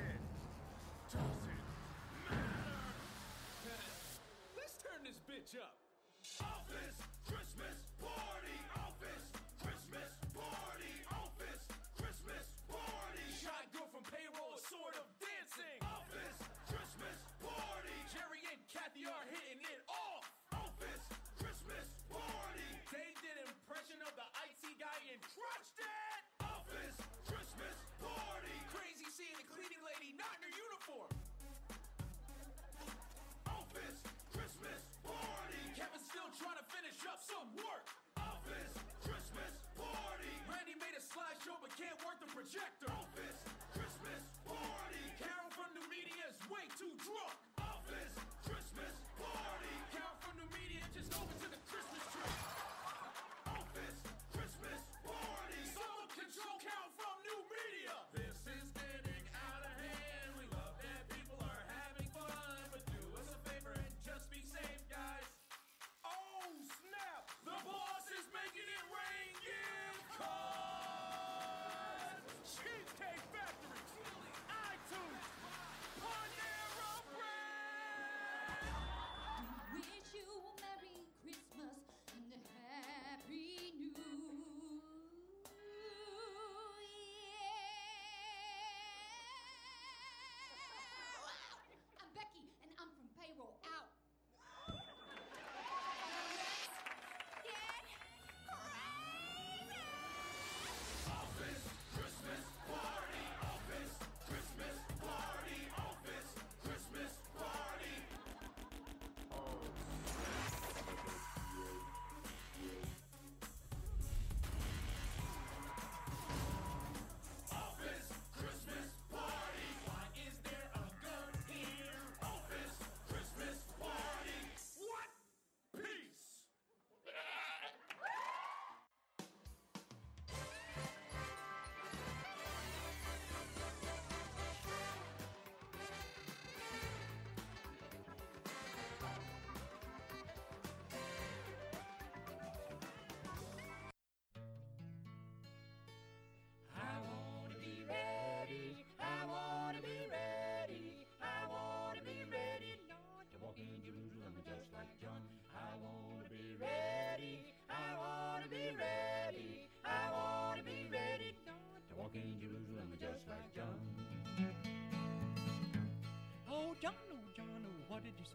Speaker 19: Let's turn this bitch up. Office Christmas party. Office Christmas party. Office Christmas party. Shot girl from payroll is sort of dancing. Office Christmas party. Jerry and Kathy are hitting it off. Office Christmas party. They did impression of the I T guy and crushed it. Office Christmas party. Crazy seeing the cleaning lady not in her uniform. Office Christmas party. Kevin's still trying to finish up some work. Office Christmas party. Randy made a slideshow but can't work the projector. Office Christmas party. Carol from New Media is way too drunk. Office Christmas party. Carol from New Media just over to the Christmas tree. Office Christmas party. Someone control Carol from New Media. This is getting out of hand. We love that people are having fun, but do us a favor and just be safe, guys. Oh, snap! The boss is making it rain gift cards! Cheesecake!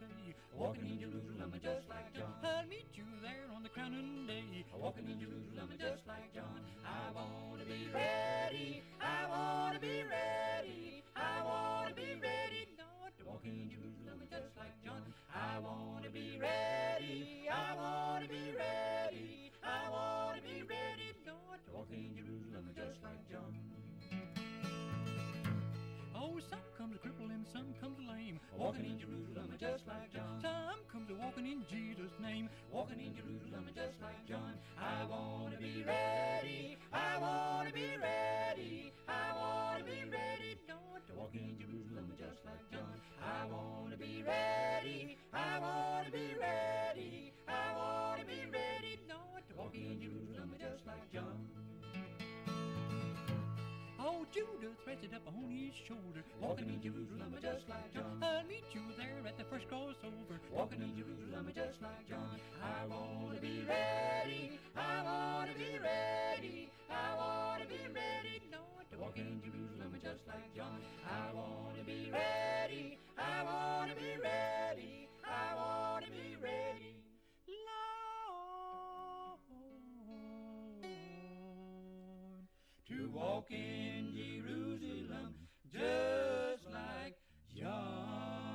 Speaker 16: say, walking in Jerusalem just like John. I'll meet you there on the crowning day, walking in Jerusalem just like John. I want to be ready, I want to be ready, I want to be ready, Lord, to walk in Jerusalem just like John. I want to be ready, I want to be ready, I want to be ready, Lord, to walk in Jerusalem just like John. Oh, some comes a cripple and some comes a lame, walking in Jerusalem just like John. Some comes a walking in Jesus' name, walking in Jerusalem just like John. I want to be ready, I want to be ready, I want to be ready, Lord, to walk in Jerusalem just like John. I want to be ready, I want to be ready, I want to be ready, Lord, to walk in Jerusalem just like John. Oh, Judas rested up on his shoulder, walking in Jerusalem just like John. I'll meet you there at the first crossover, walking in Jerusalem just like John. I want to be ready, I want to be ready, I want to be ready, Lord, to walk in Jerusalem just like John. I want to be ready, I want to be ready, I want to be ready, Lord, to walk in Jerusalem just like John.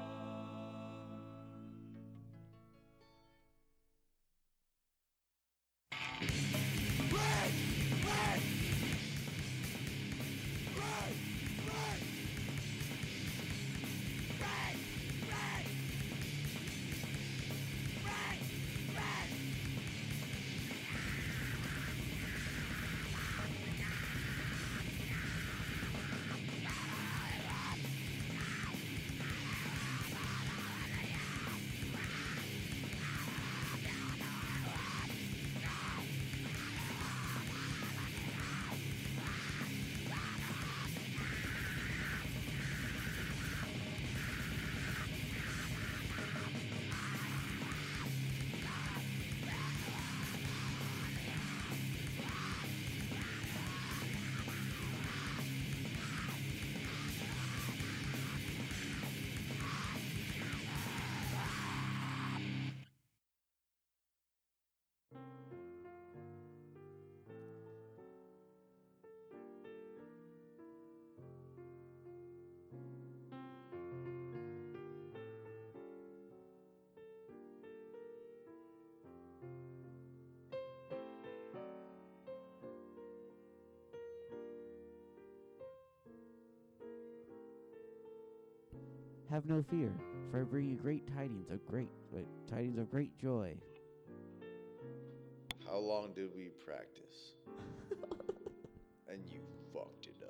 Speaker 19: Red! Red! Red! Red! Red! Red! Red! Red!
Speaker 2: Have no fear, for I bring you great tidings of great, wait, tidings of great joy.
Speaker 1: How long did we practice? And you fucked it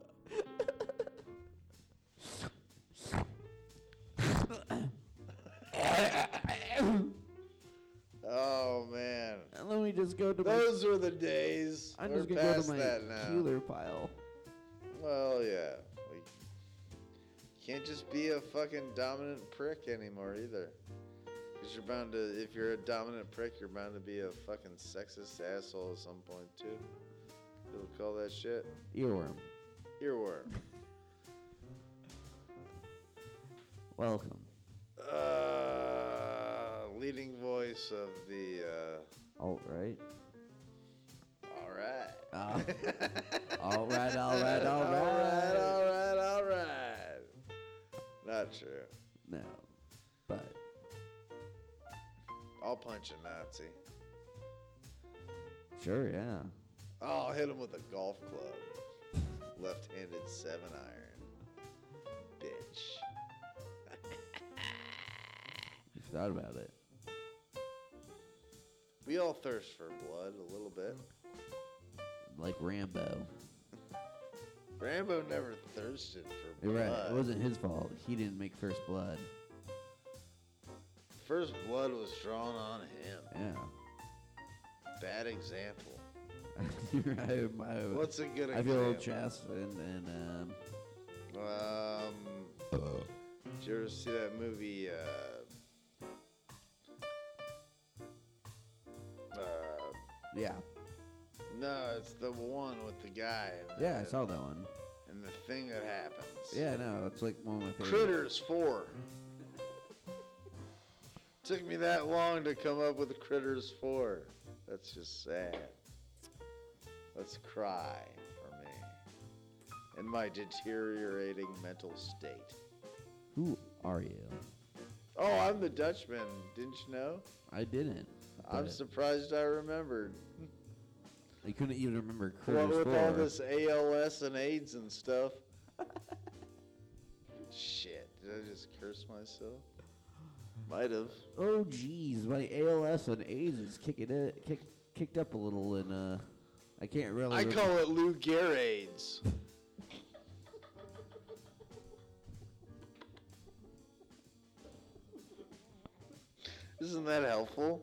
Speaker 1: up. Oh man.
Speaker 2: And let me just go to my-
Speaker 1: Those were the days.
Speaker 2: I'm
Speaker 1: We're
Speaker 2: just gonna go
Speaker 1: past
Speaker 2: to my
Speaker 1: that now.
Speaker 2: Keeler pile.
Speaker 1: Well, yeah. We can't just be a fucking dominant prick anymore either. Because you're bound to, if you're a dominant prick, you're bound to be a fucking sexist asshole at some point too. You'll call that shit
Speaker 2: Earworm.
Speaker 1: earworm.
Speaker 2: Welcome.
Speaker 1: Uh, leading voice of the. Uh,
Speaker 2: Alt right.
Speaker 1: all right.
Speaker 2: Ah. all right, all right, all right.
Speaker 1: all right, all right, all right. Not true.
Speaker 2: No, but
Speaker 1: I'll punch a Nazi.
Speaker 2: sure, yeah.
Speaker 1: Oh, I'll hit him with a golf club. Left-handed seven iron. Bitch.
Speaker 2: You've thought about it.
Speaker 1: We all thirst for blood a little bit.
Speaker 2: Like Rambo.
Speaker 1: Rambo never thirsted for
Speaker 2: You're
Speaker 1: blood.
Speaker 2: right. It wasn't his fault. He didn't make first blood.
Speaker 1: First blood was drawn on him.
Speaker 2: Yeah.
Speaker 1: Bad example.
Speaker 2: You're right. I,
Speaker 1: What's a good
Speaker 2: I feel old
Speaker 1: example?
Speaker 2: Chas and, and um.
Speaker 1: Um, did you ever see that movie? Uh, uh,
Speaker 2: Yeah.
Speaker 1: no, it's the one with the guy. And
Speaker 2: Yeah, I
Speaker 1: the,
Speaker 2: saw that one.
Speaker 1: And the thing that happens.
Speaker 2: Yeah, no, it's like one of my favorites.
Speaker 1: Critters four. Took me that long to come up with Critters four. That's just sad. Let's cry for me. In my deteriorating mental state.
Speaker 2: Who are you?
Speaker 1: Oh, I'm the Dutchman. Didn't you know?
Speaker 2: I didn't.
Speaker 1: I'm
Speaker 2: but
Speaker 1: surprised I remembered.
Speaker 2: I couldn't even remember
Speaker 1: What
Speaker 2: Critters
Speaker 1: with all
Speaker 2: four.
Speaker 1: this A L S and AIDS and stuff. Shit, did I just curse myself? Might have.
Speaker 2: Oh, geez, my A L S and AIDS is kicking it, kick, kicked up a little, and uh, I can't really.
Speaker 1: I
Speaker 2: rem-
Speaker 1: call it Lou Gehrig AIDS. Isn't that helpful?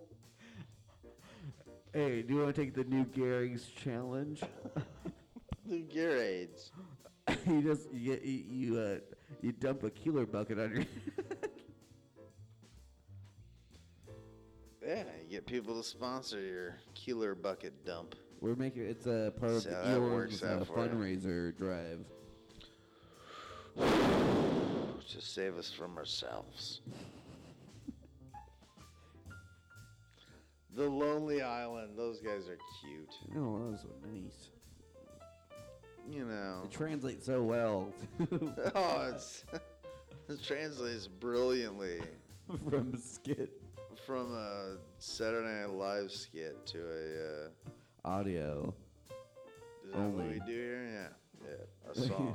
Speaker 2: Hey, do you want to take the new Gehrig's challenge?
Speaker 1: Lou Gehrig AIDS.
Speaker 2: you just you get, you you, uh, you dump a Keeler bucket on your.
Speaker 1: Yeah, you get people to sponsor your Keeler bucket dump.
Speaker 2: We're making it's a part of
Speaker 1: See
Speaker 2: the
Speaker 1: how that works
Speaker 2: Earworms uh,
Speaker 1: out for you.
Speaker 2: fundraiser drive.
Speaker 1: To save us from ourselves. The Lonely Island, those guys are cute.
Speaker 2: Oh, those are nice.
Speaker 1: You know.
Speaker 2: It translates so well.
Speaker 1: Oh, it's it translates brilliantly
Speaker 2: From a skit.
Speaker 1: from a Saturday Night Live skit to a. Uh,
Speaker 2: Audio.
Speaker 1: is that what
Speaker 2: Only.
Speaker 1: we do here? Yeah, yeah, a song.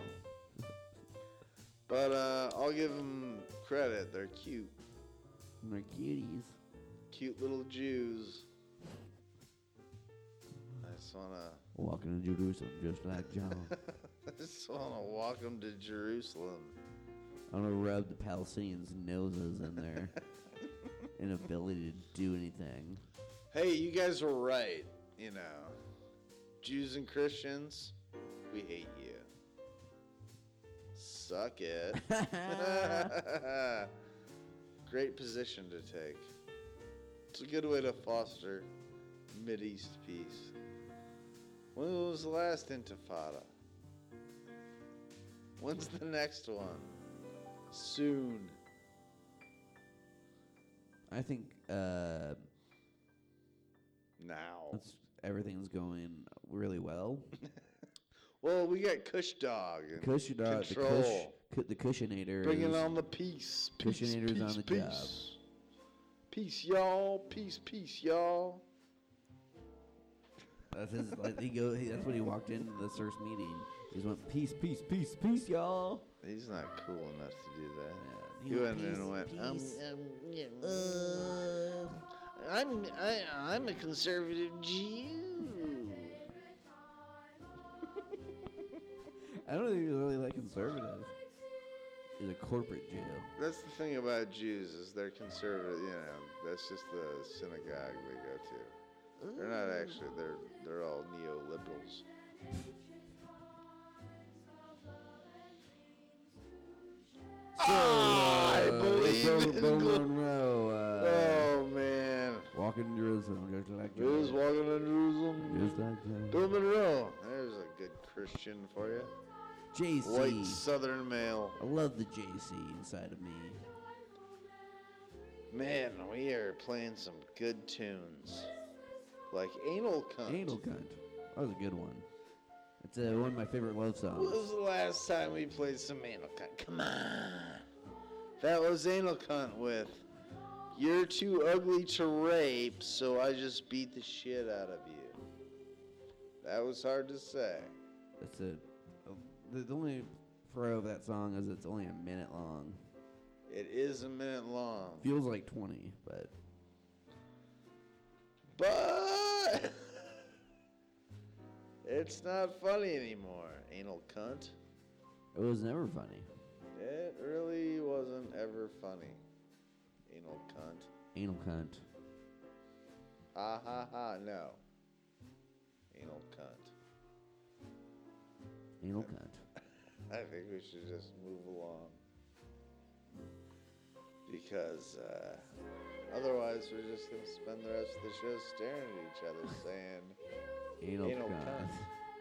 Speaker 1: But uh, I'll give them credit. They're cute.
Speaker 2: They're cuties.
Speaker 1: Cute little Jews. I just wanna.
Speaker 2: Walking in Jerusalem just like John.
Speaker 1: I just wanna walk them to Jerusalem.
Speaker 2: I want to rub the Palestinians' noses in their inability to do anything.
Speaker 1: Hey, you guys were right. You know, Jews and Christians, we hate you. Suck it. Great position to take. It's a good way to foster Mideast peace. When was the last Intifada? When's the next one? Soon.
Speaker 2: I think uh,
Speaker 1: Now.
Speaker 2: it's, everything's going really well.
Speaker 1: Well, we got Kush Dog and
Speaker 2: Cush, uh, the,
Speaker 1: Control.
Speaker 2: cush, cu- the Cushionator.
Speaker 1: Bringing
Speaker 2: is,
Speaker 1: on the peace. Peace,
Speaker 2: Cushionator's
Speaker 1: peace,
Speaker 2: on the
Speaker 1: peace.
Speaker 2: job.
Speaker 1: Peace, y'all. Peace, peace, y'all.
Speaker 2: That's his. Like, he go. He, that's when he walked into the first meeting. He just went peace, peace, peace, peace, y'all.
Speaker 1: He's not cool enough to do that.
Speaker 2: he
Speaker 1: he
Speaker 2: went,
Speaker 1: went in
Speaker 2: "Peace,
Speaker 1: and went, um,
Speaker 2: peace."
Speaker 1: um, yeah, uh, I'm, I, I'm a conservative Jew.
Speaker 2: I don't think he's really that conservative. He's a corporate Jew.
Speaker 1: That's the thing about Jews is they're conservative. You know, that's just the synagogue they go to. They're not actually. They're they're all neoliberals. Ah, I
Speaker 2: uh,
Speaker 1: believe
Speaker 2: Bill,
Speaker 1: in
Speaker 2: Bill
Speaker 1: gl-
Speaker 2: Monroe. Uh,
Speaker 1: Oh man,
Speaker 2: walking in Jerusalem just like
Speaker 1: Who's
Speaker 2: John.
Speaker 1: walking in Jerusalem?
Speaker 2: Just like John.
Speaker 1: Bill Monroe. There's a good Christian for you.
Speaker 2: J C.
Speaker 1: White Southern male.
Speaker 2: I love the J C inside of me.
Speaker 1: Man, we are playing some good tunes. Like Anal Cunt.
Speaker 2: Anal Cunt. That was a good one. It's uh, one of my favorite love songs.
Speaker 1: When was the last time we played some Anal Cunt? Come on. That was Anal Cunt with You're Too Ugly to Rape, so I just beat the shit out of you. That was hard to say.
Speaker 2: That's it. The, the only pro of that song is it's only a minute long.
Speaker 1: It is a minute long.
Speaker 2: Feels like twenty, but
Speaker 1: But it's not funny anymore, Anal Cunt.
Speaker 2: it was never funny.
Speaker 1: It really wasn't ever funny. Anal Cunt.
Speaker 2: Anal Cunt.
Speaker 1: Ha ha ha, no. Anal Cunt.
Speaker 2: Anal Cunt.
Speaker 1: I think we should just move along. Because uh, otherwise we're just going to spend the rest of the show staring at each other saying,
Speaker 2: Anal,
Speaker 1: Anal
Speaker 2: Cunt.
Speaker 1: Cunt.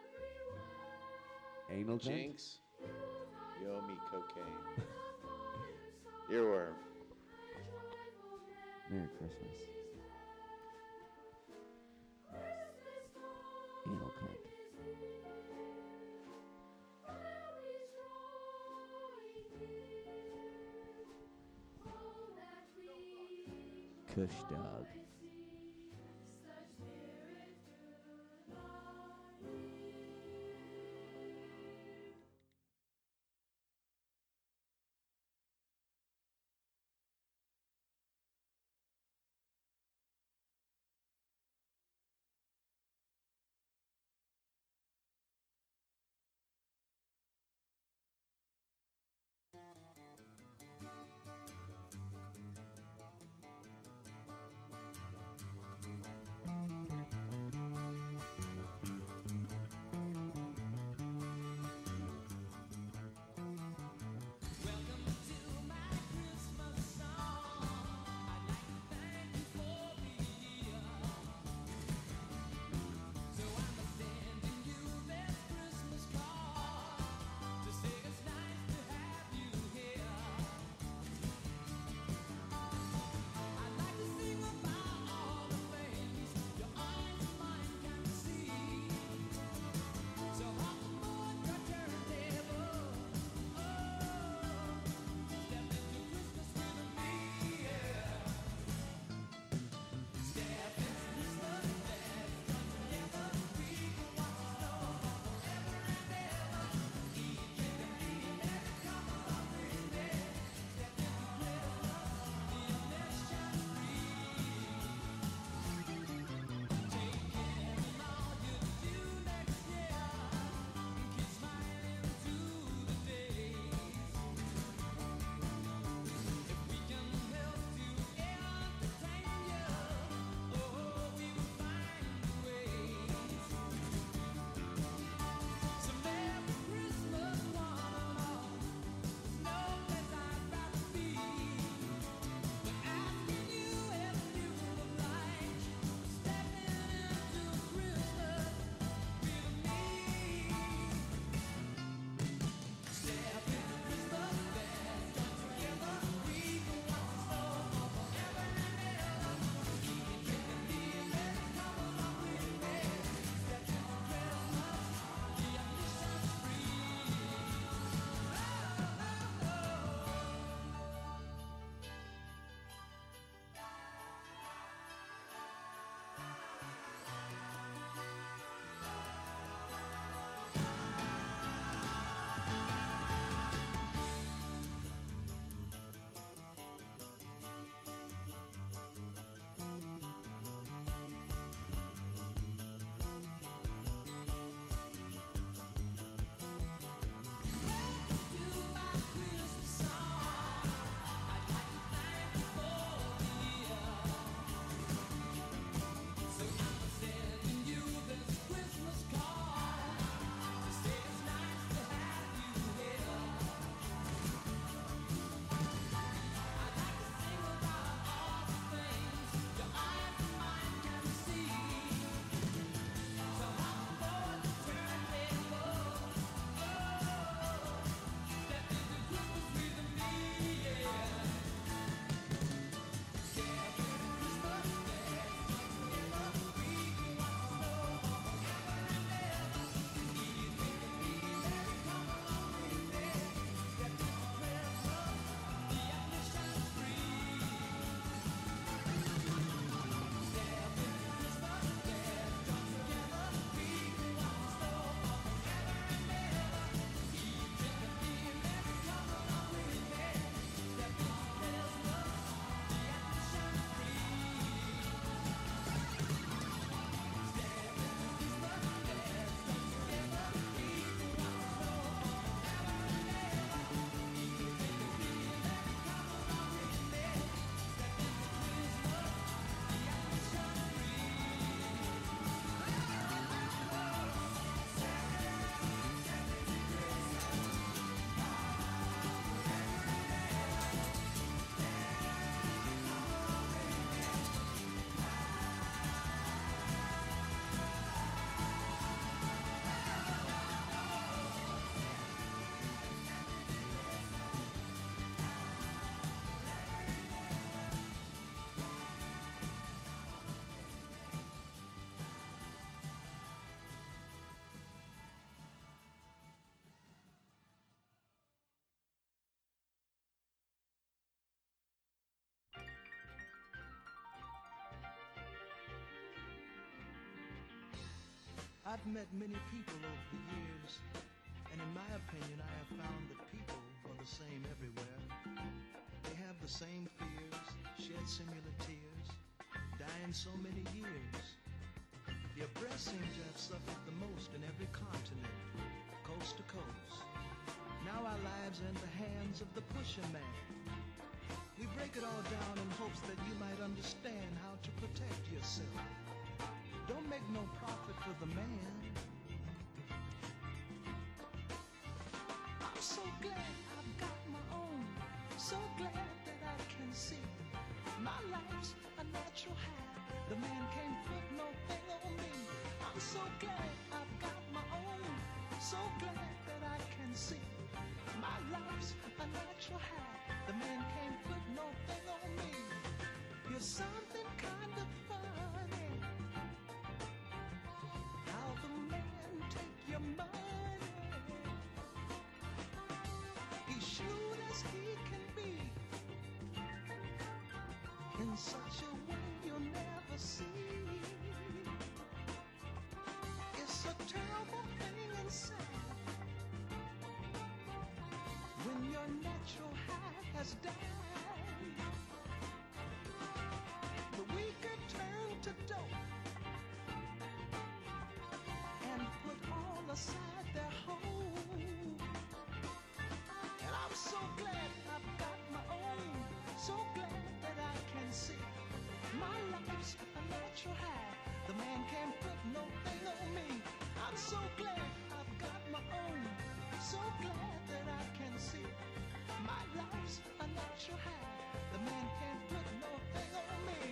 Speaker 2: Anal Cunt.
Speaker 1: Jinx, you owe me cocaine. Earworm.
Speaker 2: Merry Christmas. Anal cunt. Cush dog.
Speaker 20: I've met many people over the years, and in my opinion, I have found that people are the same everywhere. They have the same fears, shed similar tears, dying so many years. The oppressed seem to have suffered the most in every continent, coast to coast. Now our lives are in the hands of the pusher man. We break it all down in hopes that you might understand how to protect yourself. Don't make no profit for the man. I'm so glad I've got my own. So glad that I can see my life's a natural high. The man can't put no thing on me. I'm so glad I've got my own. So glad that I can see my life's a natural high. The man can't put no thing on me. Here's something kind of funny. How the man take your money. He's shrewd as he can be, in such a way you'll never see. It's a terrible thing inside when your natural high has died. The weaker turn to dope and put all aside their hope. And I'm so glad I've got my own. So glad that I can see my life's a natural high. The man can't put no thing on me. I'm so glad I've got my own. So glad that I can see my life's a natural high. The man can't put no thing on me.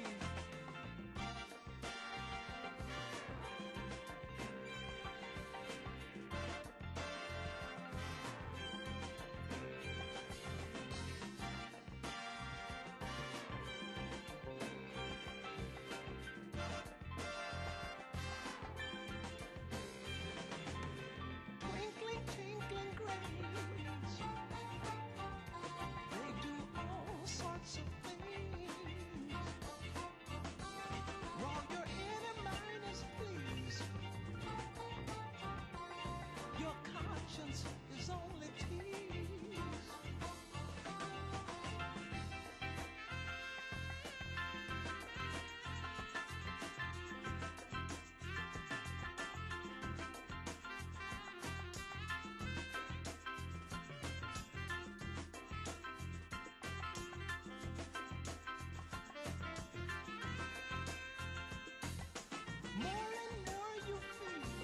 Speaker 20: Twinkling, tinkling grains, they do all sorts of things. While your inner mind is pleased, your conscience is only teased. More and more you feel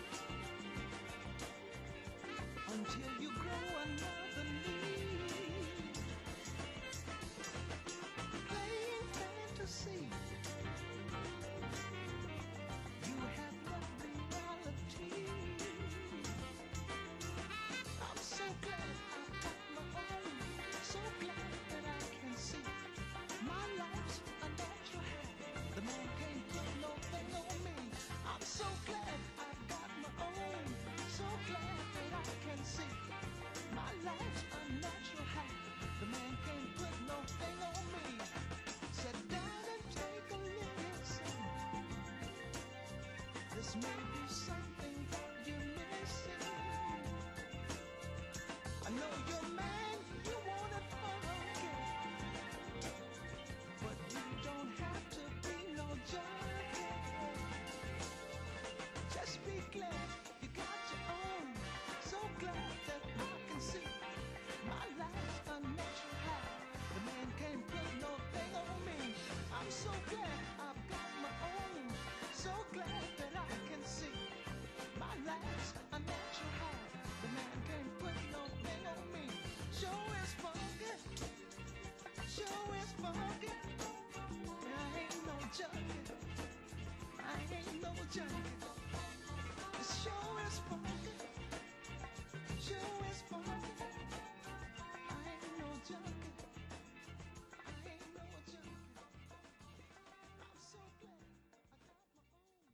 Speaker 20: until you grow another need. Playing fantasy, you have left reality. I'm so glad I've got my own. So glad that I can see my life's a natural high. The man can't put no thing on me. I'm so glad I've got my own. So glad that I can see my life's a natural high. The man can't put no thing on me. Sit down and take a listen. This may be something that you're missing. I know you're man, you want it funky, but you don't have to be no junkie. Just be glad you got your own. So glad that I can see my life's a natural high. The man can't put no thing on me. I'm so glad I've got my own. So glad that I can see my life's a natural high. The man can't put no thing on me. Show is funky. Show is funky. I ain't no junkie. I ain't no junkie. The show is funky. Show is funky. I ain't no junkie. I ain't no junkie. I'm so glad I got my own.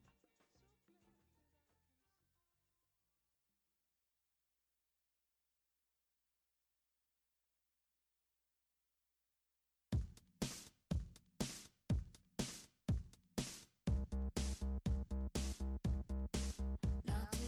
Speaker 5: Lots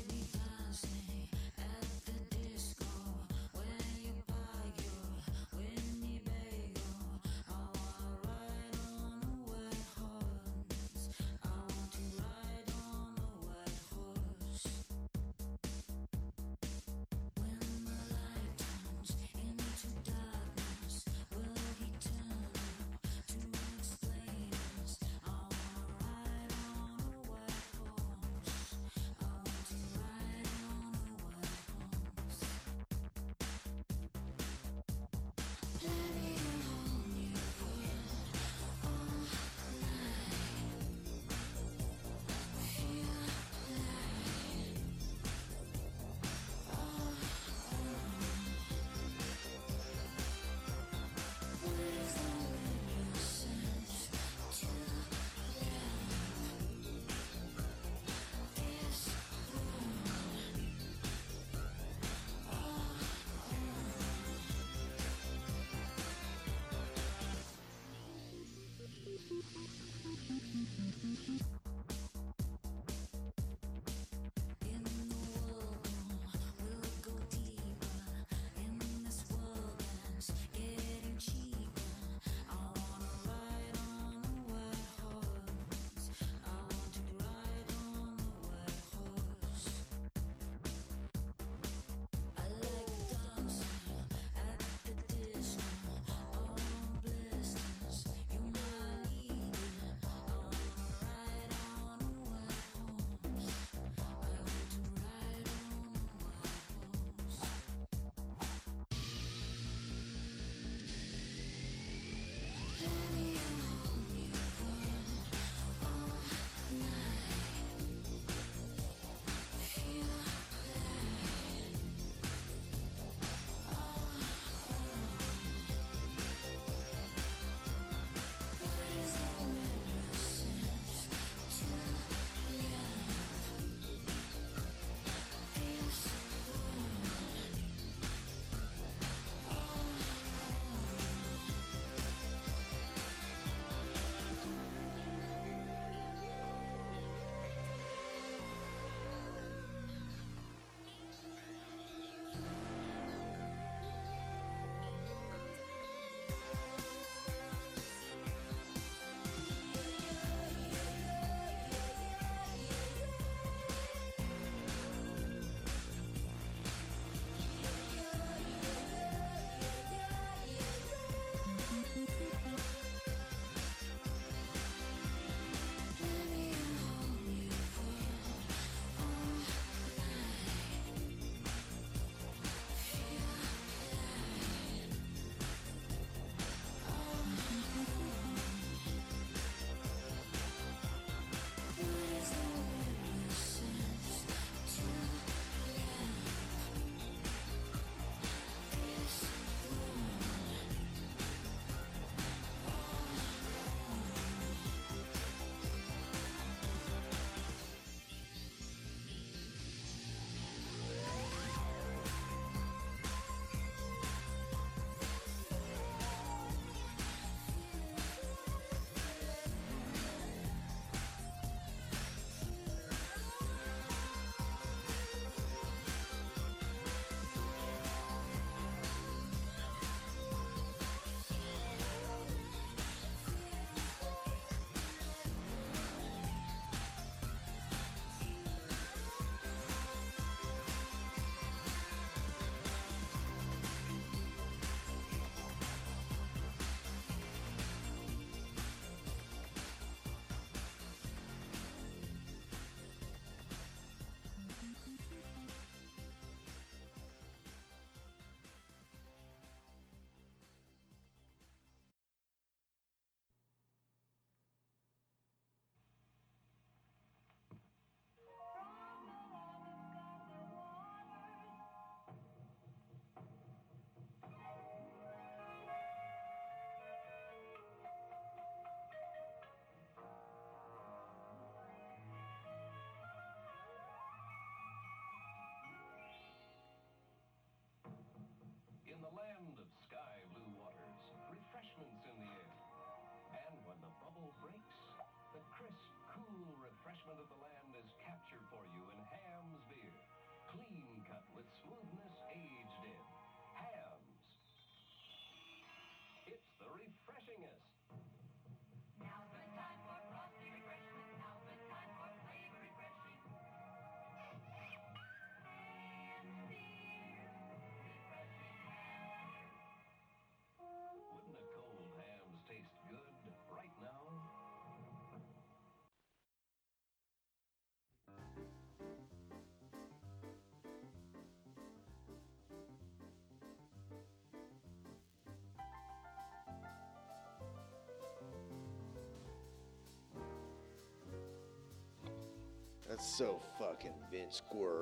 Speaker 1: That's so fucking Vince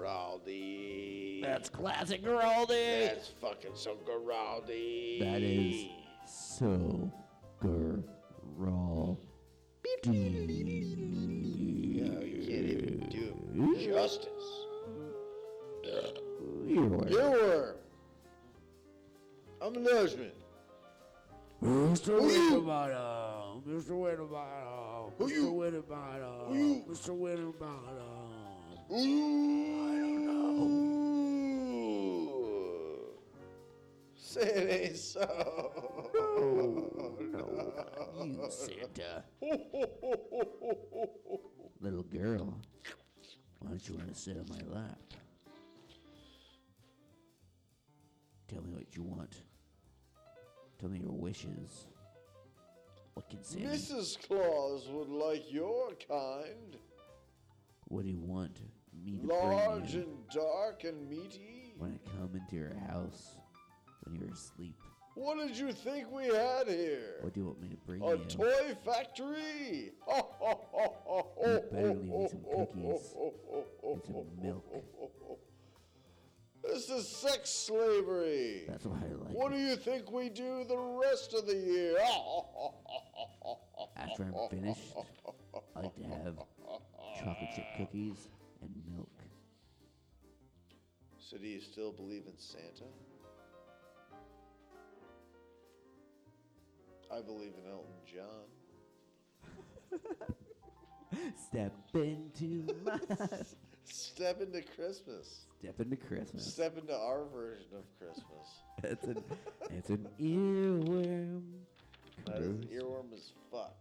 Speaker 1: Guaraldi.
Speaker 2: That's classic Guaraldi.
Speaker 1: That's fucking so Guaraldi.
Speaker 2: That is so Guaraldi.
Speaker 1: No, you can't even do it justice.
Speaker 2: Earworm.
Speaker 1: Earworm. I'm an husband.
Speaker 2: Mister Winterbottom. Mister Winterbottom.
Speaker 1: Who
Speaker 21: Mister
Speaker 1: you?
Speaker 21: Winterbottom.
Speaker 1: Who you?
Speaker 21: Mister Winterbottom.
Speaker 1: Ooh. Say it ain't so.
Speaker 2: Oh, no, not you, Santa. Little girl, why don't you want to sit on my lap? Tell me what you want. Tell me your wishes. What can Santa?
Speaker 1: Missus Claus would like your kind.
Speaker 2: What do you want me to
Speaker 1: Large
Speaker 2: bring you
Speaker 1: and dark and meaty.
Speaker 2: when I come into your house when you're asleep?
Speaker 1: What did you think we had here?
Speaker 2: What do you want me to bring
Speaker 1: A
Speaker 2: you?
Speaker 1: toy factory.
Speaker 2: You better leave me some cookies and some milk.
Speaker 1: This is sex slavery.
Speaker 2: That's why I like
Speaker 1: What
Speaker 2: it.
Speaker 1: do you think we do the rest of the year?
Speaker 2: After I'm finished, I like to have chocolate chip cookies and milk.
Speaker 1: So do you still believe in Santa? I believe in Elton John.
Speaker 2: Step into my
Speaker 1: Step into Christmas.
Speaker 2: Step into Christmas.
Speaker 1: Step into our version of Christmas.
Speaker 2: It's an it's an earworm.
Speaker 1: That is earworm as fuck.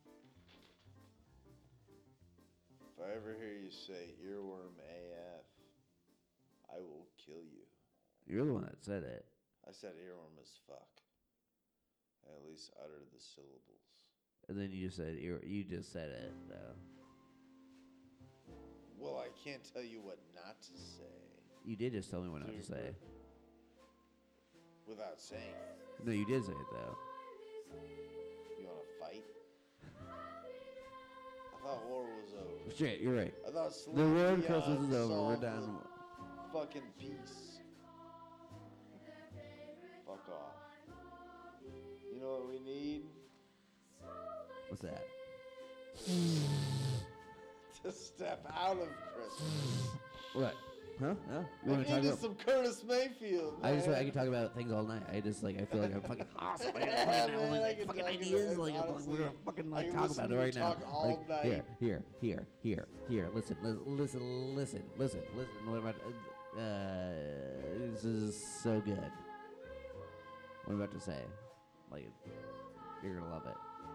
Speaker 1: If I ever hear you say earworm A F, I will kill you.
Speaker 2: You're the one that said it.
Speaker 1: I said earworm as fuck. I at least uttered the syllables.
Speaker 2: And then you just said ear. You just said it though.
Speaker 1: Well, I can't tell you what not to say
Speaker 2: You did just tell me what not to say.
Speaker 1: without saying it.
Speaker 2: No, you did say it though.
Speaker 1: You want to fight? I thought war was over.
Speaker 2: Shit, you're right.
Speaker 1: I thought
Speaker 2: The
Speaker 1: Celine
Speaker 2: war on
Speaker 1: Dion
Speaker 2: Christmas is over. We're
Speaker 1: solved
Speaker 2: done.
Speaker 1: the Fucking peace. Fuck off. You know what we need?
Speaker 2: What's that?
Speaker 1: To step out of Christmas.
Speaker 2: What? Huh? Huh? You
Speaker 1: Make
Speaker 2: want to talk
Speaker 1: into
Speaker 2: about?
Speaker 1: some Curtis Mayfield.
Speaker 2: I just I
Speaker 1: man.
Speaker 2: can talk about things all night. I just like I feel like I'm fucking awesome. I got
Speaker 1: Yeah,
Speaker 2: fucking,
Speaker 1: man, I
Speaker 2: like,
Speaker 1: can
Speaker 2: fucking
Speaker 1: talk
Speaker 2: ideas.
Speaker 1: about it,
Speaker 2: Like I'm like,
Speaker 1: honestly.
Speaker 2: we're gonna fucking
Speaker 1: I
Speaker 2: like
Speaker 1: can
Speaker 2: talk
Speaker 1: listen
Speaker 2: about
Speaker 1: to
Speaker 2: it
Speaker 1: you
Speaker 2: right now.
Speaker 1: talk all
Speaker 2: Like
Speaker 1: night.
Speaker 2: here, here, here, here, here. Listen, li- listen, listen, listen, listen. What about? Uh, this is so good. What I'm about to say, like, you're gonna love it.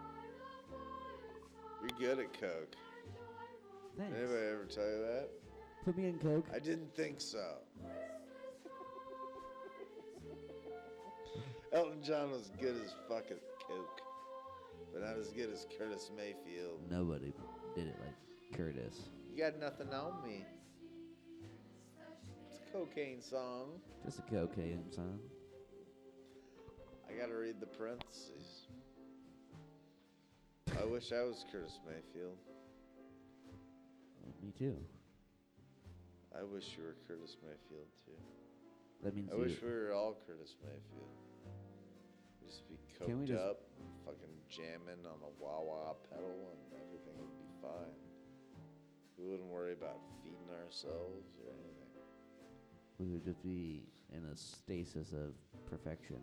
Speaker 1: You're good at coke.
Speaker 2: Thanks.
Speaker 1: Anybody ever tell you that?
Speaker 2: Put me in coke.
Speaker 1: I didn't think so. Elton John was good as fuck at coke, but not as good as Curtis Mayfield.
Speaker 2: Nobody did it like Curtis.
Speaker 1: You got nothing on me. It's a cocaine song.
Speaker 2: Just a cocaine song.
Speaker 1: I gotta read the parentheses. I wish I was Curtis Mayfield.
Speaker 2: Me too.
Speaker 1: I wish you were Curtis Mayfield too.
Speaker 2: That means
Speaker 1: I
Speaker 2: you.
Speaker 1: wish we were all Curtis Mayfield. We'd just be
Speaker 2: Can't we
Speaker 1: coked
Speaker 2: just-
Speaker 1: up, fucking jamming on a wah wah pedal, and everything would be fine. We wouldn't worry about feeding ourselves or anything.
Speaker 2: We would just be in a stasis of perfection.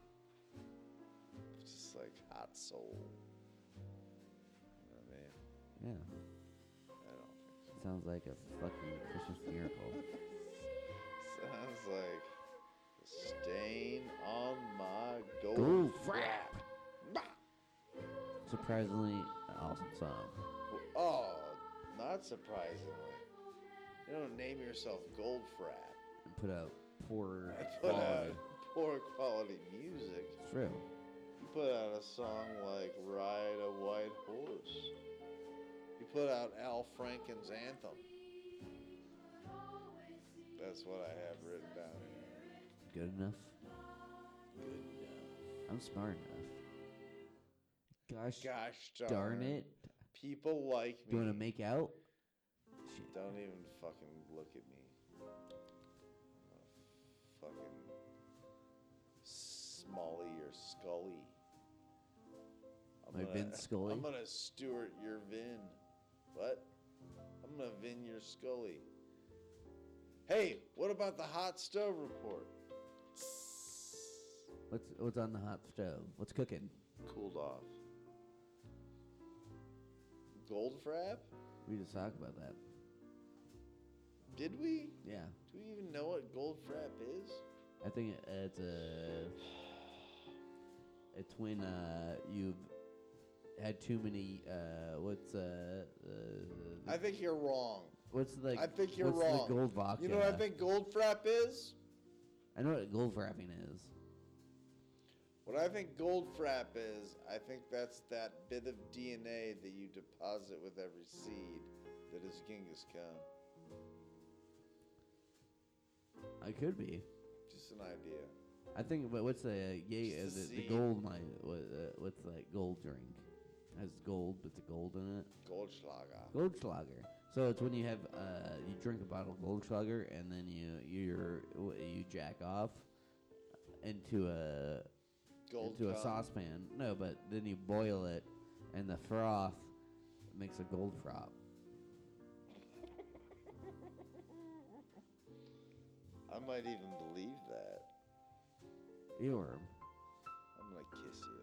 Speaker 1: Just like hot soul. You know what I mean?
Speaker 2: Yeah.
Speaker 1: I don't think so.
Speaker 2: Sounds like a fucking Christmas miracle.
Speaker 1: Sounds like a stain on my gold,
Speaker 2: Gold
Speaker 1: frap.
Speaker 2: Surprisingly awesome song.
Speaker 1: Oh, not surprisingly. You don't name yourself Gold Frap.
Speaker 2: And put out poor
Speaker 1: Put out
Speaker 2: quality.
Speaker 1: poor quality music.
Speaker 2: It's true.
Speaker 1: You put out a song like Ride a White Horse. You put out Al Franken's Anthem. That's what I have written down here.
Speaker 2: Good enough?
Speaker 1: Good enough.
Speaker 2: I'm smart enough. Gosh,
Speaker 1: Gosh darn,
Speaker 2: darn it.
Speaker 1: People like me.
Speaker 2: Do you want to make out? Shit.
Speaker 1: Don't even fucking look at me. Fucking Smalley or Scully. I'm
Speaker 2: My
Speaker 1: gonna,
Speaker 2: Vin Scully?
Speaker 1: I'm gonna Stuart your Vin. What? I'm gonna Vin your Scully. Hey, what about the hot stove report?
Speaker 2: What's what's on the hot stove? What's cooking?
Speaker 1: Cooled off. Goldfrapp?
Speaker 2: We just talked about that.
Speaker 1: Did we?
Speaker 2: Yeah.
Speaker 1: Do we even know what Goldfrapp is?
Speaker 2: I think it, it's a. It's when uh, you've had too many. Uh, what's uh, uh,
Speaker 1: I think you're wrong.
Speaker 2: What's the?
Speaker 1: I think you're
Speaker 2: what's
Speaker 1: wrong.
Speaker 2: The gold vodka?
Speaker 1: You know what I think Goldfrapp is?
Speaker 2: I know what gold frapping is.
Speaker 1: What I think Goldfrapp is, I think that's that bit of D N A that you deposit with every seed that is Genghis Khan.
Speaker 2: I could be.
Speaker 1: Just an idea.
Speaker 2: I think. But what's the uh, yeah? Uh,
Speaker 1: Just a
Speaker 2: the, the
Speaker 1: seed.
Speaker 2: gold my what, uh, what's that gold drink? Has gold, but the gold in it.
Speaker 1: Goldschlager.
Speaker 2: Goldschlager. So it's when you have uh, you drink a bottle of Goldschlager and then you you're you jack off into a
Speaker 1: Gold
Speaker 2: into a
Speaker 1: cum.
Speaker 2: saucepan. No, but then you boil it, and the froth makes a gold frop.
Speaker 1: I might even believe that.
Speaker 2: Earworm.
Speaker 1: I'm gonna kiss you.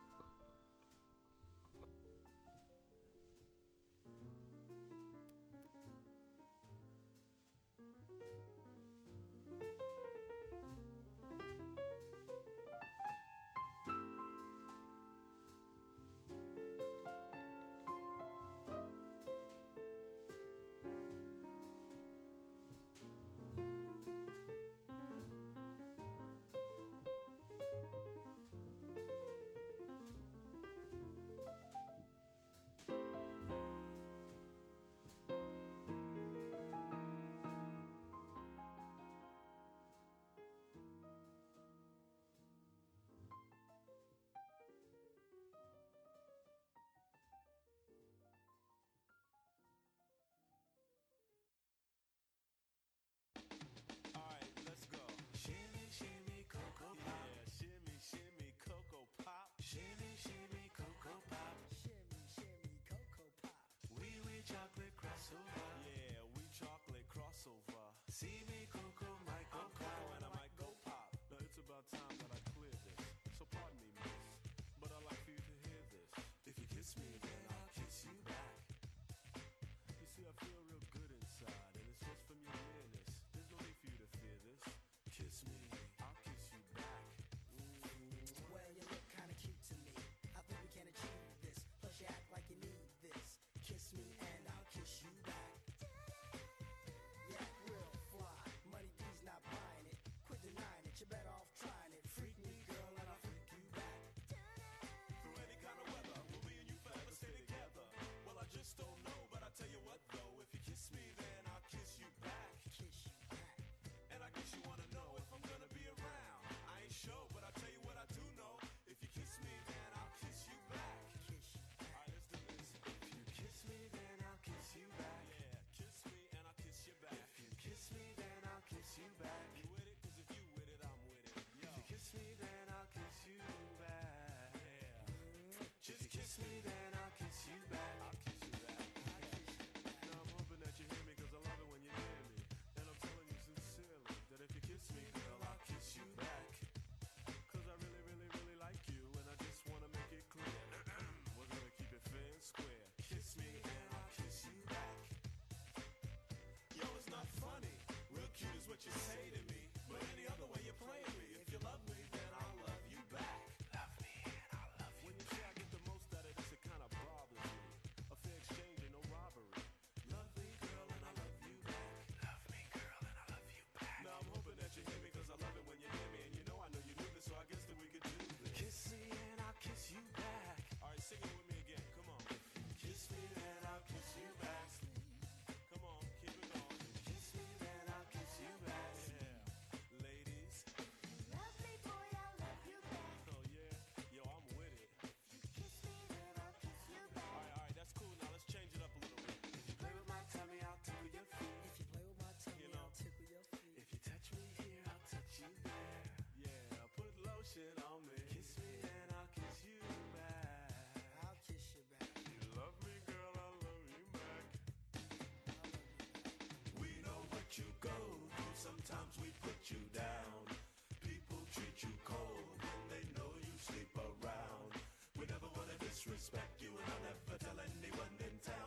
Speaker 19: Alright, let's go. Shimmy, shimmy, cocoa pop. Yeah, shimmy, shimmy, cocoa pop. Shimmy, shimmy, cocoa pop. Shimmy, shimmy, cocoa pop. We, we chocolate crossover. Yeah, we chocolate crossover. See me, cocoa, might go pop. And I might go pop. Now it's about time that I clear this. So pardon me, miss. But I'd like for you to hear this. If you kiss me, then I'll kiss you back. You see, I feel real good inside, and it's just from your nearness. There's no need for you to fear this. Kiss me, I'll kiss you back.
Speaker 6: Well, you look kinda cute to me. I think we can achieve this. Plus, you act like you need this. Kiss me and I'll kiss you back. Yeah, real fly. Money D's not buying it. Quit denying it. You're better off trying it. Freak me, girl, and I'll freak you back.
Speaker 19: Through any kind of weather, will me and you forever stay together? Well, I just don't know, but I tell you what though, if you kiss me, then I'll kiss you back.
Speaker 6: Kiss you back.
Speaker 19: And I guess you wanna know if I'm gonna be around. I ain't sure, but I'll tell you what I do know. If you kiss me, then I'll kiss you back.
Speaker 6: Kiss you back.
Speaker 19: Alright, let's do this. If you kiss me, then I'll kiss you back. Yeah, kiss me and I'll kiss you back. If you kiss me, then I'll kiss you back. You with it? Cause if you with it, I'm with it. Yo. If you kiss me, then I'll kiss you back. Yeah. Just kiss me, then I'll kiss you back. I'll kiss you back. Now I'm hoping that you hear me, cause I love it when you hear me. And I'm telling you sincerely that if you kiss me, girl, I'll kiss you back. Cause I really, really, really like you, and I just wanna make it clear. We're gonna keep it fair and square. Kiss me and I'll kiss you back. Yo, it's not funny. Real cute is what you say to me. But any other way you play me. If you love me, then I'll love you back. Love me and I'll love you. When you say I get the most out of this, it kinda bothers me. A fair exchange and no robbery. Love me, girl, and I love you back. Love me, girl, and I love you back. Now I'm hoping that you hear me, cause I love it when you hear me. And you know I know you knew this, so I guess that we could do this. Kiss me and I'll kiss you back. Alright, sing it with me again, come on. Kiss me, then I'll kiss you back. Come on, keep it going. Kiss me, then I'll kiss you back. Yeah, ladies.
Speaker 15: Love me, boy, I'll love you back.
Speaker 19: Oh yeah, yo, I'm with it.
Speaker 15: Kiss me, then I'll kiss you back.
Speaker 19: Alright, alright, that's cool. Now let's change it up a little bit. If you play with my tummy, I'll tickle your feet.
Speaker 6: If you play with my tongue,
Speaker 19: You know.
Speaker 6: I'll tickle your feet.
Speaker 19: If you touch me here, I'll touch you there. Yeah, put lotion on me. Kiss me, then I'll kiss you back.
Speaker 6: I'll kiss you back.
Speaker 19: You love me, girl, I love you back. We know what you go through. Sometimes we put you down. People treat you cold when they know you sleep around. We never wanna disrespect you, and I'll never tell anyone in town.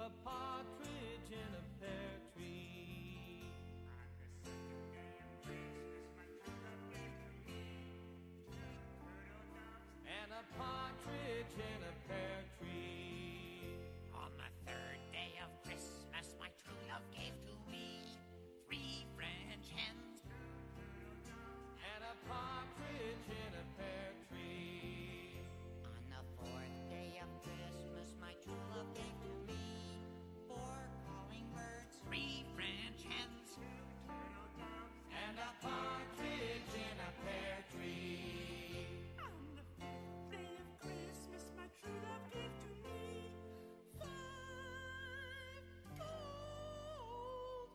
Speaker 3: a partridge in a pear tree. And a partridge in a pear tree.
Speaker 7: On the third day of Christmas, my true love gave to me three French hens
Speaker 3: And a partridge in a pear tree.
Speaker 7: On the fourth day of Christmas, my true love gave to me four calling birds, three French hens,
Speaker 3: And a partridge in a pear tree.
Speaker 20: On the fifth day of Christmas, my true love gave to me five gold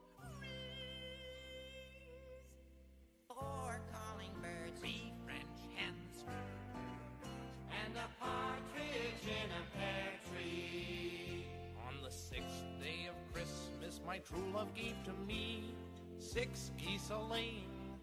Speaker 20: rings.
Speaker 7: four calling birds, three French hens,
Speaker 3: And a partridge in a pear tree.
Speaker 22: On the sixth day of Christmas, my true love gave to me six geese a laying.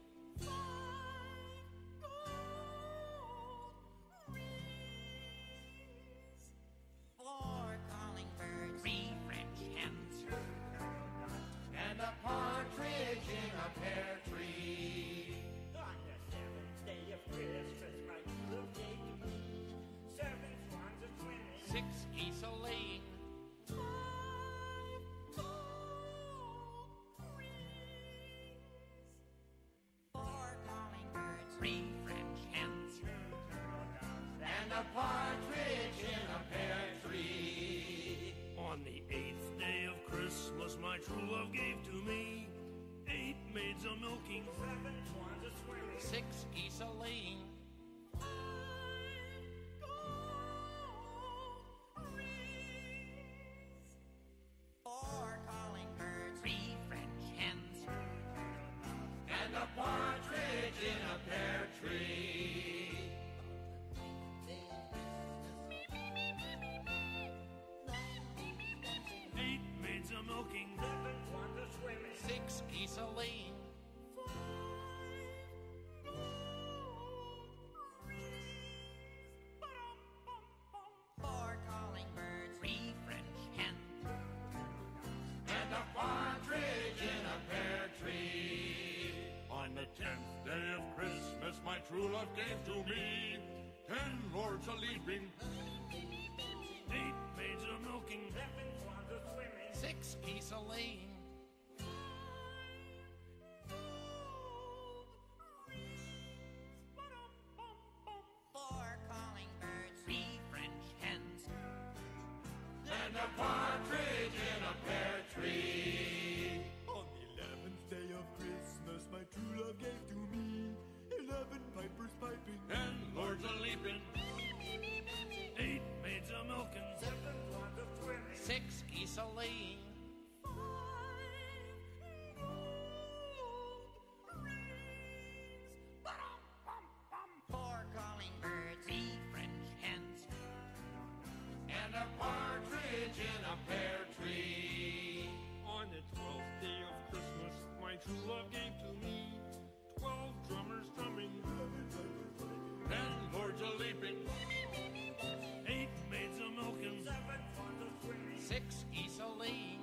Speaker 7: four calling birds, three French hens,
Speaker 3: And a partridge in a pear tree.
Speaker 20: On the seventh day of Christmas, my true love gave to me seven swans a swimming.
Speaker 22: Six geese a laying.
Speaker 7: four calling birds, three French hens,
Speaker 3: And a partridge in a pear tree.
Speaker 23: On the eighth day of Christmas, my true love gave to me eight maids a milking,
Speaker 20: Seven swans a swimming.
Speaker 22: Six geese a laying.
Speaker 7: four calling birds, three French hens,
Speaker 3: And a partridge in a pear tree.
Speaker 23: eight maids a milking,
Speaker 20: Seven swans a swimming.
Speaker 22: Six geese a laying.
Speaker 7: four calling birds, three French hens,
Speaker 3: And a partridge in a pear tree.
Speaker 19: On the tenth day of Christmas, my true love gave to me ten lords a leaping.
Speaker 23: eight maids a milking,
Speaker 20: Seven swans a swimming.
Speaker 22: Six geese a laying.
Speaker 7: four calling birds, three French hens,
Speaker 3: And a partridge in a pear tree.
Speaker 11: On the eleventh day of Christmas, my true love gave to me eleven pipers piping.
Speaker 19: Ten lords a leaping.
Speaker 23: eight maids a milking,
Speaker 20: Seven swans a swimming.
Speaker 22: Six geese a laying.
Speaker 7: four calling birds, three French hens,
Speaker 3: And a partridge in a pear tree.
Speaker 23: On the twelfth day of Christmas, my true love gave to me twelve drummers drumming,
Speaker 19: Ten lords a leaping.
Speaker 23: eight maids a milking,
Speaker 20: Seven swans a swimming.
Speaker 22: Six geese a laying.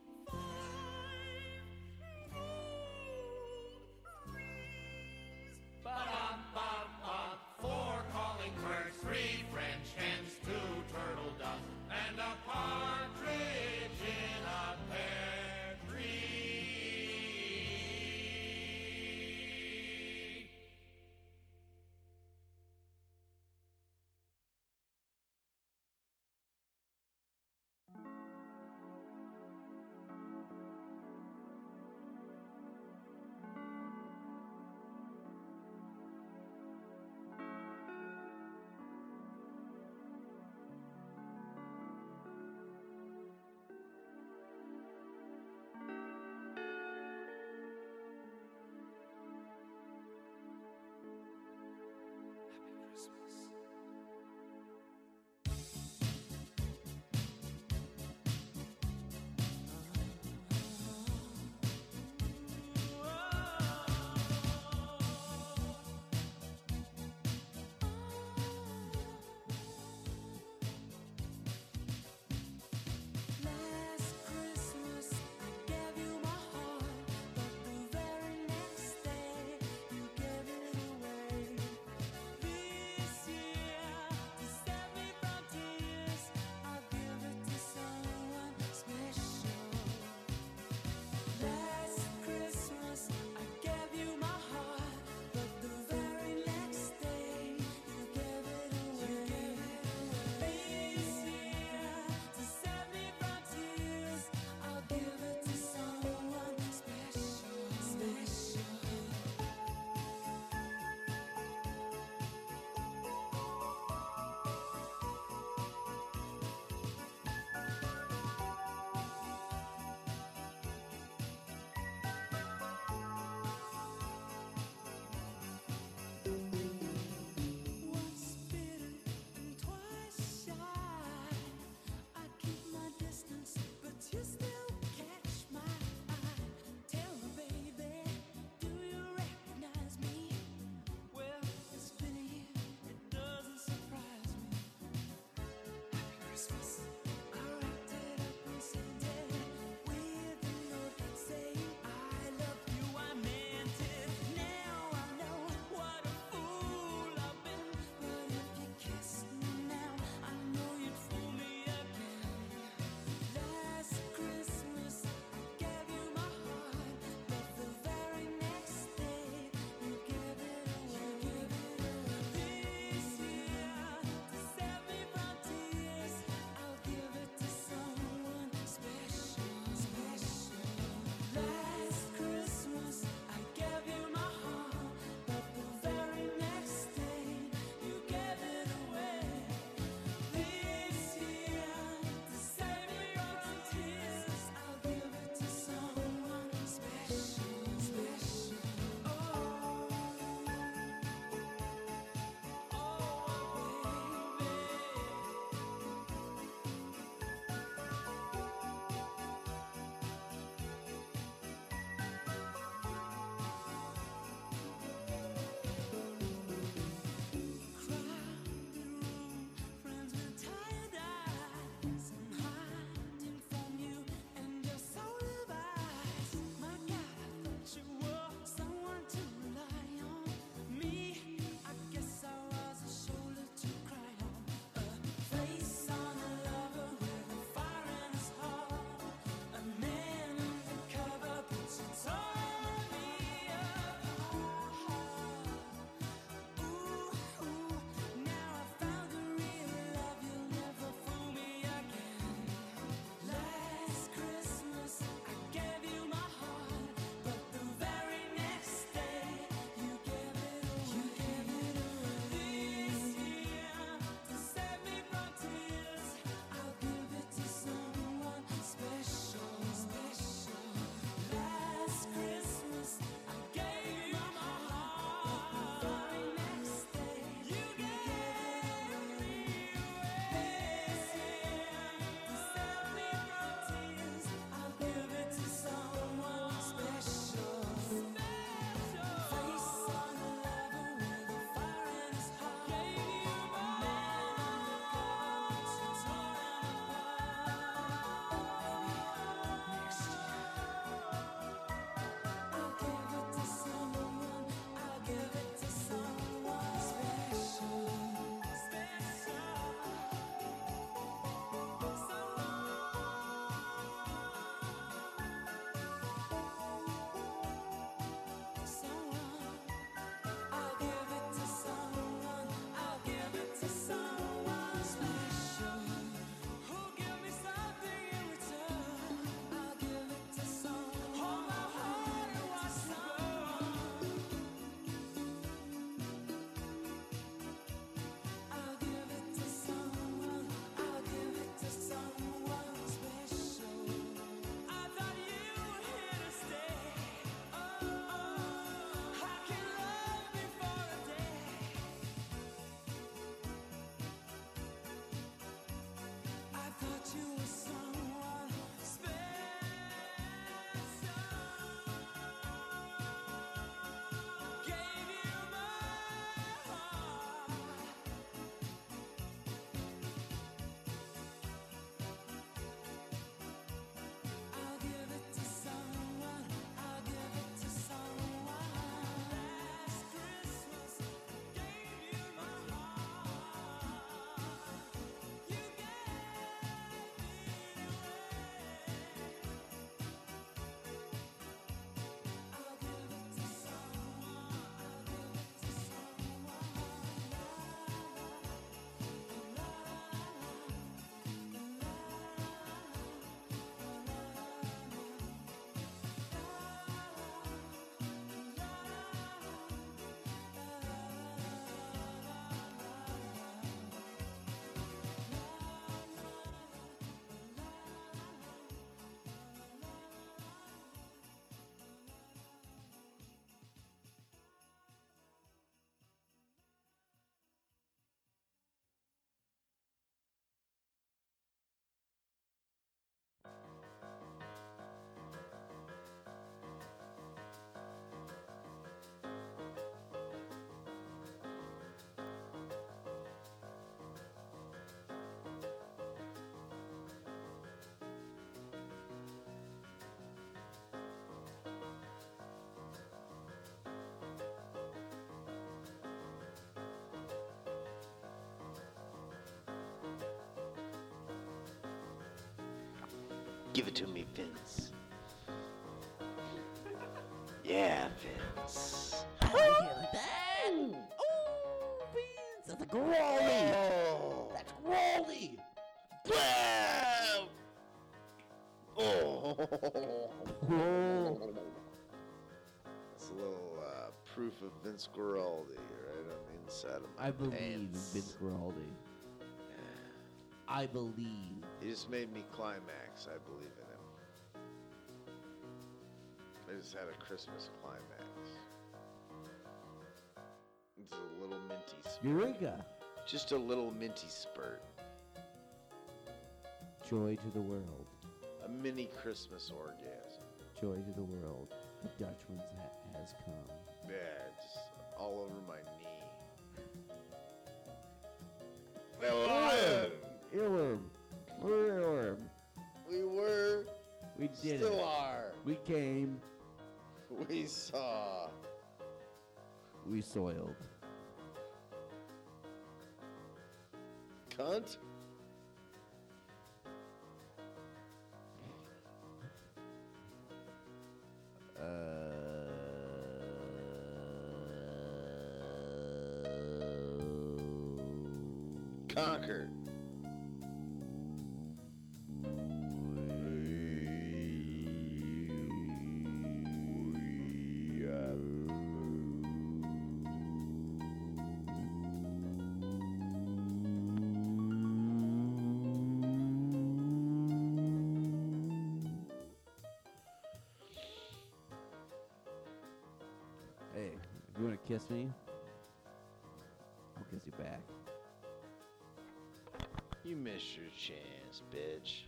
Speaker 3: Ba-dum-bum-bum. Four calling birds, three French hens, two turtle doves, and a partridge in a pear tree.
Speaker 1: Give it to me, Vince. Yeah, Vince.
Speaker 2: I like it like that. Ooh, Vince, that's a growly.
Speaker 1: Oh.
Speaker 2: That's growly.
Speaker 1: Wow. Oh. That's a little uh, proof of Vince Guaraldi right on the inside of my
Speaker 2: I believe in
Speaker 1: pants.
Speaker 2: Vince Guaraldi. I believe.
Speaker 1: He just made me climax. I believe in him. I just had a Christmas climax. It's a little minty spurt.
Speaker 2: Eureka.
Speaker 1: Just a little minty spurt.
Speaker 2: Joy to the world.
Speaker 1: A mini Christmas orgasm.
Speaker 2: Joy to the world. The Dutchman's hat has come.
Speaker 1: Yeah, just all over my knee. Earworm.
Speaker 2: Earworm. We're earworm.
Speaker 1: We were.
Speaker 2: We did
Speaker 1: Still
Speaker 2: it.
Speaker 1: are.
Speaker 2: We came.
Speaker 1: We saw.
Speaker 2: We soiled.
Speaker 1: Cunt.
Speaker 2: Uh,
Speaker 1: Conquered.
Speaker 2: Hey, if you want to kiss me, I'll kiss you back.
Speaker 1: You missed your chance, bitch.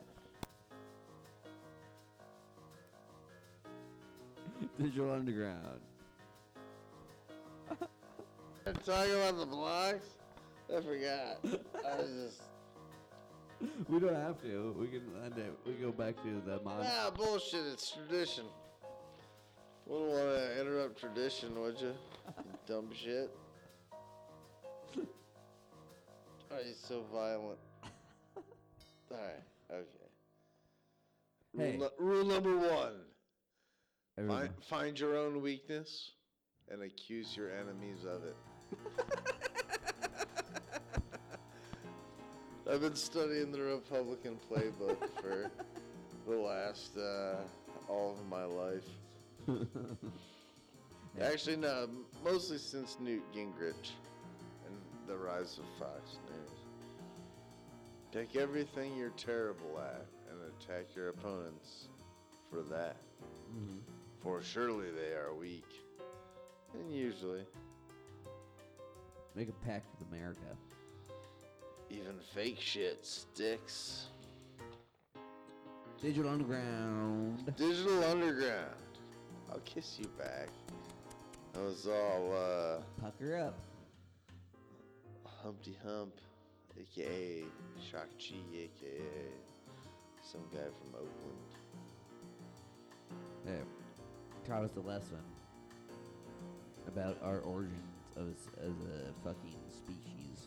Speaker 2: Digital Underground.
Speaker 1: Talking about the blocks? I forgot. I was just.
Speaker 2: We don't have to. We can end it. We go back to the mon.
Speaker 1: Nah, bullshit. It's tradition. Wouldn't want to interrupt tradition, would you? You dumb shit. Why are you so violent? Alright, okay. Rule,
Speaker 2: Hey.
Speaker 1: nu- rule number one.
Speaker 2: Everyone.
Speaker 1: Find, find your own weakness and accuse your enemies of it. I've been studying the Republican playbook for the last, uh, all of my life. Actually, no, m- mostly since Newt Gingrich and the rise of Fox News. Take everything you're terrible at and attack your opponents for that.
Speaker 2: Mhm.
Speaker 1: For surely they are weak. And usually,
Speaker 2: Make a pact with America.
Speaker 1: even fake shit sticks.
Speaker 2: Digital Underground.
Speaker 1: Digital Underground. I'll kiss you back. That was all, uh,
Speaker 2: Pucker up.
Speaker 1: Humpty Hump, aka Shakchi, aka some guy from Oakland.
Speaker 2: Hey, taught us a lesson about our origins as, as a fucking species.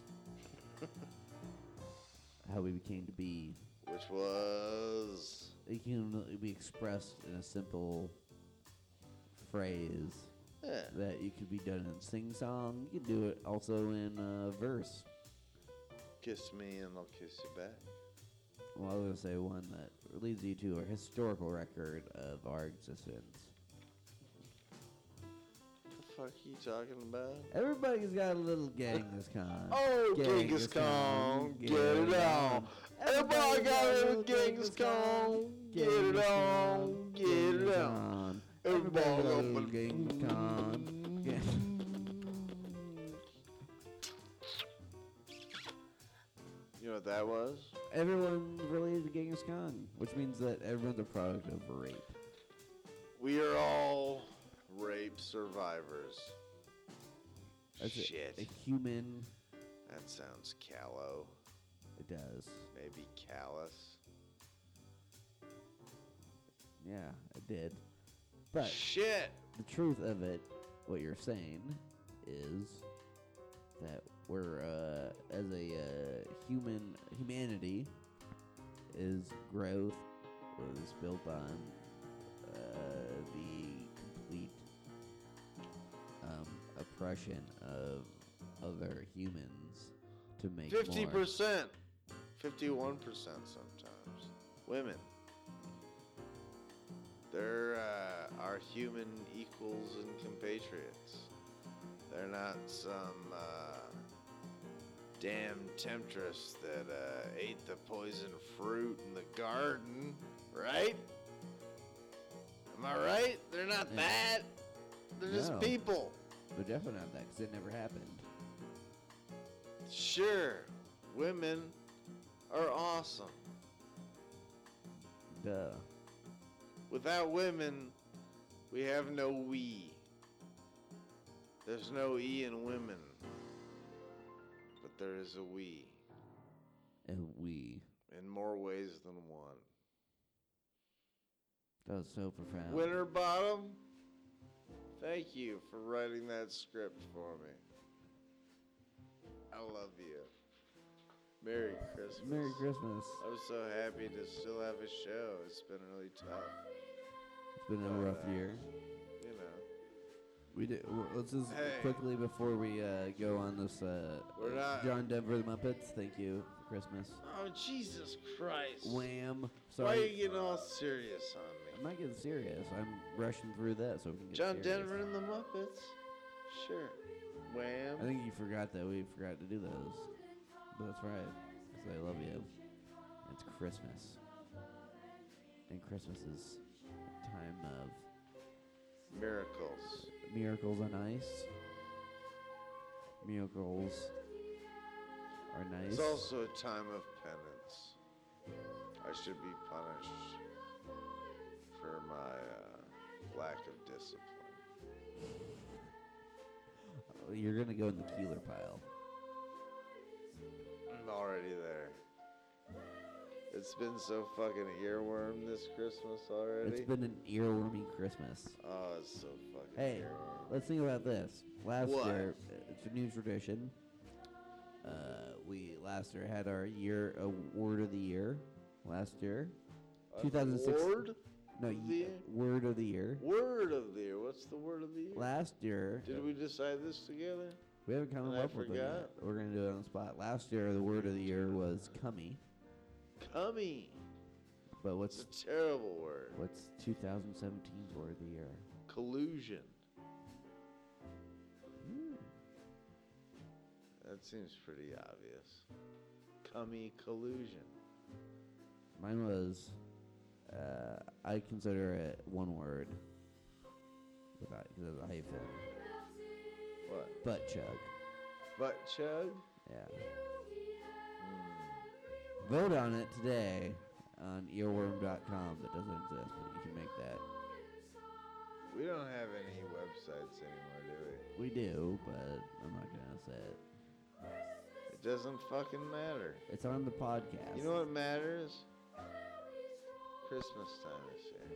Speaker 2: How we became to be.
Speaker 1: Which was.
Speaker 2: It can be expressed in a simple phrase
Speaker 1: Yeah.
Speaker 2: that you could be done in sing song. You can do it also in uh, verse.
Speaker 1: Kiss me and I'll kiss you back.
Speaker 2: Well, I was gonna say one that leads you to a historical record of our existence.
Speaker 1: What the fuck are you talking about?
Speaker 2: Everybody's got a little Genghis Khan.
Speaker 1: Oh, Genghis Khan, get it on. Everybody got a little Genghis Khan, get it on, get it on. Everybody got a little
Speaker 2: Genghis Khan. Yeah.
Speaker 1: You know what that was?
Speaker 2: Everyone's related to Genghis Khan, which means that everyone's a product of rape.
Speaker 1: We are all rape survivors.
Speaker 2: That's a-
Speaker 1: Shit.
Speaker 2: A, human.
Speaker 1: That sounds callow.
Speaker 2: It does.
Speaker 1: Maybe callous.
Speaker 2: Yeah, it did. But
Speaker 1: Shit.
Speaker 2: the truth of it, what you're saying, is that we're uh, as a uh, human humanity is growth was built on uh, the complete um, oppression of other humans to make
Speaker 1: Fifty
Speaker 2: more.
Speaker 1: percent, fifty-one percent sometimes. Women. They're uh, our human equals and compatriots. They're not some uh, damn temptress that uh, ate the poison fruit in the garden, right? Am I right? They're not
Speaker 2: Yeah.
Speaker 1: that. They're just
Speaker 2: No.
Speaker 1: people.
Speaker 2: They're definitely not that, because it never happened.
Speaker 1: Sure, women are awesome.
Speaker 2: Duh.
Speaker 1: Without women, we have no we. There's no E in women, but there is a we
Speaker 2: And we.
Speaker 1: in more ways than one.
Speaker 2: That was so profound.
Speaker 1: Winterbottom, thank you for writing that script for me. I love you. Merry Christmas.
Speaker 2: Merry Christmas.
Speaker 1: I'm so happy to still have a show. It's been really tough.
Speaker 2: It's been a
Speaker 1: But,
Speaker 2: rough
Speaker 1: uh,
Speaker 2: year.
Speaker 1: You know.
Speaker 2: We did. w- Let's just
Speaker 1: Hey.
Speaker 2: quickly before we uh, go on this. Uh,
Speaker 1: We're not-
Speaker 2: John Denver, the Muppets. Thank you for Christmas.
Speaker 1: Oh, Jesus Christ.
Speaker 2: Wham.
Speaker 1: Why are
Speaker 2: Sorry.
Speaker 1: you getting all serious on me?
Speaker 2: I'm not getting serious. I'm rushing through that so we can get
Speaker 1: John
Speaker 2: serious.
Speaker 1: Denver and the Muppets? Sure. Wham.
Speaker 2: I think you forgot that we forgot to do those. But that's right. Because I love you. It's Christmas. And Christmas is a time of
Speaker 1: Miracles.
Speaker 2: miracles on ice. Miracles are nice.
Speaker 1: It's also a time of penance. I should be punished for my uh, lack of discipline.
Speaker 2: You're gonna go in the Keeler pile.
Speaker 1: I'm already there. It's been so fucking earworm this Christmas already.
Speaker 2: It's been an earwormy Christmas.
Speaker 1: Oh, it's so fucking
Speaker 2: Hey,
Speaker 1: earworm.
Speaker 2: let's think about this. Last
Speaker 1: What?
Speaker 2: year, uh, it's a new tradition. Uh, we last year had our year award of the year. Last year,
Speaker 1: An
Speaker 2: two thousand six.
Speaker 1: award
Speaker 2: No,
Speaker 1: of
Speaker 2: y-
Speaker 1: the year?
Speaker 2: word of the year.
Speaker 1: Word of the year. What's the word of the year?
Speaker 2: Last year,
Speaker 1: Did we decide this together?
Speaker 2: we haven't come
Speaker 1: and I
Speaker 2: up with it yet.
Speaker 1: forgot?
Speaker 2: We're gonna do it on the spot. Last year, the word of the year was cummy.
Speaker 1: Cummy.
Speaker 2: But what's
Speaker 1: It's a terrible word.
Speaker 2: what's twenty seventeen's word of the year?
Speaker 1: Collusion.
Speaker 2: Hmm.
Speaker 1: That seems pretty obvious. Cummy collusion.
Speaker 2: Mine was, uh, I consider it one word. Without, because of the hyphen.
Speaker 1: What?
Speaker 2: Butt chug.
Speaker 1: Butt chug?
Speaker 2: Yeah. Vote on it today on earworm dot com. That doesn't exist, but you can make that.
Speaker 1: We don't have any websites anymore, do
Speaker 2: We do, but I'm not gonna say it.
Speaker 1: we? It doesn't fucking matter.
Speaker 2: It's on the podcast.
Speaker 1: You know what matters? Christmas time is here.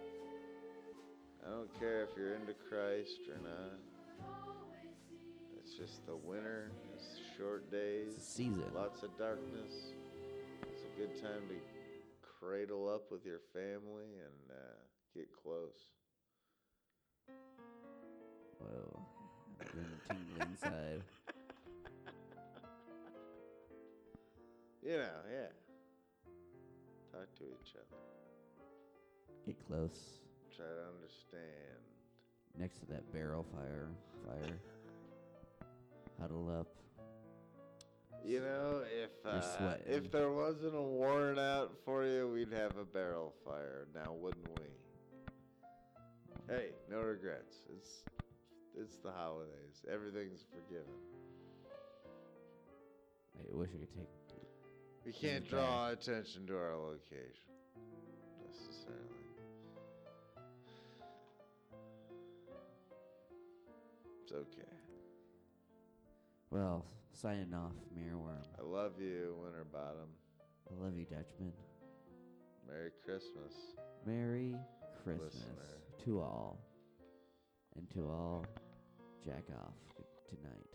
Speaker 1: I don't care if you're into Christ or not. It's just the winter. It's short days.
Speaker 2: It's a season.
Speaker 1: Lots of darkness. It's a good time to cradle up with your family and uh, get close.
Speaker 2: Whoa. I'm getting a tingle inside.
Speaker 1: You know, yeah. Talk to each other.
Speaker 2: Get close.
Speaker 1: Try to understand.
Speaker 2: Next to that barrel fire. Fire. Huddle up.
Speaker 1: You know, if
Speaker 2: You're
Speaker 1: uh,
Speaker 2: sweating.
Speaker 1: if there wasn't a warrant out for you, we'd have a barrel fire now, wouldn't we? Hey, no regrets. It's it's the holidays. Everything's forgiven.
Speaker 2: I wish I could take.
Speaker 1: We
Speaker 2: things
Speaker 1: can't
Speaker 2: back.
Speaker 1: draw attention to our location necessarily. It's okay.
Speaker 2: Well, signing off, Mirrorworm.
Speaker 1: I love you, Winterbottom.
Speaker 2: I love you, Dutchman.
Speaker 1: Merry Christmas.
Speaker 2: Merry Christmas
Speaker 1: Listener.
Speaker 2: to all. And to all, jack off tonight.